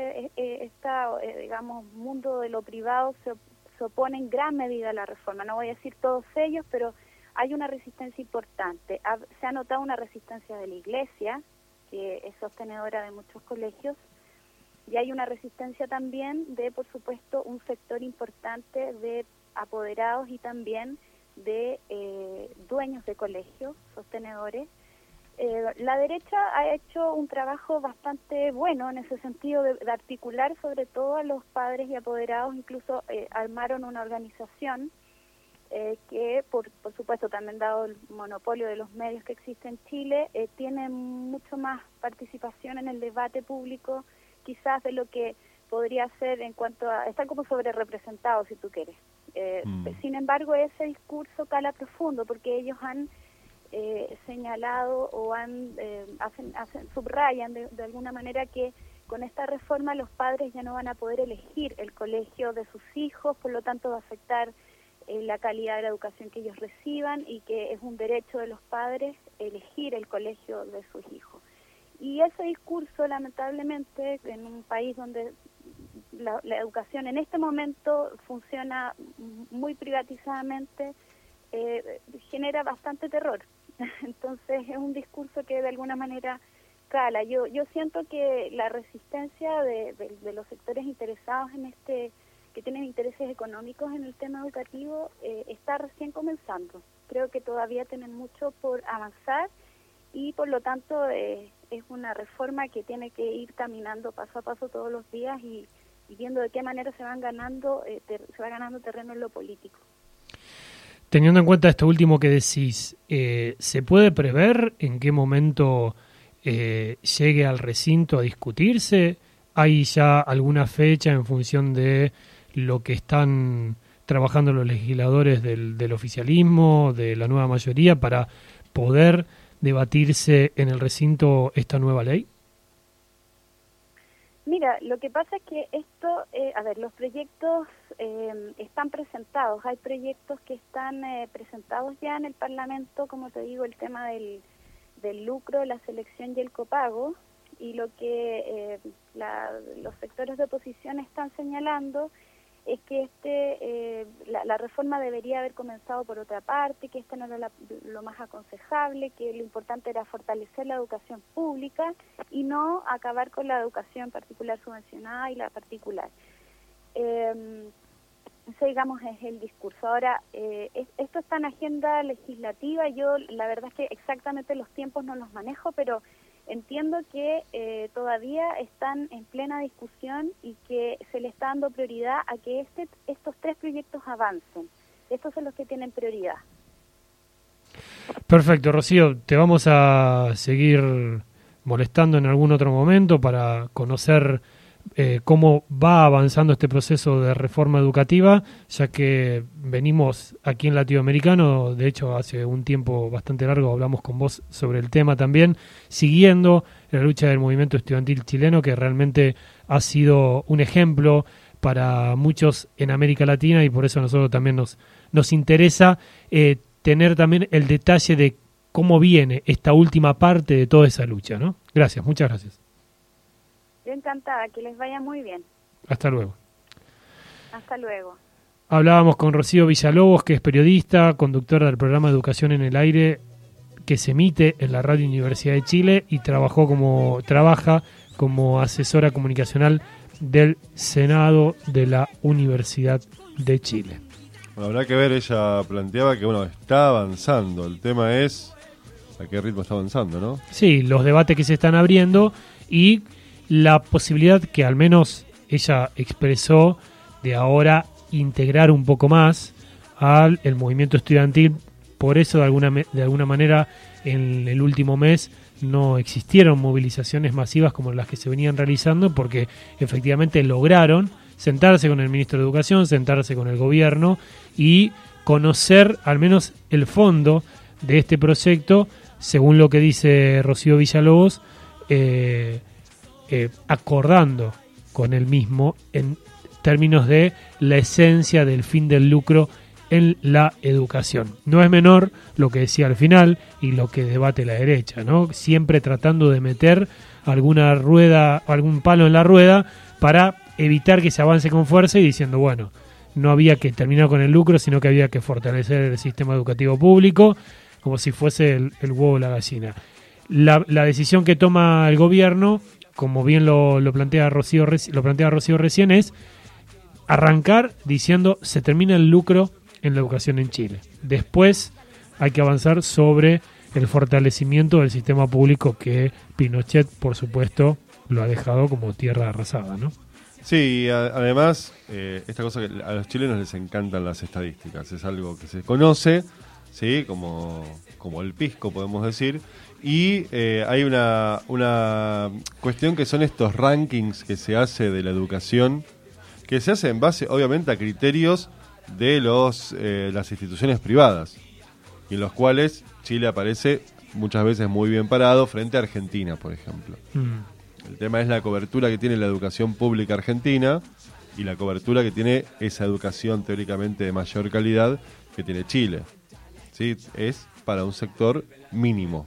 digamos, mundo de lo privado se opone en gran medida a la reforma. No voy a decir todos ellos, pero hay una resistencia importante. Se ha notado una resistencia de la Iglesia, que es sostenedora de muchos colegios, y hay una resistencia también de, por supuesto, un sector importante de apoderados y también de dueños de colegios, sostenedores. La derecha ha hecho un trabajo bastante bueno en ese sentido de articular sobre todo a los padres y apoderados, incluso armaron una organización que, por supuesto, también dado el monopolio de los medios que existe en Chile, tiene mucho más participación en el debate público, quizás de lo que podría ser en cuanto a... Están como sobre representados, si tú quieres. Sin embargo, ese discurso cala profundo, porque ellos han señalado o subrayan de alguna manera que con esta reforma los padres ya no van a poder elegir el colegio de sus hijos, por lo tanto va a afectar la calidad de la educación que ellos reciban y que es un derecho de los padres elegir el colegio de sus hijos. Y ese discurso, lamentablemente, en un país donde la educación en este momento funciona muy privatizadamente, genera bastante terror. Entonces es un discurso que de alguna manera cala. Yo siento que la resistencia de los sectores interesados en que tienen intereses económicos en el tema educativo está recién comenzando. Creo que todavía tienen mucho por avanzar y por lo tanto es una reforma que tiene que ir caminando paso a paso todos los días y viendo de qué manera se va ganando terreno en lo político.
Teniendo en cuenta esto último que decís, ¿se puede prever en qué momento llegue al recinto a discutirse? ¿Hay ya alguna fecha en función de lo que están trabajando los legisladores del oficialismo, de la nueva mayoría, para poder debatirse en el recinto esta nueva ley?
Mira, lo que pasa es que esto, los proyectos están presentados. Hay proyectos que están presentados ya en el Parlamento, como te digo, el tema del lucro, la selección y el copago, y lo que los sectores de oposición están señalando es que la reforma debería haber comenzado por otra parte, que no era lo más aconsejable, que lo importante era fortalecer la educación pública y no acabar con la educación particular subvencionada y la particular. Ese, digamos, es el discurso. Ahora, esto está en agenda legislativa. Yo, la verdad es que exactamente los tiempos no los manejo, pero entiendo que todavía están en plena discusión y que se le está dando prioridad a que estos tres proyectos avancen. Estos son los que tienen prioridad.
Perfecto, Rocío. Te vamos a seguir molestando en algún otro momento para conocer cómo va avanzando este proceso de reforma educativa, ya que venimos aquí en Latinoamericano, de hecho hace un tiempo bastante largo hablamos con vos sobre el tema también, siguiendo la lucha del movimiento estudiantil chileno, que realmente ha sido un ejemplo para muchos en América Latina, y por eso a nosotros también nos interesa tener también el detalle de cómo viene esta última parte de toda esa lucha, ¿no? Gracias, muchas gracias.
Yo encantada, que les vaya muy bien.
Hasta luego.
Hasta luego.
Hablábamos con Rocío Villalobos, que es periodista, conductora del programa Educación en el Aire, que se emite en la Radio Universidad de Chile, y trabaja como asesora comunicacional del Senado de la Universidad de Chile.
Bueno, habrá que ver, ella planteaba que está avanzando, el tema es a qué ritmo está avanzando, ¿no?
Sí, los debates que se están abriendo y la posibilidad que al menos ella expresó de ahora integrar un poco más al el movimiento estudiantil. Por eso de alguna manera en el último mes no existieron movilizaciones masivas como las que se venían realizando, porque efectivamente lograron sentarse con el ministro de Educación, sentarse con el gobierno y conocer al menos el fondo de este proyecto, según lo que dice Rocío Villalobos, acordando con el mismo en términos de la esencia del fin del lucro en la educación. No es menor lo que decía al final y lo que debate la derecha, ¿no? Siempre tratando de meter alguna rueda, algún palo en la rueda para evitar que se avance con fuerza, y diciendo, bueno, no había que terminar con el lucro, sino que había que fortalecer el sistema educativo público, como si fuese el huevo o la gallina. La decisión que toma el gobierno, como bien lo plantea Rocío recién, es arrancar diciendo se termina el lucro en la educación en Chile. Después hay que avanzar sobre el fortalecimiento del sistema público, que Pinochet, por supuesto, lo ha dejado como tierra arrasada, ¿no?
Sí, además, esta cosa que a los chilenos les encantan las estadísticas, es algo que se conoce, ¿sí? Como el pisco, podemos decir, y hay una cuestión que son estos rankings que se hace de la educación, que se hace en base, obviamente, a criterios de las instituciones privadas, y en los cuales Chile aparece muchas veces muy bien parado frente a Argentina, por ejemplo. El tema es la cobertura que tiene la educación pública argentina y la cobertura que tiene esa educación teóricamente de mayor calidad que tiene Chile. ¿Sí? Es para un sector mínimo,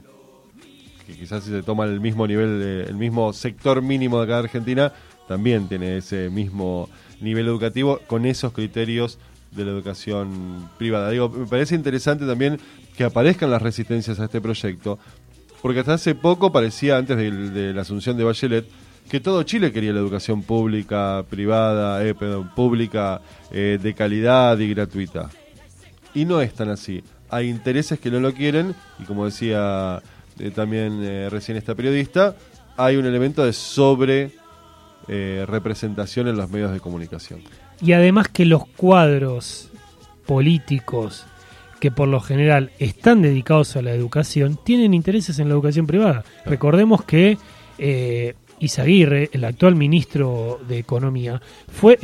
que quizás si se toma el mismo nivel, el mismo sector mínimo de acá de Argentina, también tiene ese mismo nivel educativo con esos criterios de la educación privada. Digo, me parece interesante también que aparezcan las resistencias a este proyecto, porque hasta hace poco parecía, antes de la asunción de Bachelet, que todo Chile quería la educación pública, privada, pública, de calidad y gratuita. Y no es tan así. Hay intereses que no lo quieren, y como decía también recién esta periodista, hay un elemento de sobre representación en los medios de comunicación.
Y además que los cuadros políticos que por lo general están dedicados a la educación tienen intereses en la educación privada. Recordemos que Izaguirre, el actual ministro de Economía, fue,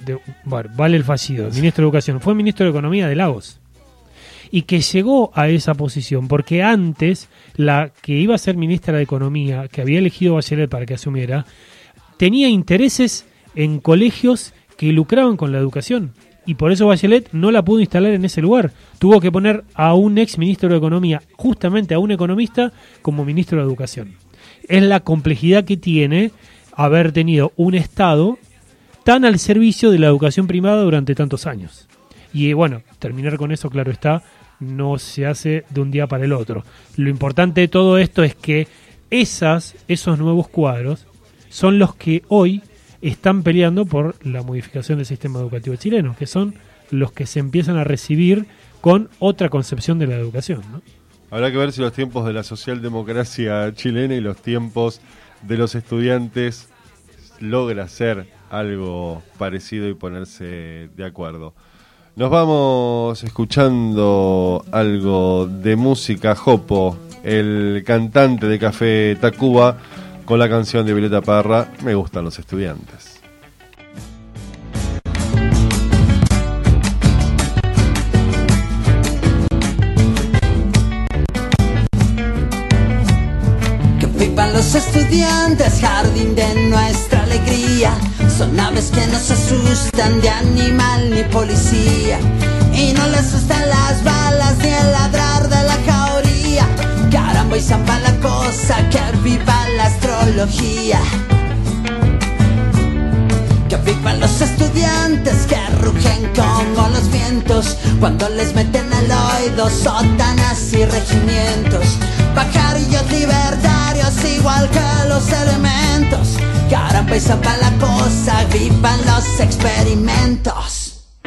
vale el fallido, el ministro de Educación, fue ministro de Economía de Lagos. Y que llegó a esa posición porque antes la que iba a ser ministra de Economía, que había elegido Bachelet para que asumiera, tenía intereses en colegios que lucraban con la educación. Y por eso Bachelet no la pudo instalar en ese lugar. Tuvo que poner a un ex ministro de Economía, justamente a un economista, como ministro de Educación. Es la complejidad que tiene haber tenido un Estado tan al servicio de la educación privada durante tantos años. Y bueno, terminar con eso, claro está, no se hace de un día para el otro. Lo importante de todo esto es que esos nuevos cuadros son los que hoy están peleando por la modificación del sistema educativo chileno, que son los que se empiezan a recibir con otra concepción de la educación, ¿no?
Habrá que ver si los tiempos de la socialdemocracia chilena y los tiempos de los estudiantes logra ser algo parecido y ponerse de acuerdo. Nos vamos escuchando algo de música. Jopo, el cantante de Café Tacuba, con la canción de Violeta Parra, Me gustan los estudiantes.
Vivan los estudiantes, jardín de nuestra alegría. Son aves que no se asustan de animal ni policía, y no les asustan las balas ni el ladrar de la jauría. Caramba y zamba la cosa, que viva la astrología. Que vivan los estudiantes que rugen como los vientos cuando les meten al oído sotanas y regimientos. Pajarillos libertarios igual que los elementos. Caramba y zamba la cosa, vivan los experimentos.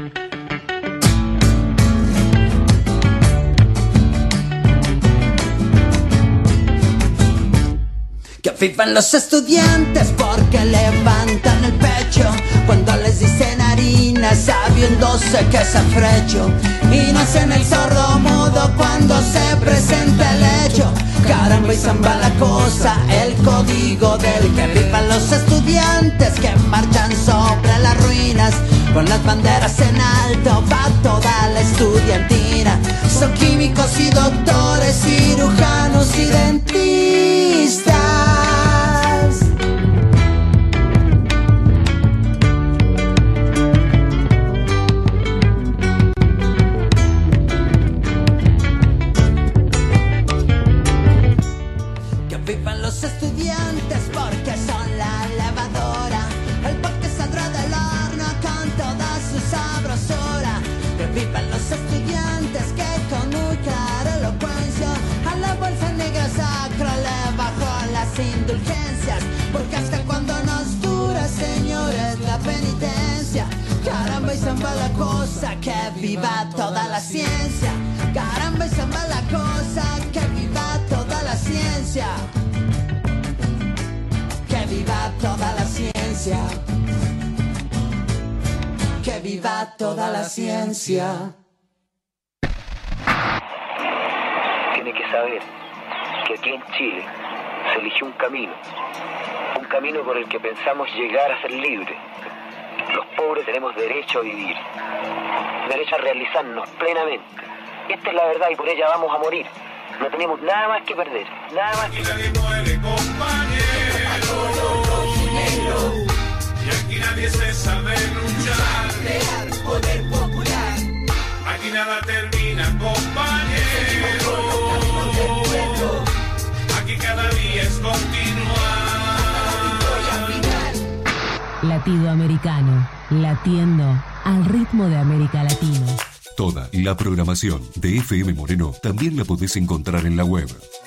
Que vivan los estudiantes porque levantan el pecho cuando les dicen harina, sabiéndose que es afrecho, y no hacen el sordo mudo cuando se presenta el hecho. Caramba y zamba la cosa, el código del que vivan los estudiantes que marchan sobre las ruinas con las banderas en alto, va toda la estudiantina. Son químicos y doctores, cirujanos y dentistas. Que vivan los estudiantes porque son la levadura, el pan que saldrá del horno con toda su sabrosura. Que vivan los estudiantes que con muy clara elocuencia a la bolsa negra sacra le bajó las indulgencias, porque hasta cuando nos dura, señores, la penitencia. Caramba y zamba la cosa, que viva toda la ciencia. Caramba y zamba la cosa, que viva toda la ciencia. Que viva toda la ciencia. Que viva toda la ciencia.
Tiene que saber que aquí en Chile se eligió un camino por el que pensamos llegar a ser libres. Los pobres tenemos derecho a vivir, derecho a realizarnos plenamente. Esta es la verdad y por ella vamos a morir. No tenemos nada más que perder, nada más que perder.
Y aquí nadie se sabe luchar. Real poder popular. Aquí nada termina, compañero. Aquí cada día es continuar.
Latido americano, latiendo al ritmo de América Latina.
Toda la programación de FM Moreno también la podés encontrar en la web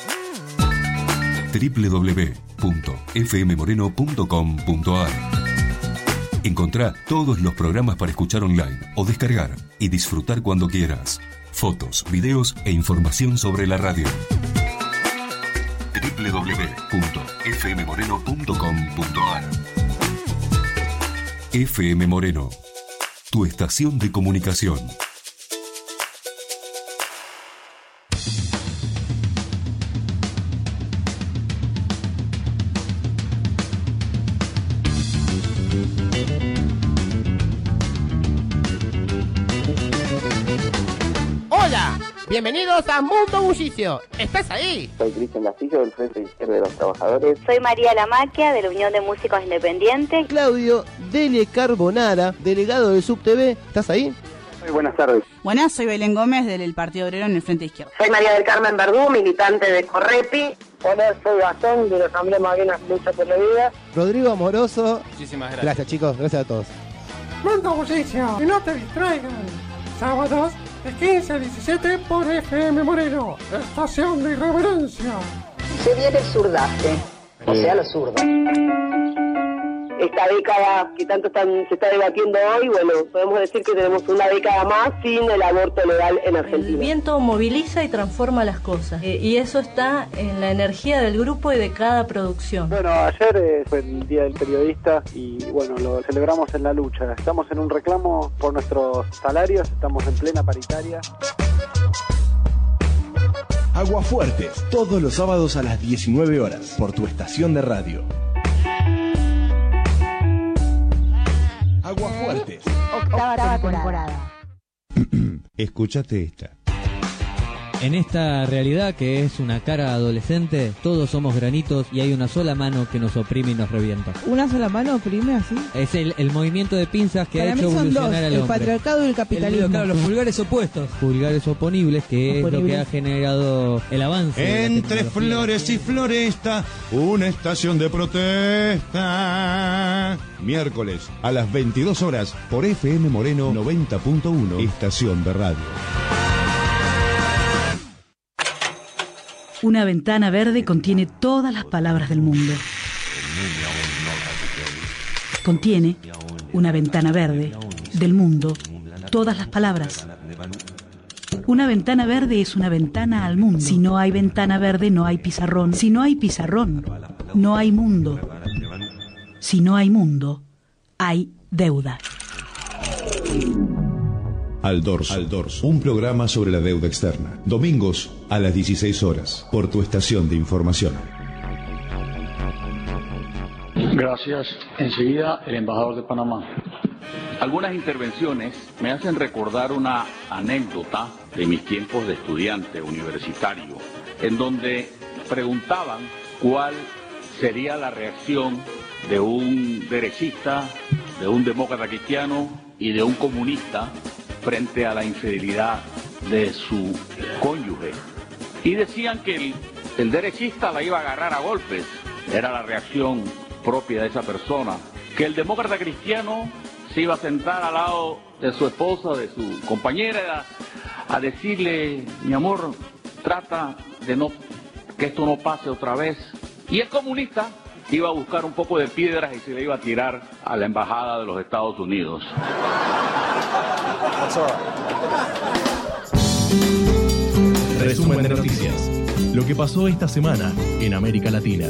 www.fmmoreno.com.ar. Encontrá todos los programas para escuchar online o descargar y disfrutar cuando quieras. Fotos, videos e información sobre la radio. www.fmmoreno.com.ar. FM Moreno, tu estación de comunicación.
Hola, bienvenidos a Mundo Bullicio. ¿Estás ahí?
Soy Cristian Castillo del Frente Izquierdo de los Trabajadores.
Soy María Lamaquia de la Unión de Músicos Independientes.
Claudio Dele Carbonara, delegado del SubTV. ¿Estás ahí?
Buenas tardes.
Buenas, soy Belén Gómez del Partido Obrero en el Frente Izquierdo.
Soy María del Carmen Verdú, militante de Correpi.
Hola, soy Gastón de la Asamblea Malvinas Lucha por la Vida.
Rodrigo Amoroso.
Muchísimas gracias.
Gracias, chicos. Gracias a todos.
Mundo Bullicio, y no te distraigan. Sábados de 15 a 17 por FM Moreno, estación de irreverencia.
Se viene el surdaje, o sea, lo zurdo. Esta década que tanto se está debatiendo hoy, bueno, podemos decir que tenemos una década más sin el aborto legal en Argentina.
El viento moviliza y transforma las cosas, y eso está en la energía del grupo y de cada producción.
Bueno, ayer fue el Día del Periodista y bueno, lo celebramos en la lucha. Estamos en un reclamo por nuestros salarios, estamos en plena paritaria.
Aguafuertes, todos los sábados a las 19 horas, por tu estación de radio. Aguafuertes.
Octava temporada.
Escúchate esta.
En esta realidad que es una cara adolescente, todos somos granitos y hay una sola mano que nos oprime y nos revienta.
¿Una sola mano oprime así?
Es el movimiento de pinzas que
Para
ha hecho
mí son
evolucionar
dos,
al
el
hombre.
patriarcado y el capitalismo.
Claro, los pulgares opuestos. Pulgares oponibles, que es lo que ha generado el avance.
Entre flores y floresta, una estación de protesta. Miércoles a las 22 horas por FM Moreno 90.1, estación de radio.
Una ventana verde contiene todas las palabras del mundo. Contiene una ventana verde del mundo, todas las palabras. Una ventana verde es una ventana al mundo. Si no hay ventana verde, no hay pizarrón. Si no hay pizarrón, no hay mundo. Si no hay mundo, hay deuda.
Al Dorso, un programa sobre la deuda externa. Domingos a las 16 horas, por tu estación de información.
Gracias. Enseguida, el embajador de Panamá. Algunas intervenciones me hacen recordar una anécdota de mis tiempos de estudiante universitario, en donde preguntaban cuál sería la reacción de un derechista, de un demócrata cristiano y de un comunista frente a la infidelidad de su cónyuge. Y decían que el derechista la iba a agarrar a golpes, era la reacción propia de esa persona. Que el demócrata cristiano se iba a sentar al lado de su esposa, de su compañera, a decirle: mi amor, trata de que esto no pase otra vez. Y el comunista iba a buscar un poco de piedras y se le iba a tirar a la embajada de los Estados Unidos.
Resumen de noticias. Lo que pasó esta semana en América Latina.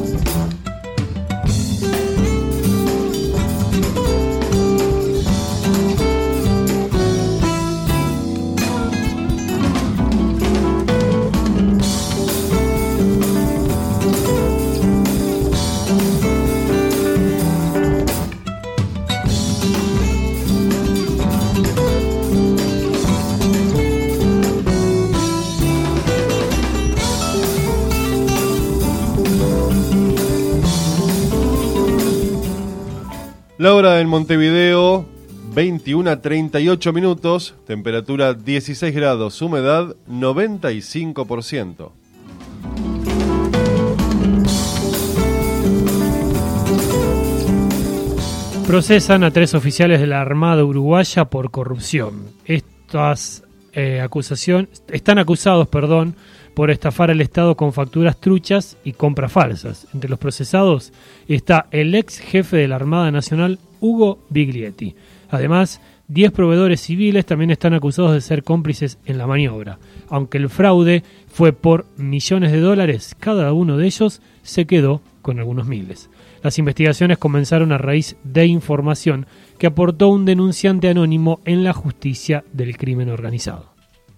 La hora en Montevideo, 21:38 minutos, temperatura 16 grados, humedad 95%.
Procesan a 3 oficiales de la Armada Uruguaya por corrupción. Están acusados por estafar al Estado con facturas truchas y compras falsas. Entre los procesados está el ex jefe de la Armada Nacional, Hugo Biglietti. Además, 10 proveedores civiles también están acusados de ser cómplices en la maniobra. Aunque el fraude fue por millones de dólares, cada uno de ellos se quedó con algunos miles. Las investigaciones comenzaron a raíz de información que aportó un denunciante anónimo en la justicia del crimen organizado.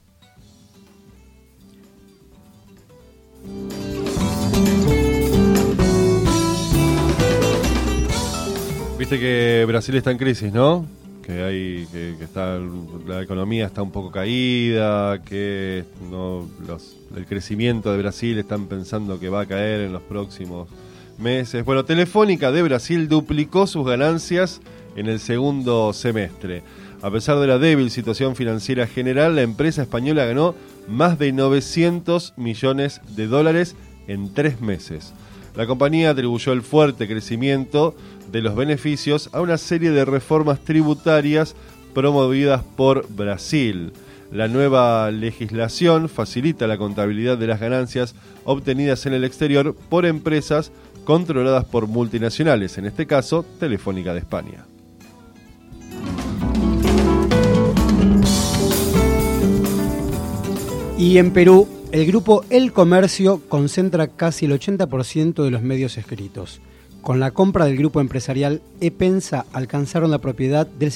Viste que Brasil está en crisis, ¿no? Que está la economía está un poco caída, que el crecimiento de Brasil están pensando que va a caer en los próximos meses. Bueno, Telefónica de Brasil duplicó sus ganancias en el segundo semestre. A pesar de la débil situación financiera general, la empresa española ganó más de 900 millones de dólares en 3 meses. La compañía atribuyó el fuerte crecimiento de los beneficios a una serie de reformas tributarias promovidas por Brasil. La nueva legislación facilita la contabilidad de las ganancias obtenidas en el exterior por empresas controladas por multinacionales, en este caso Telefónica de España.
Y en Perú, el grupo El Comercio concentra casi el 80% de los medios escritos. Con la compra del grupo empresarial Epensa alcanzaron la propiedad del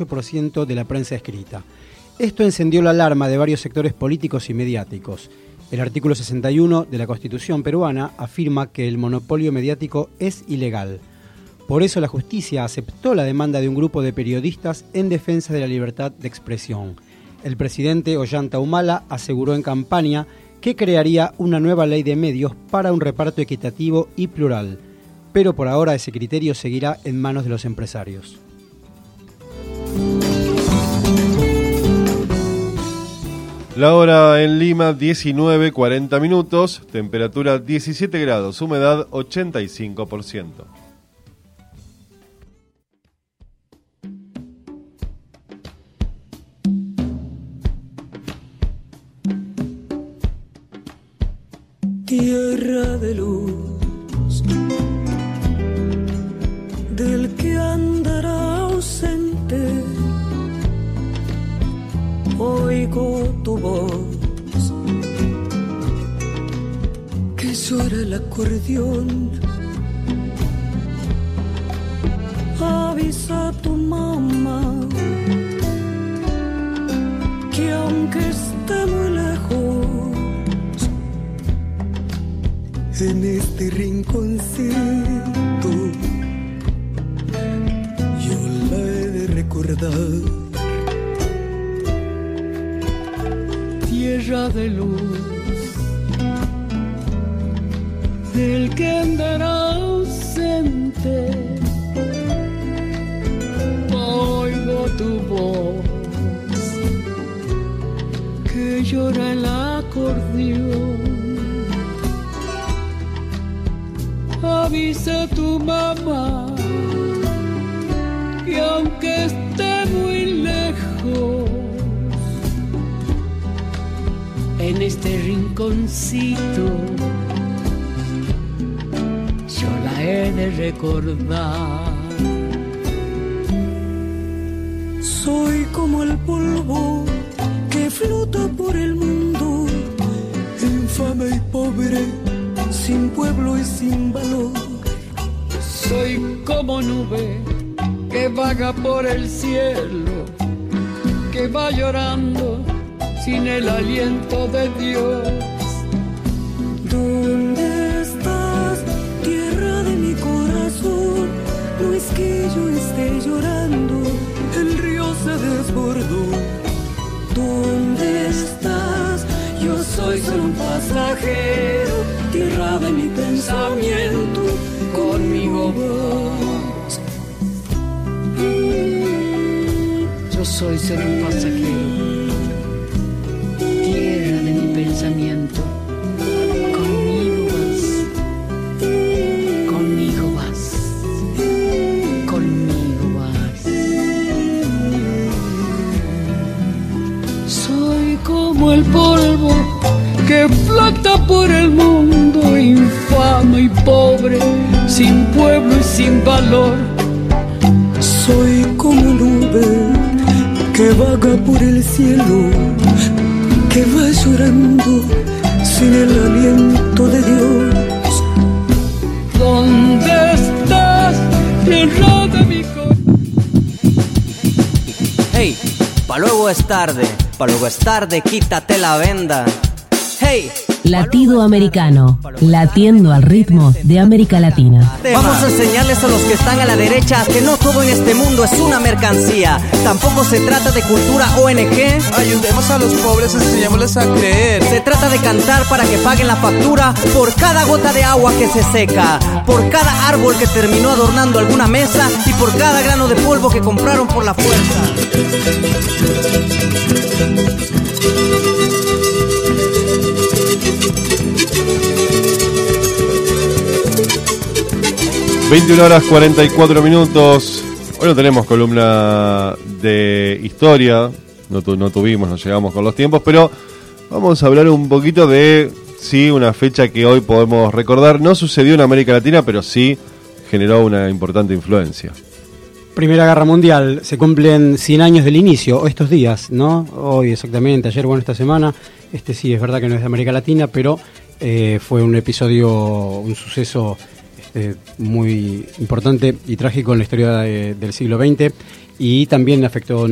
78% de la prensa escrita. Esto encendió la alarma de varios sectores políticos y mediáticos. El artículo 61 de la Constitución peruana afirma que el monopolio mediático es ilegal. Por eso la justicia aceptó la demanda de un grupo de periodistas en defensa de la libertad de expresión. El presidente Ollanta Humala aseguró en campaña que crearía una nueva ley de medios para un reparto equitativo y plural, pero por ahora ese criterio seguirá en manos de los empresarios.
La hora en Lima, 19:40 minutos, temperatura 17 grados, humedad 85%.
Tierra de luz, del que andará ausente, oigo tu voz, que llora el acordeón. Avisa a tu mamá que aunque esté muy lejos, en este rinconcito yo la he de recordar. Tierra de luz, del que andará ausente, oigo tu voz, que llora el acordeón. Avisa a tu mamá que aunque esté muy lejos, en este rinconcito yo la he de recordar. Soy como el polvo que flota por el mundo, infame y pobre, sin pueblo y sin valor. Soy como nube que vaga por el cielo, que va llorando sin el aliento de Dios. ¿Dónde estás, tierra de mi corazón? No es que yo esté llorando, el río se desbordó. ¿Dónde estás? Yo soy solo un pasajero, tierra de mi pensamiento, conmigo vas. Yo soy solo un pasajero, tierra de mi pensamiento, conmigo vas, conmigo vas, conmigo vas. Soy como el polvo que flota por el mundo, infame y pobre, sin pueblo y sin valor. Soy como nube que vaga por el cielo, que va llorando sin el aliento de Dios. ¿Dónde estás, tierra de mi corazón?
Hey, pa' luego es tarde, quítate la venda. Hey,
Latido Americano, latiendo al ritmo de América Latina.
vamos a enseñarles a los que están a la derecha que no todo en este mundo es una mercancía. Tampoco se trata de cultura ONG.
Ayudemos a los pobres, enseñémosles a creer.
Se trata de cantar para que paguen la factura por cada gota de agua que se seca, por cada árbol que terminó adornando alguna mesa y por cada grano de polvo que compraron por la fuerza.
21:44. Hoy no tenemos columna de historia, no tuvimos, no llegamos con los tiempos, pero vamos a hablar un poquito de, sí, una fecha que hoy podemos recordar. No sucedió en América Latina, pero sí generó una importante influencia.
Primera Guerra Mundial, se cumplen 100 años del inicio, estos días, ¿no? Hoy exactamente, ayer, bueno, esta semana. Sí, es verdad que no es de América Latina, pero fue un episodio, un suceso muy importante y trágico en la historia del siglo XX, y también afectó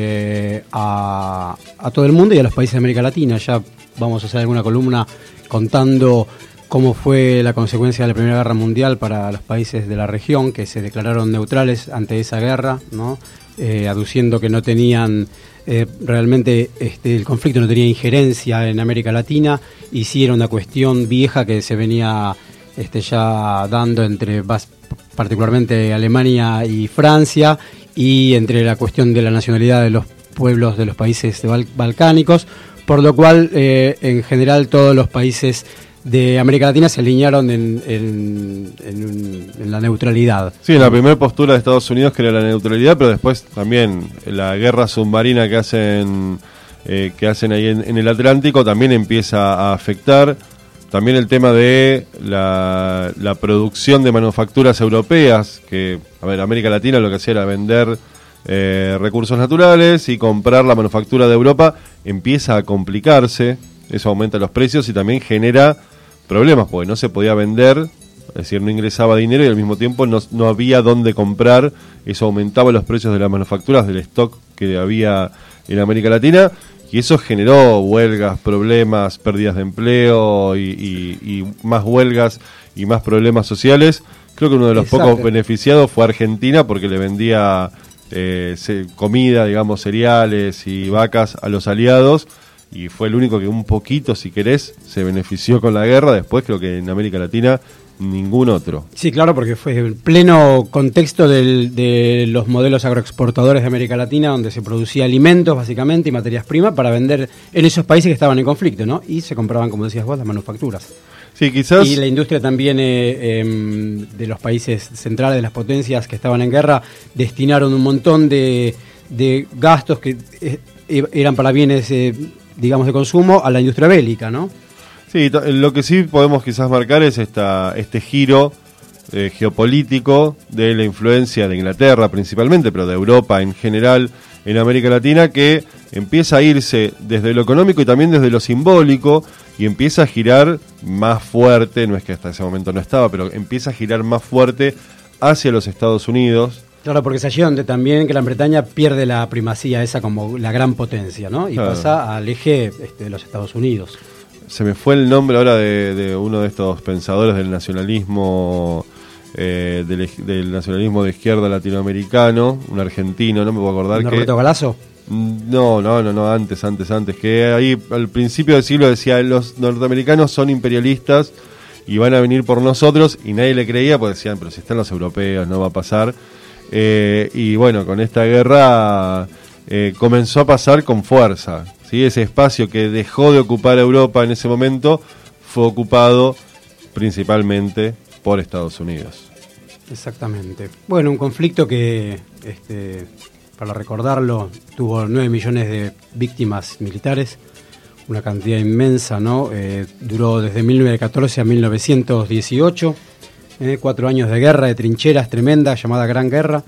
a todo el mundo y a los países de América Latina. Ya vamos a hacer alguna columna contando cómo fue la consecuencia de la Primera Guerra Mundial para los países de la región, que se declararon neutrales ante esa guerra, ¿no? Aduciendo que no tenían realmente el conflicto no tenía injerencia en América Latina, y sí era una cuestión vieja que se venía ya dando entre particularmente Alemania y Francia, y entre la cuestión de la nacionalidad de los pueblos de los países balcánicos, por lo cual en general todos los países de América Latina se alinearon en la neutralidad.
Sí, la primera postura de Estados Unidos, que era la neutralidad, pero después también la guerra submarina que hacen ahí en el Atlántico también empieza a afectar. También el tema de la producción de manufacturas europeas, que, América Latina lo que hacía era vender recursos naturales, y comprar la manufactura de Europa empieza a complicarse. Eso aumenta los precios y también genera problemas, porque no se podía vender, es decir, no ingresaba dinero, y al mismo tiempo no había dónde comprar. Eso aumentaba los precios de las manufacturas, del stock que había en América Latina, y eso generó huelgas, problemas, pérdidas de empleo y más huelgas y más problemas sociales. Creo que uno de los pocos beneficiados fue Argentina, porque le vendía comida, digamos, cereales y vacas a los aliados, y fue el único que un poquito, si querés, se benefició con la guerra. Después creo que en América Latina ningún otro.
Sí, claro, porque fue el pleno contexto de los modelos agroexportadores de América Latina, donde se producía alimentos básicamente y materias primas para vender en esos países que estaban en conflicto, ¿no? Y se compraban, como decías vos, las manufacturas.
Sí, quizás.
Y la industria también de los países centrales, de las potencias que estaban en guerra, destinaron un montón de gastos que eran para bienes, digamos, de consumo a la industria bélica, ¿no?
Sí, lo que sí podemos quizás marcar es este giro geopolítico de la influencia de Inglaterra principalmente, pero de Europa en general en América Latina, que empieza a irse desde lo económico y también desde lo simbólico, y empieza a girar más fuerte, no es que hasta ese momento no estaba, pero empieza a girar más fuerte hacia los Estados Unidos.
Claro, porque es allí donde también Gran Bretaña pierde la primacía esa como la gran potencia, ¿no? Y pasa al eje de los Estados Unidos.
Se me fue el nombre ahora de uno de estos pensadores del nacionalismo del nacionalismo de izquierda latinoamericano, un argentino, no me puedo acordar.
¿Norberto Galasso?
No, antes, que ahí al principio del siglo decía: los norteamericanos son imperialistas y van a venir por nosotros, y nadie le creía, porque decían, pero si están los europeos no va a pasar. Y bueno, con esta guerra comenzó a pasar con fuerza, ¿sí? Ese espacio que dejó de ocupar Europa en ese momento fue ocupado principalmente por Estados Unidos.
Exactamente. Bueno, un conflicto que, para recordarlo, tuvo 9 millones de víctimas militares, una cantidad inmensa, ¿no? Duró desde 1914 a 1918, 4 años de guerra, de trincheras tremenda, llamada Gran Guerra,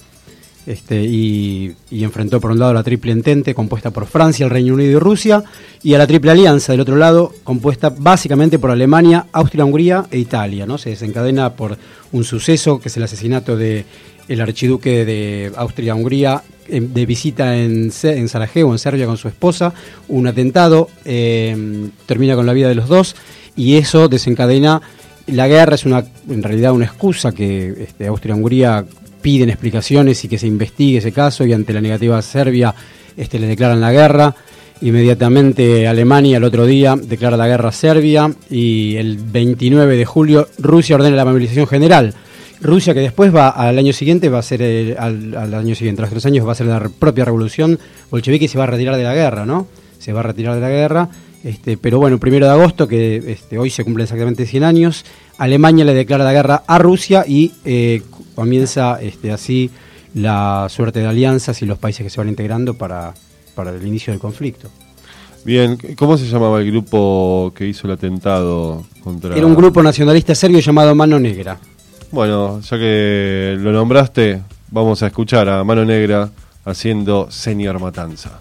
y enfrentó por un lado a la Triple Entente, compuesta por Francia, el Reino Unido y Rusia, y a la Triple Alianza del otro lado, compuesta básicamente por Alemania, Austria, Hungría e Italia, ¿no? Se desencadena por un suceso, que es el asesinato de el archiduque de Austria-Hungría de visita en Sarajevo, en Serbia, con su esposa. Un atentado termina con la vida de los dos, y eso desencadena la guerra. Es en realidad una excusa que Austria-Hungría piden explicaciones y que se investigue ese caso, y ante la negativa de Serbia le declaran la guerra. Inmediatamente Alemania, el otro día, declara la guerra a Serbia, y el 29 de julio Rusia ordena la movilización general. Rusia, que después al año siguiente va a ser al año siguiente, a los 3 años va a ser la propia revolución bolchevique, y se va a retirar de la guerra, ¿no? Se va a retirar de la guerra, pero bueno, 1 de agosto, que hoy se cumplen exactamente 100 años, Alemania le declara la guerra a Rusia, y comienza así la suerte de alianzas y los países que se van integrando para el inicio del conflicto.
Bien, ¿cómo se llamaba el grupo que hizo el atentado contra...?
Era un grupo nacionalista serbio llamado Mano Negra.
Bueno, ya que lo nombraste, vamos a escuchar a Mano Negra haciendo Señor Matanza.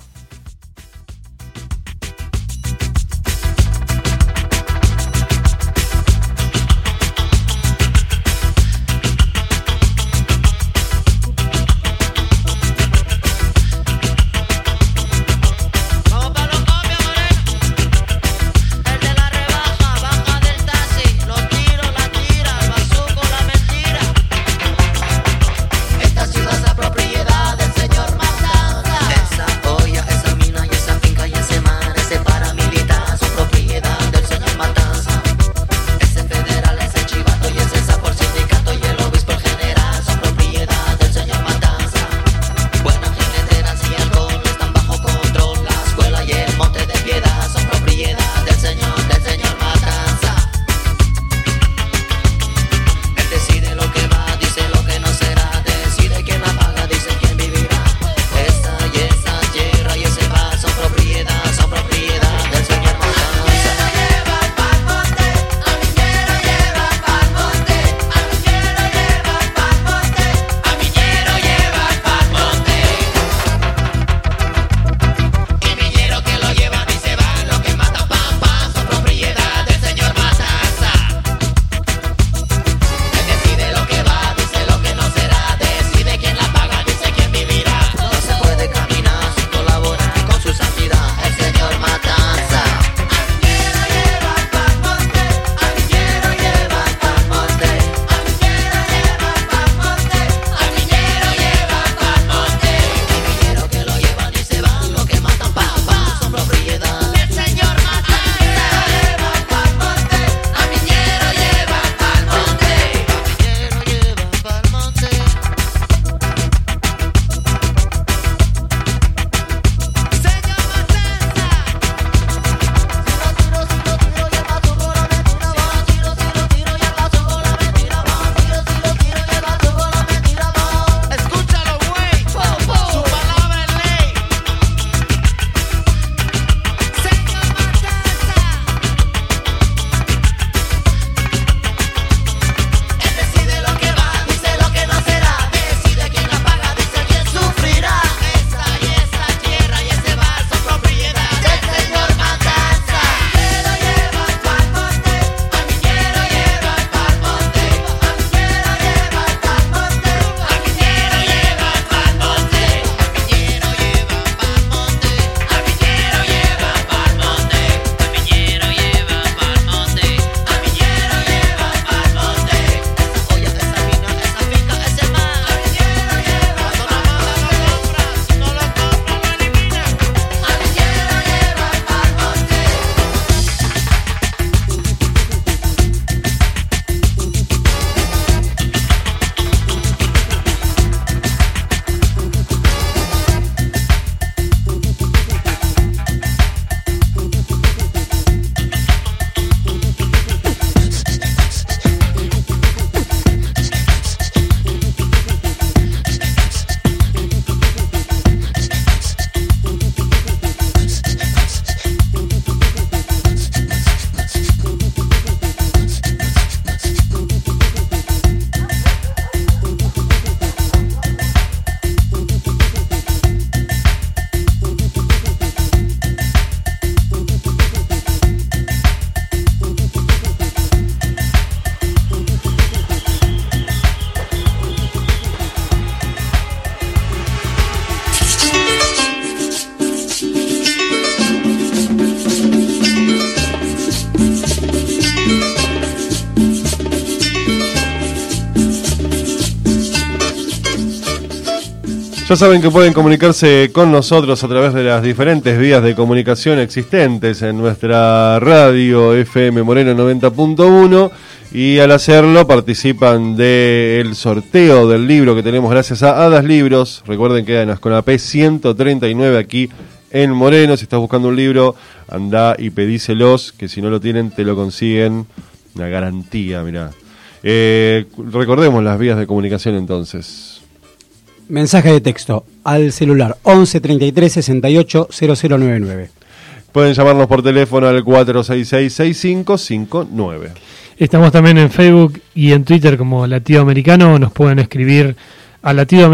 Ya saben que pueden comunicarse con nosotros a través de las diferentes vías de comunicación existentes en nuestra radio FM Moreno 90.1 y al hacerlo participan del sorteo del libro que tenemos gracias a Hadas Libros. Recuerden que en Asconapé 139 aquí en Moreno. Si estás buscando un libro, andá y pedíselos, que si no lo tienen te lo consiguen. Una garantía, mirá. Recordemos las vías de comunicación entonces.
Mensaje de texto al celular 11 33 68 0099.
Pueden llamarnos por teléfono al 466-6559.
Estamos también en Facebook y en Twitter como Latido Americano. Nos pueden escribir a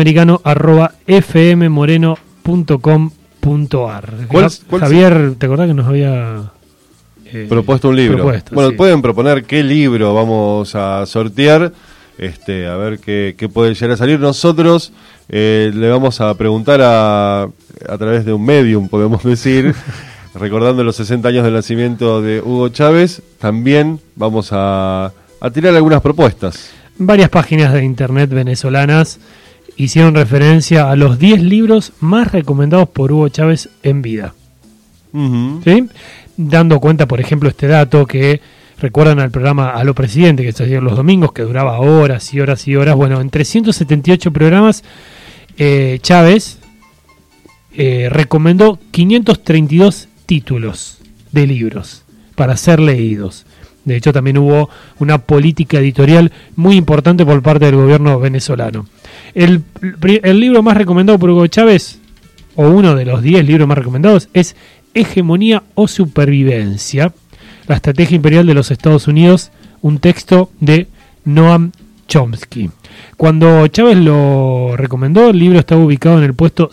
latidoamericano@fmmoreno.com.ar. Javier, ¿te acordás que nos había
propuesto un libro? Bueno,
sí.
Pueden proponer qué libro vamos a sortear. A ver qué puede llegar a salir. Nosotros le vamos a preguntar a través de un medium, podemos decir, recordando los 60 años del nacimiento de Hugo Chávez, también vamos a tirar algunas propuestas.
Varias páginas de internet venezolanas hicieron referencia a los 10 libros más recomendados por Hugo Chávez en vida.
Uh-huh.
¿Sí? Dando cuenta, por ejemplo, este dato que recuerdan al programa A lo Presidente, que se hacía los domingos, que duraba horas y horas y horas. Bueno, en 378 programas, Chávez recomendó 532 títulos de libros para ser leídos. De hecho, también hubo una política editorial muy importante por parte del gobierno venezolano. El libro más recomendado por Hugo Chávez, o uno de los 10 libros más recomendados, es Hegemonía o Supervivencia, la estrategia imperial de los Estados Unidos, un texto de Noam Chomsky. Cuando Chávez lo recomendó, el libro estaba ubicado en el puesto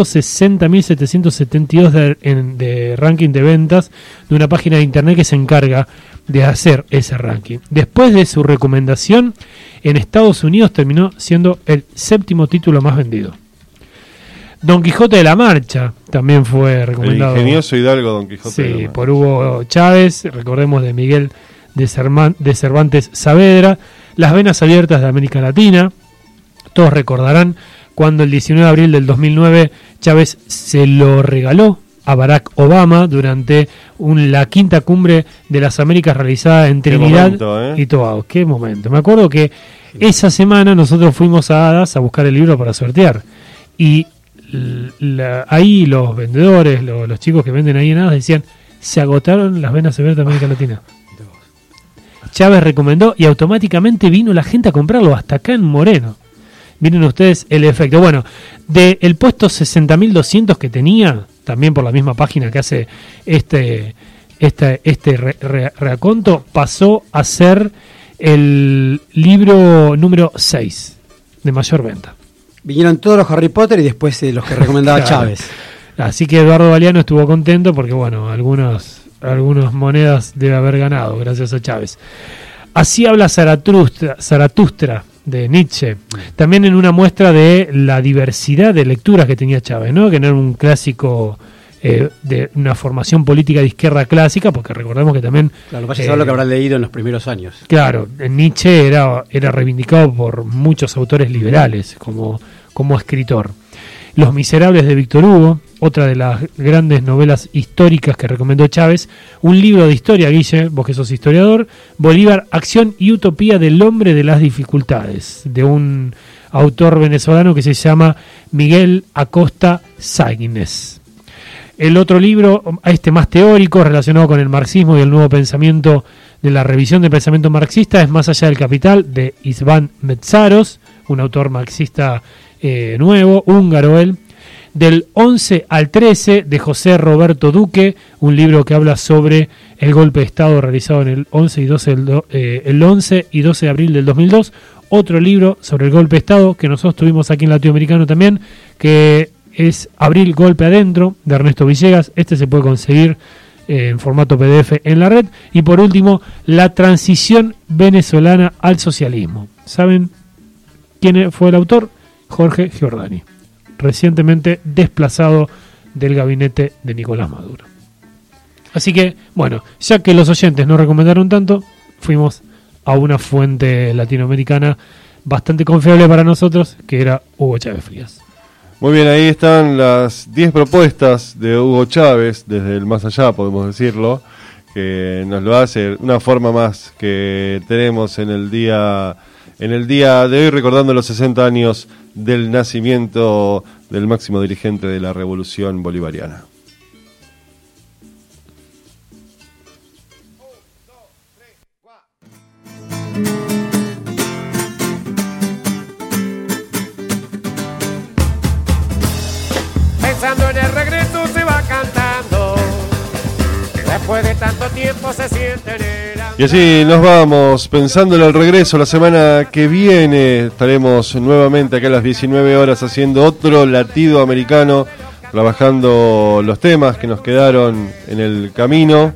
160.772 de ranking de ventas de una página de internet que se encarga de hacer ese ranking. Después de su recomendación, en Estados Unidos terminó siendo el 7º título más vendido. Don Quijote de la Marcha también fue recomendado.
El ingenioso hidalgo Don Quijote de la Marcha.
Por Hugo Chávez, recordemos de Miguel de Cervantes Saavedra, Las Venas Abiertas de América Latina. Todos recordarán cuando el 19 de abril del 2009 Chávez se lo regaló a Barack Obama durante la quinta cumbre de las Américas realizada en Trinidad y Tobago. Qué momento. Me acuerdo que esa semana nosotros fuimos a Hadas a buscar el libro para sortear. Y ahí los vendedores, los chicos que venden ahí en Hadas decían, se agotaron las venas abiertas de América Latina. Chávez recomendó y automáticamente vino la gente a comprarlo hasta acá en Moreno. Miren ustedes el efecto. Bueno, del puesto 60.200 que tenía, también por la misma página que hace este reaconto, pasó a ser el libro número 6 de mayor venta.
Vinieron todos los Harry Potter y después los que recomendaba
Claro.
Chávez.
Así que Eduardo Galeano estuvo contento porque, bueno, algunas monedas debe haber ganado gracias a Chávez. Así habla Zaratustra de Nietzsche, también en una muestra de la diversidad de lecturas que tenía Chávez, ¿no? Que no era un clásico de una formación política de izquierda clásica, porque recordemos que también...
Claro, vaya a saber lo que habrá leído en los primeros años.
Claro, Nietzsche era reivindicado por muchos autores liberales como escritor. Los Miserables de Víctor Hugo, otra de las grandes novelas históricas que recomendó Chávez, un libro de historia, Guille, vos que sos historiador, Bolívar, Acción y Utopía del Hombre de las Dificultades, de un autor venezolano que se llama Miguel Acosta Ságuines. El otro libro, más teórico, relacionado con el marxismo y el nuevo pensamiento de la revisión del pensamiento marxista, es Más allá del capital, de István Metzáros, un autor marxista nuevo, húngaro él. Del 11 al 13 de José Roberto Duque, un libro que habla sobre el golpe de Estado realizado en el 11 y 12 de abril del 2002. Otro libro sobre el golpe de Estado que nosotros tuvimos aquí en Latinoamericano también, que es Abril Golpe Adentro, de Ernesto Villegas. Este se puede conseguir en formato PDF en la red. Y por último, La transición venezolana al socialismo. ¿Saben quién fue el autor? Jorge Giordani, recientemente desplazado del gabinete de Nicolás Maduro. Así que, bueno, ya que los oyentes no recomendaron tanto, fuimos a una fuente latinoamericana bastante confiable para nosotros, que era Hugo Chávez Frías.
Muy bien, ahí están las 10 propuestas de Hugo Chávez, desde el más allá, podemos decirlo, que nos lo hace una forma más que tenemos en el día de hoy, recordando los 60 años del nacimiento del máximo dirigente de la Revolución Bolivariana.
Pensando en el regreso se va cantando, después de tanto tiempo se siente en el andar.
Y así nos vamos, pensando en el regreso. La semana que viene estaremos nuevamente acá a las 19 horas haciendo otro latido americano, trabajando los temas que nos quedaron en el camino.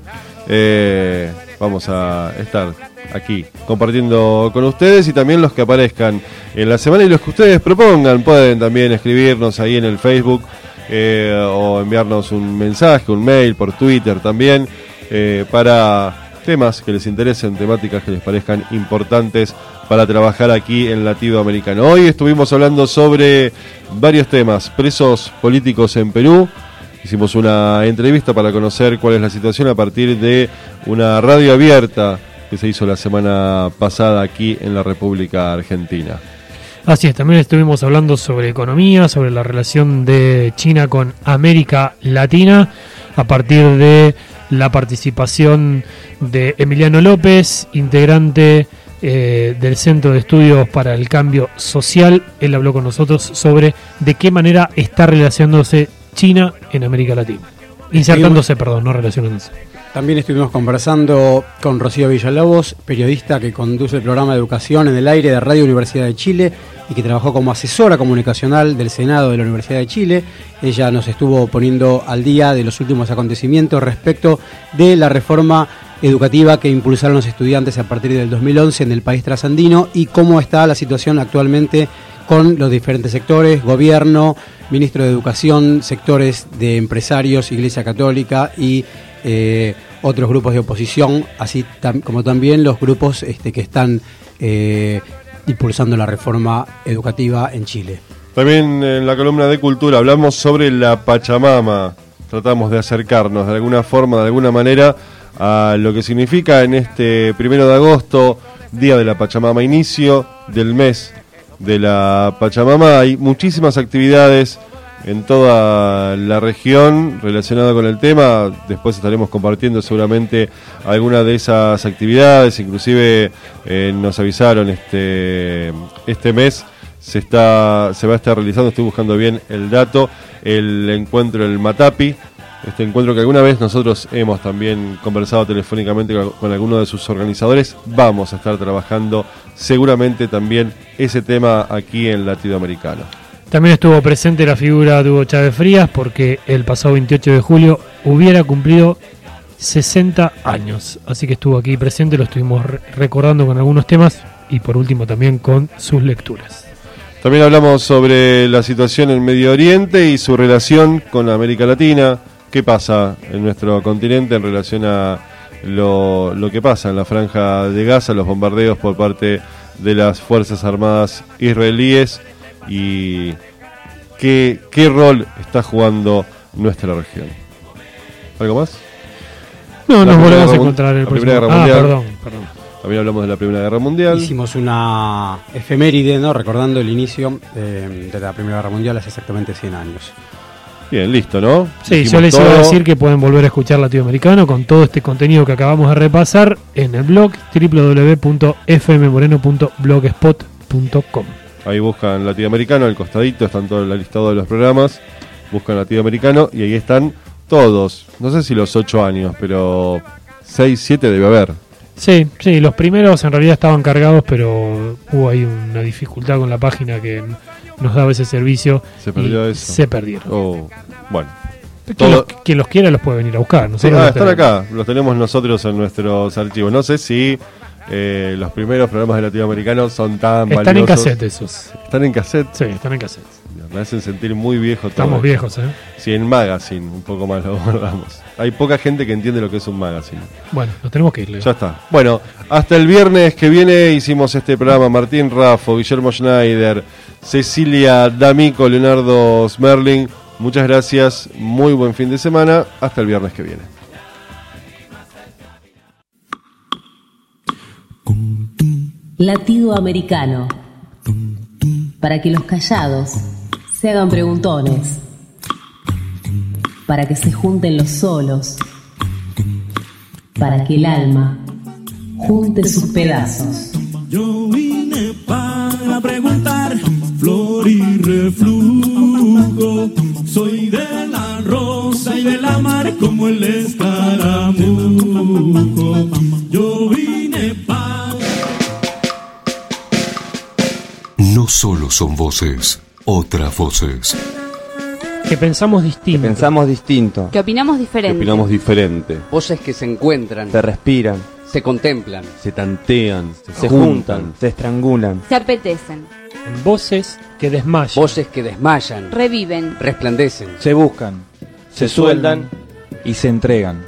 Vamos a estar aquí compartiendo con ustedes y también los que aparezcan en la semana y los que ustedes propongan. Pueden también escribirnos ahí en el Facebook o enviarnos un mensaje, un mail por Twitter también, para temas que les interesen, temáticas que les parezcan importantes para trabajar aquí en Latido Americano. Hoy estuvimos hablando sobre varios temas: presos políticos en Perú. Hicimos una entrevista para conocer cuál es la situación a partir de una radio abierta que se hizo la semana pasada aquí en la República Argentina.
Así es, también estuvimos hablando sobre economía, sobre la relación de China con América Latina, a partir de la participación de Emiliano López, integrante del Centro de Estudios para el Cambio Social. Él habló con nosotros sobre de qué manera está relacionándose China en América Latina. No relacionándose.
También estuvimos conversando con Rocío Villalobos, periodista que conduce el programa de educación en el aire de Radio Universidad de Chile y que trabajó como asesora comunicacional del Senado de la Universidad de Chile. Ella nos estuvo poniendo al día de los últimos acontecimientos respecto de la reforma educativa que impulsaron los estudiantes a partir del 2011 en el país trasandino y cómo está la situación actualmente con los diferentes sectores, gobierno, ministro de Educación, sectores de empresarios, Iglesia Católica y otros grupos de oposición, así como también los grupos que están impulsando la reforma educativa en Chile.
También en la columna de Cultura hablamos sobre la Pachamama. Tratamos de acercarnos de alguna forma, de alguna manera, a lo que significa en este 1 de agosto, Día de la Pachamama, inicio del mes de la Pachamama. Hay muchísimas actividades en toda la región relacionada con el tema. Después estaremos compartiendo seguramente algunas de esas actividades. Inclusive nos avisaron este mes se va a estar realizando, estoy buscando bien el dato, el encuentro del Matapi. Este encuentro que alguna vez nosotros hemos también conversado telefónicamente con algunos de sus organizadores. Vamos a estar trabajando seguramente también ese tema aquí en Latinoamericano.
También estuvo presente la figura de Hugo Chávez Frías, porque el pasado 28 de julio hubiera cumplido 60 años. Así que estuvo aquí presente, lo estuvimos recordando con algunos temas y por último también con sus lecturas.
También hablamos sobre la situación en Medio Oriente y su relación con América Latina. ¿Qué pasa en nuestro continente en relación a lo que pasa en la Franja de Gaza, los bombardeos por parte de las Fuerzas Armadas israelíes? Y qué rol está jugando nuestra región. ¿Algo más?
No, nos volvemos a encontrar el
próximo. Perdón. También hablamos de la Primera Guerra Mundial.
Hicimos una efeméride, ¿no? Recordando el inicio de la Primera Guerra Mundial hace exactamente 100 años.
Bien, listo, ¿no?
Sí, dijimos yo les iba a decir que pueden volver a escuchar Latinoamericano con todo este contenido que acabamos de repasar en el blog www.fmmoreno.blogspot.com.
Ahí buscan Latinoamericano, al costadito están todo el listado de los programas, buscan Latinoamericano y ahí están todos, no sé si los 8 años, pero 6, 7 debe haber.
Sí, los primeros en realidad estaban cargados, pero hubo ahí una dificultad con la página que nos daba ese servicio.
¿Se perdió eso?
Se perdieron.
Oh, bueno.
Quien los quiera los puede venir a buscar.
Sí, están acá, los tenemos nosotros en nuestros archivos. No sé si los primeros programas de Latinoamericano son tan valiosos.
Están en cassette esos.
¿Están en cassette?
Sí, están en cassette.
Me hacen sentir muy viejo todo.
Estamos viejos, ¿eh?
Sí, en Magazine, un poco más lo guardamos. Hay poca gente que entiende lo que es un Magazine.
Bueno, nos tenemos que ir, Leo.
Ya está. Bueno, hasta el viernes que viene hicimos este programa. Martín Raffo, Guillermo Schneider, Cecilia D'Amico, Leonardo Smerling. Muchas gracias, muy buen fin de semana. Hasta el viernes que viene.
Latido americano. Para que los callados se hagan preguntones. Para que se junten los solos. Para que el alma junte sus pedazos.
Yo vine para preguntar, flor y reflujo. Soy de la rosa y de la mar como el escaramujo. Yo vine para...
No solo son voces, otras voces.
Que pensamos distinto.
Que opinamos diferente.
Voces que se encuentran.
Se respiran.
Se contemplan.
Se tantean. Se juntan. Se estrangulan. Se apetecen.
Voces que desmayan.
Voces que desmayan.
Reviven.
Resplandecen.
Se buscan. Se sueldan. Y se entregan.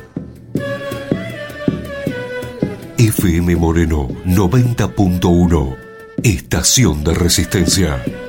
FM Moreno 90.1. Estación de Resistencia.